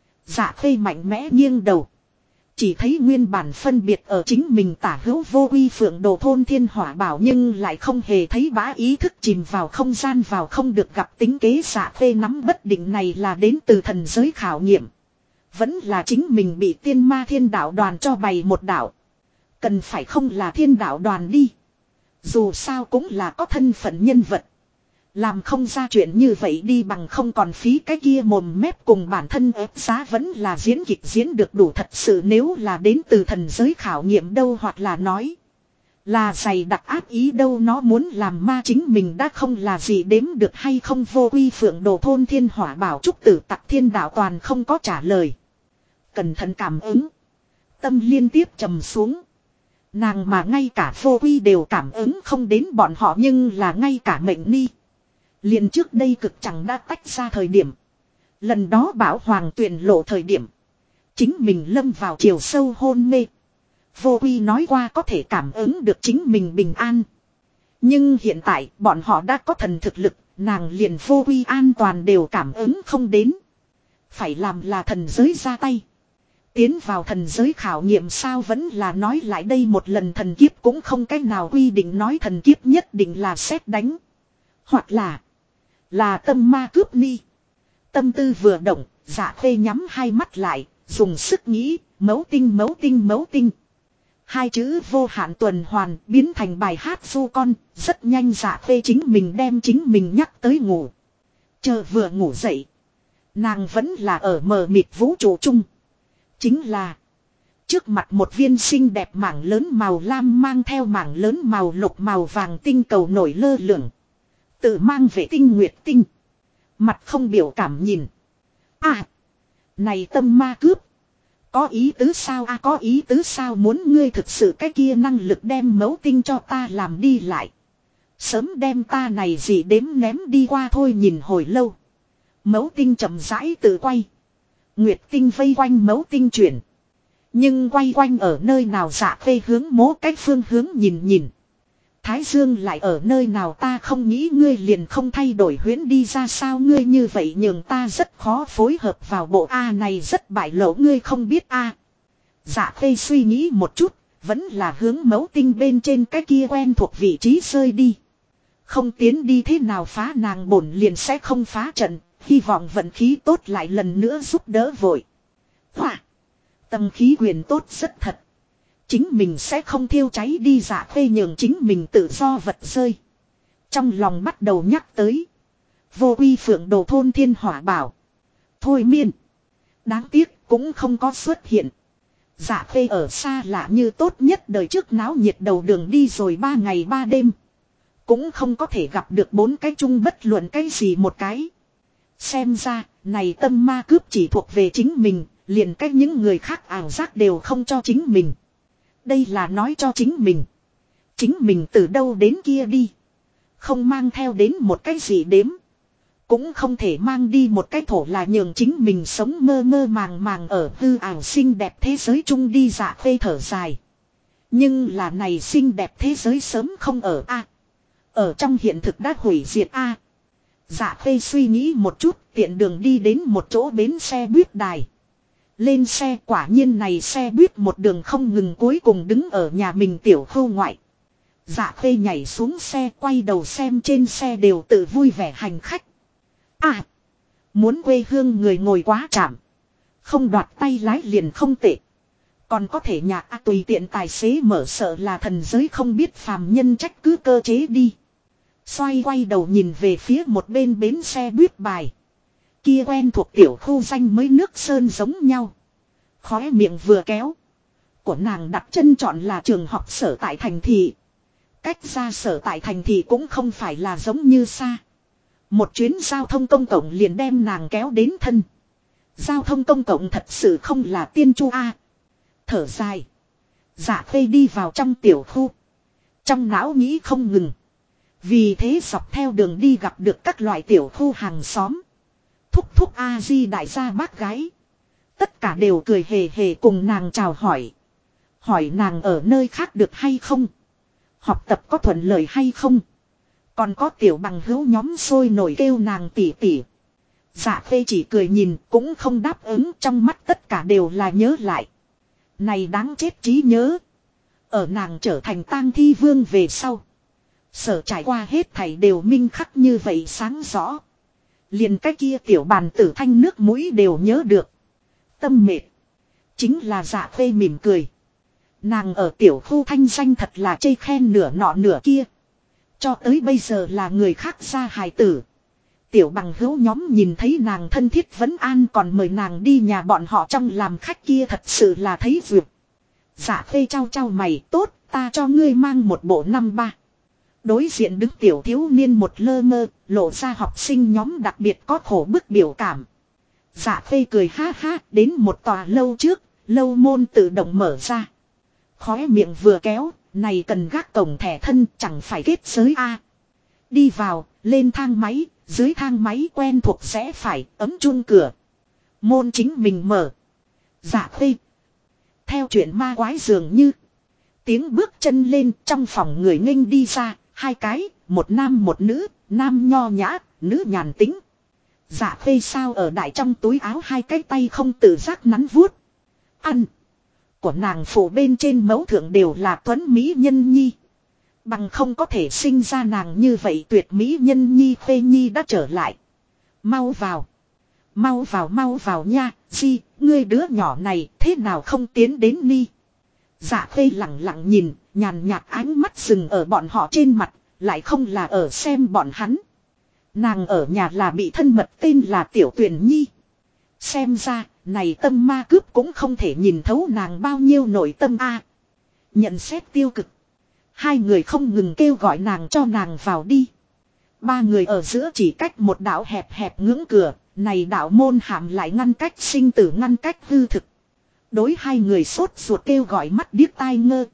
Dạ Khê mạnh mẽ nghiêng đầu. Chỉ thấy nguyên bản phân biệt ở chính mình tả hữu Vô Quy Phượng Đồ thôn thiên hỏa bảo nhưng lại không hề thấy bá ý thức chìm vào không gian vào không được gặp tính kế. Dạ Khê nắm bất định này là đến từ thần giới khảo nghiệm. Vẫn là chính mình bị tiên ma thiên đạo đoàn cho bày một đạo. Cần phải không là thiên đạo đoàn đi. Dù sao cũng là có thân phận nhân vật. Làm không ra chuyện như vậy đi bằng không còn phí cái kia mồm mép cùng bản thân ép giá vẫn là diễn kịch diễn được đủ thật sự nếu là đến từ thần giới khảo nghiệm đâu hoặc là nói. Là dày đặc áp ý đâu nó muốn làm ma chính mình đã không là gì đếm được hay không. Vô Quy Phượng Đồ thôn thiên hỏa bảo trúc tử tặc thiên đạo toàn không có trả lời. Cẩn thận cảm ứng. Tâm liên tiếp trầm xuống. Nàng mà ngay cả vô quy đều cảm ứng không đến bọn họ, nhưng là ngay cả mệnh ni. Liền trước đây cực chẳng đã tách ra thời điểm. Lần đó bảo hoàng tuyển lộ thời điểm. Chính mình lâm vào chiều sâu hôn mê. Vô quy nói qua có thể cảm ứng được chính mình bình an. Nhưng hiện tại bọn họ đã có thần thực lực, nàng liền vô quy an toàn đều cảm ứng không đến. Phải làm là thần giới ra tay. Tiến vào thần giới khảo nghiệm sao, vẫn là nói lại đây một lần thần kiếp cũng không cách nào quy định nói thần kiếp nhất định là sét đánh. Hoặc là tâm ma cướp ni. Tâm tư vừa động, Dạ Khê nhắm hai mắt lại, dùng sức nghĩ, mấu tinh. Hai chữ vô hạn tuần hoàn biến thành bài hát du con, rất nhanh Dạ Khê chính mình đem chính mình nhắc tới ngủ. Chờ vừa ngủ dậy, nàng vẫn là ở mờ mịt vũ trụ chung. Chính là trước mặt một viên xinh đẹp mảng lớn màu lam mang theo mảng lớn màu lục màu vàng tinh cầu nổi lơ lửng. Tự mang vệ tinh nguyệt tinh. Mặt không biểu cảm nhìn. À, này tâm ma cướp. Có ý tứ sao có ý tứ sao, muốn ngươi thực sự cái kia năng lực đem mấu tinh cho ta làm đi lại. Sớm đem ta này gì đếm ném đi qua thôi. Nhìn hồi lâu. Mấu tinh chậm rãi tự quay. Nguyệt tinh vây quanh mấu tinh chuyển. Nhưng quay quanh ở nơi nào Dạ Khê hướng mố cách phương hướng nhìn. Thái Dương lại ở nơi nào ta không nghĩ ngươi liền không thay đổi huyễn đi ra sao, ngươi như vậy nhường ta rất khó phối hợp vào bộ A này, rất bại lộ ngươi không biết A. Dạ Khê suy nghĩ một chút, vẫn là hướng mấu tinh bên trên cái kia quen thuộc vị trí rơi đi. Không tiến đi thế nào phá, nàng bổn liền sẽ không phá trận, hy vọng vận khí tốt lại lần nữa giúp đỡ vội. Hỏa! Tầng khí quyền tốt rất thật. Chính mình sẽ không thiêu cháy đi. Dạ Khê nhường chính mình tự do vật rơi. Trong lòng bắt đầu nhắc tới. Vô quy phượng đồ thôn thiên hỏa bảo. Thôi miên. Đáng tiếc cũng không có xuất hiện. Dạ Khê ở xa lạ như tốt nhất đời trước náo nhiệt đầu đường đi rồi 3 ngày 3 đêm. Cũng không có thể gặp được 4 cái chung bất luận cái gì một cái. Xem ra, này tâm ma cướp chỉ thuộc về chính mình, liền cách những người khác ảo giác đều không cho chính mình. Đây là nói cho chính mình. Chính mình từ đâu đến kia đi. Không mang theo đến một cái gì đếm. Cũng không thể mang đi một cái thổ, là nhường chính mình sống mơ mơ màng màng ở hư ảo xinh đẹp thế giới chung đi. Dạ Khê thở dài. Nhưng là này xinh đẹp thế giới sớm không ở a. Ở trong hiện thực đã hủy diệt a. Dạ Khê suy nghĩ một chút, tiện đường đi đến một chỗ bến xe buýt đài. Lên xe, quả nhiên này xe buýt một đường không ngừng, cuối cùng đứng ở nhà mình tiểu khu ngoại. Dạ Khê nhảy xuống xe, quay đầu xem trên xe đều tự vui vẻ hành khách. À, muốn quê hương người ngồi quá chạm. Không đoạt tay lái liền không tệ. Còn có thể nhạc tùy tiện tài xế mở, sợ là thần giới không biết phàm nhân trách cứ cơ chế đi. Quay đầu nhìn về phía một bên bến xe buýt bài. Kia quen thuộc tiểu khu danh mới nước sơn giống nhau. Khóe miệng vừa kéo. Của nàng đặt chân chọn là trường học sở tại thành thị. Cách ra sở tại thành thị cũng không phải là giống như xa. Một chuyến giao thông công cộng liền đem nàng kéo đến thân. Giao thông công cộng thật sự không là tiên chu a. Thở dài. Dạ Khê đi vào trong tiểu khu. Trong não nghĩ không ngừng. Vì thế dọc theo đường đi gặp được các loại tiểu khu hàng xóm. Thúc a di đại gia bác gái. Tất cả đều cười hề hề cùng nàng chào hỏi. Hỏi nàng ở nơi khác được hay không. Học tập có thuận lợi hay không. Còn có tiểu bằng hữu nhóm sôi nổi kêu nàng tỉ tỉ. Dạ Khê chỉ cười nhìn cũng không đáp ứng, trong mắt tất cả đều là nhớ lại. Này đáng chết trí nhớ. Ở nàng trở thành tang thi vương về sau. Sở trải qua hết thảy đều minh khắc như vậy sáng rõ. Liền cái kia tiểu bàn tử thanh nước mũi đều nhớ được. Tâm mệt. Chính là Dạ Khê mỉm cười. Nàng ở tiểu khu thanh danh thật là chê khen nửa nọ nửa kia. Cho tới bây giờ là người khác ra hài tử. Tiểu bằng hữu nhóm nhìn thấy nàng thân thiết vấn an còn mời nàng đi nhà bọn họ trong làm khách kia thật sự là thấy vượt. Dạ Khê trao mày, tốt, ta cho ngươi mang một bộ 5-3. Đối diện đứng tiểu thiếu niên một lơ mơ, lộ ra học sinh nhóm đặc biệt có khổ bức biểu cảm. Dạ Khê cười ha ha, đến một tòa lâu trước, lâu môn tự động mở ra. Khóe miệng vừa kéo, này cần gác cổng thẻ thân chẳng phải kết giới a. Đi vào, lên thang máy, dưới thang máy quen thuộc rẽ phải, ấm chuông cửa. Môn chính mình mở. Dạ Khê. Theo chuyện ma quái dường như. Tiếng bước chân lên trong phòng người nghênh đi ra, hai cái, một nam một nữ, nam nho nhã, nữ nhàn tĩnh. Dạ Khê sao ở đại trong túi áo hai cái tay không tự giác nắn vuốt. Ăn. Của nàng phủ bên trên mẫu thượng đều là tuấn mỹ nhân nhi. Bằng không có thể sinh ra nàng như vậy tuyệt mỹ nhân nhi. Khê nhi đã trở lại. Mau vào. Mau vào mau vào nha. Di, ngươi đứa nhỏ này thế nào không tiến đến ni. Dạ Khê lặng lặng nhìn, nhàn nhạt ánh mắt dừng ở bọn họ trên mặt, lại không là ở xem bọn hắn. Nàng ở nhà là bị thân mật tên là Tiểu Tuyền Nhi. Xem ra, này tâm ma cướp cũng không thể nhìn thấu nàng bao nhiêu nội tâm a. Nhận xét tiêu cực. Hai người không ngừng kêu gọi nàng cho nàng vào đi. Ba người ở giữa chỉ cách một đạo hẹp hẹp ngưỡng cửa, này đạo môn hàm lại ngăn cách sinh tử ngăn cách hư thực. Đối hai người sốt ruột kêu gọi mắt điếc tai ngơ.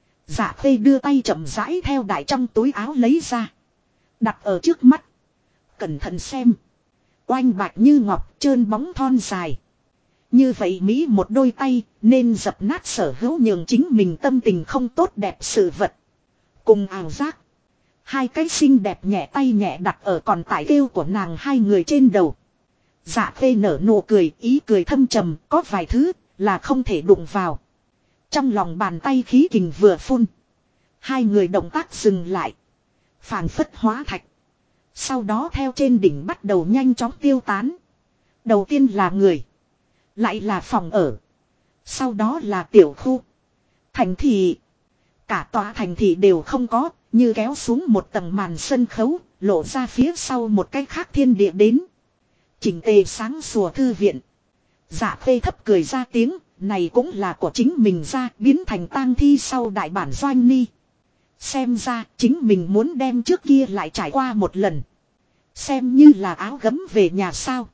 Dạ Khê đưa tay chậm rãi theo đại trong túi áo lấy ra. Đặt ở trước mắt. Cẩn thận xem. Oanh bạch như ngọc trơn bóng thon dài. Như vậy Mỹ một đôi tay nên dập nát sở hữu nhường chính mình tâm tình không tốt đẹp sự vật. Cùng ảo giác. Hai cái xinh đẹp nhẹ tay nhẹ đặt ở còn tải kêu của nàng hai người trên đầu. Dạ Khê nở nụ cười ý cười thâm trầm có vài thứ là không thể đụng vào. Trong lòng bàn tay khí kình vừa phun. Hai người động tác dừng lại. Phảng phất hóa thạch. Sau đó theo trên đỉnh bắt đầu nhanh chóng tiêu tán. Đầu tiên là người. Lại là phòng ở. Sau đó là tiểu khu. Thành thị. Cả tòa thành thị đều không có. Như kéo xuống một tầng màn sân khấu. Lộ ra phía sau một cái khác thiên địa đến. Chỉnh tề sáng sủa thư viện. Dạ Khê thấp cười ra tiếng. Này cũng là của chính mình ra biến thành tang thi sau đại bản doanh ni. Xem ra chính mình muốn đem trước kia lại trải qua một lần. Xem như là áo gấm về nhà sao.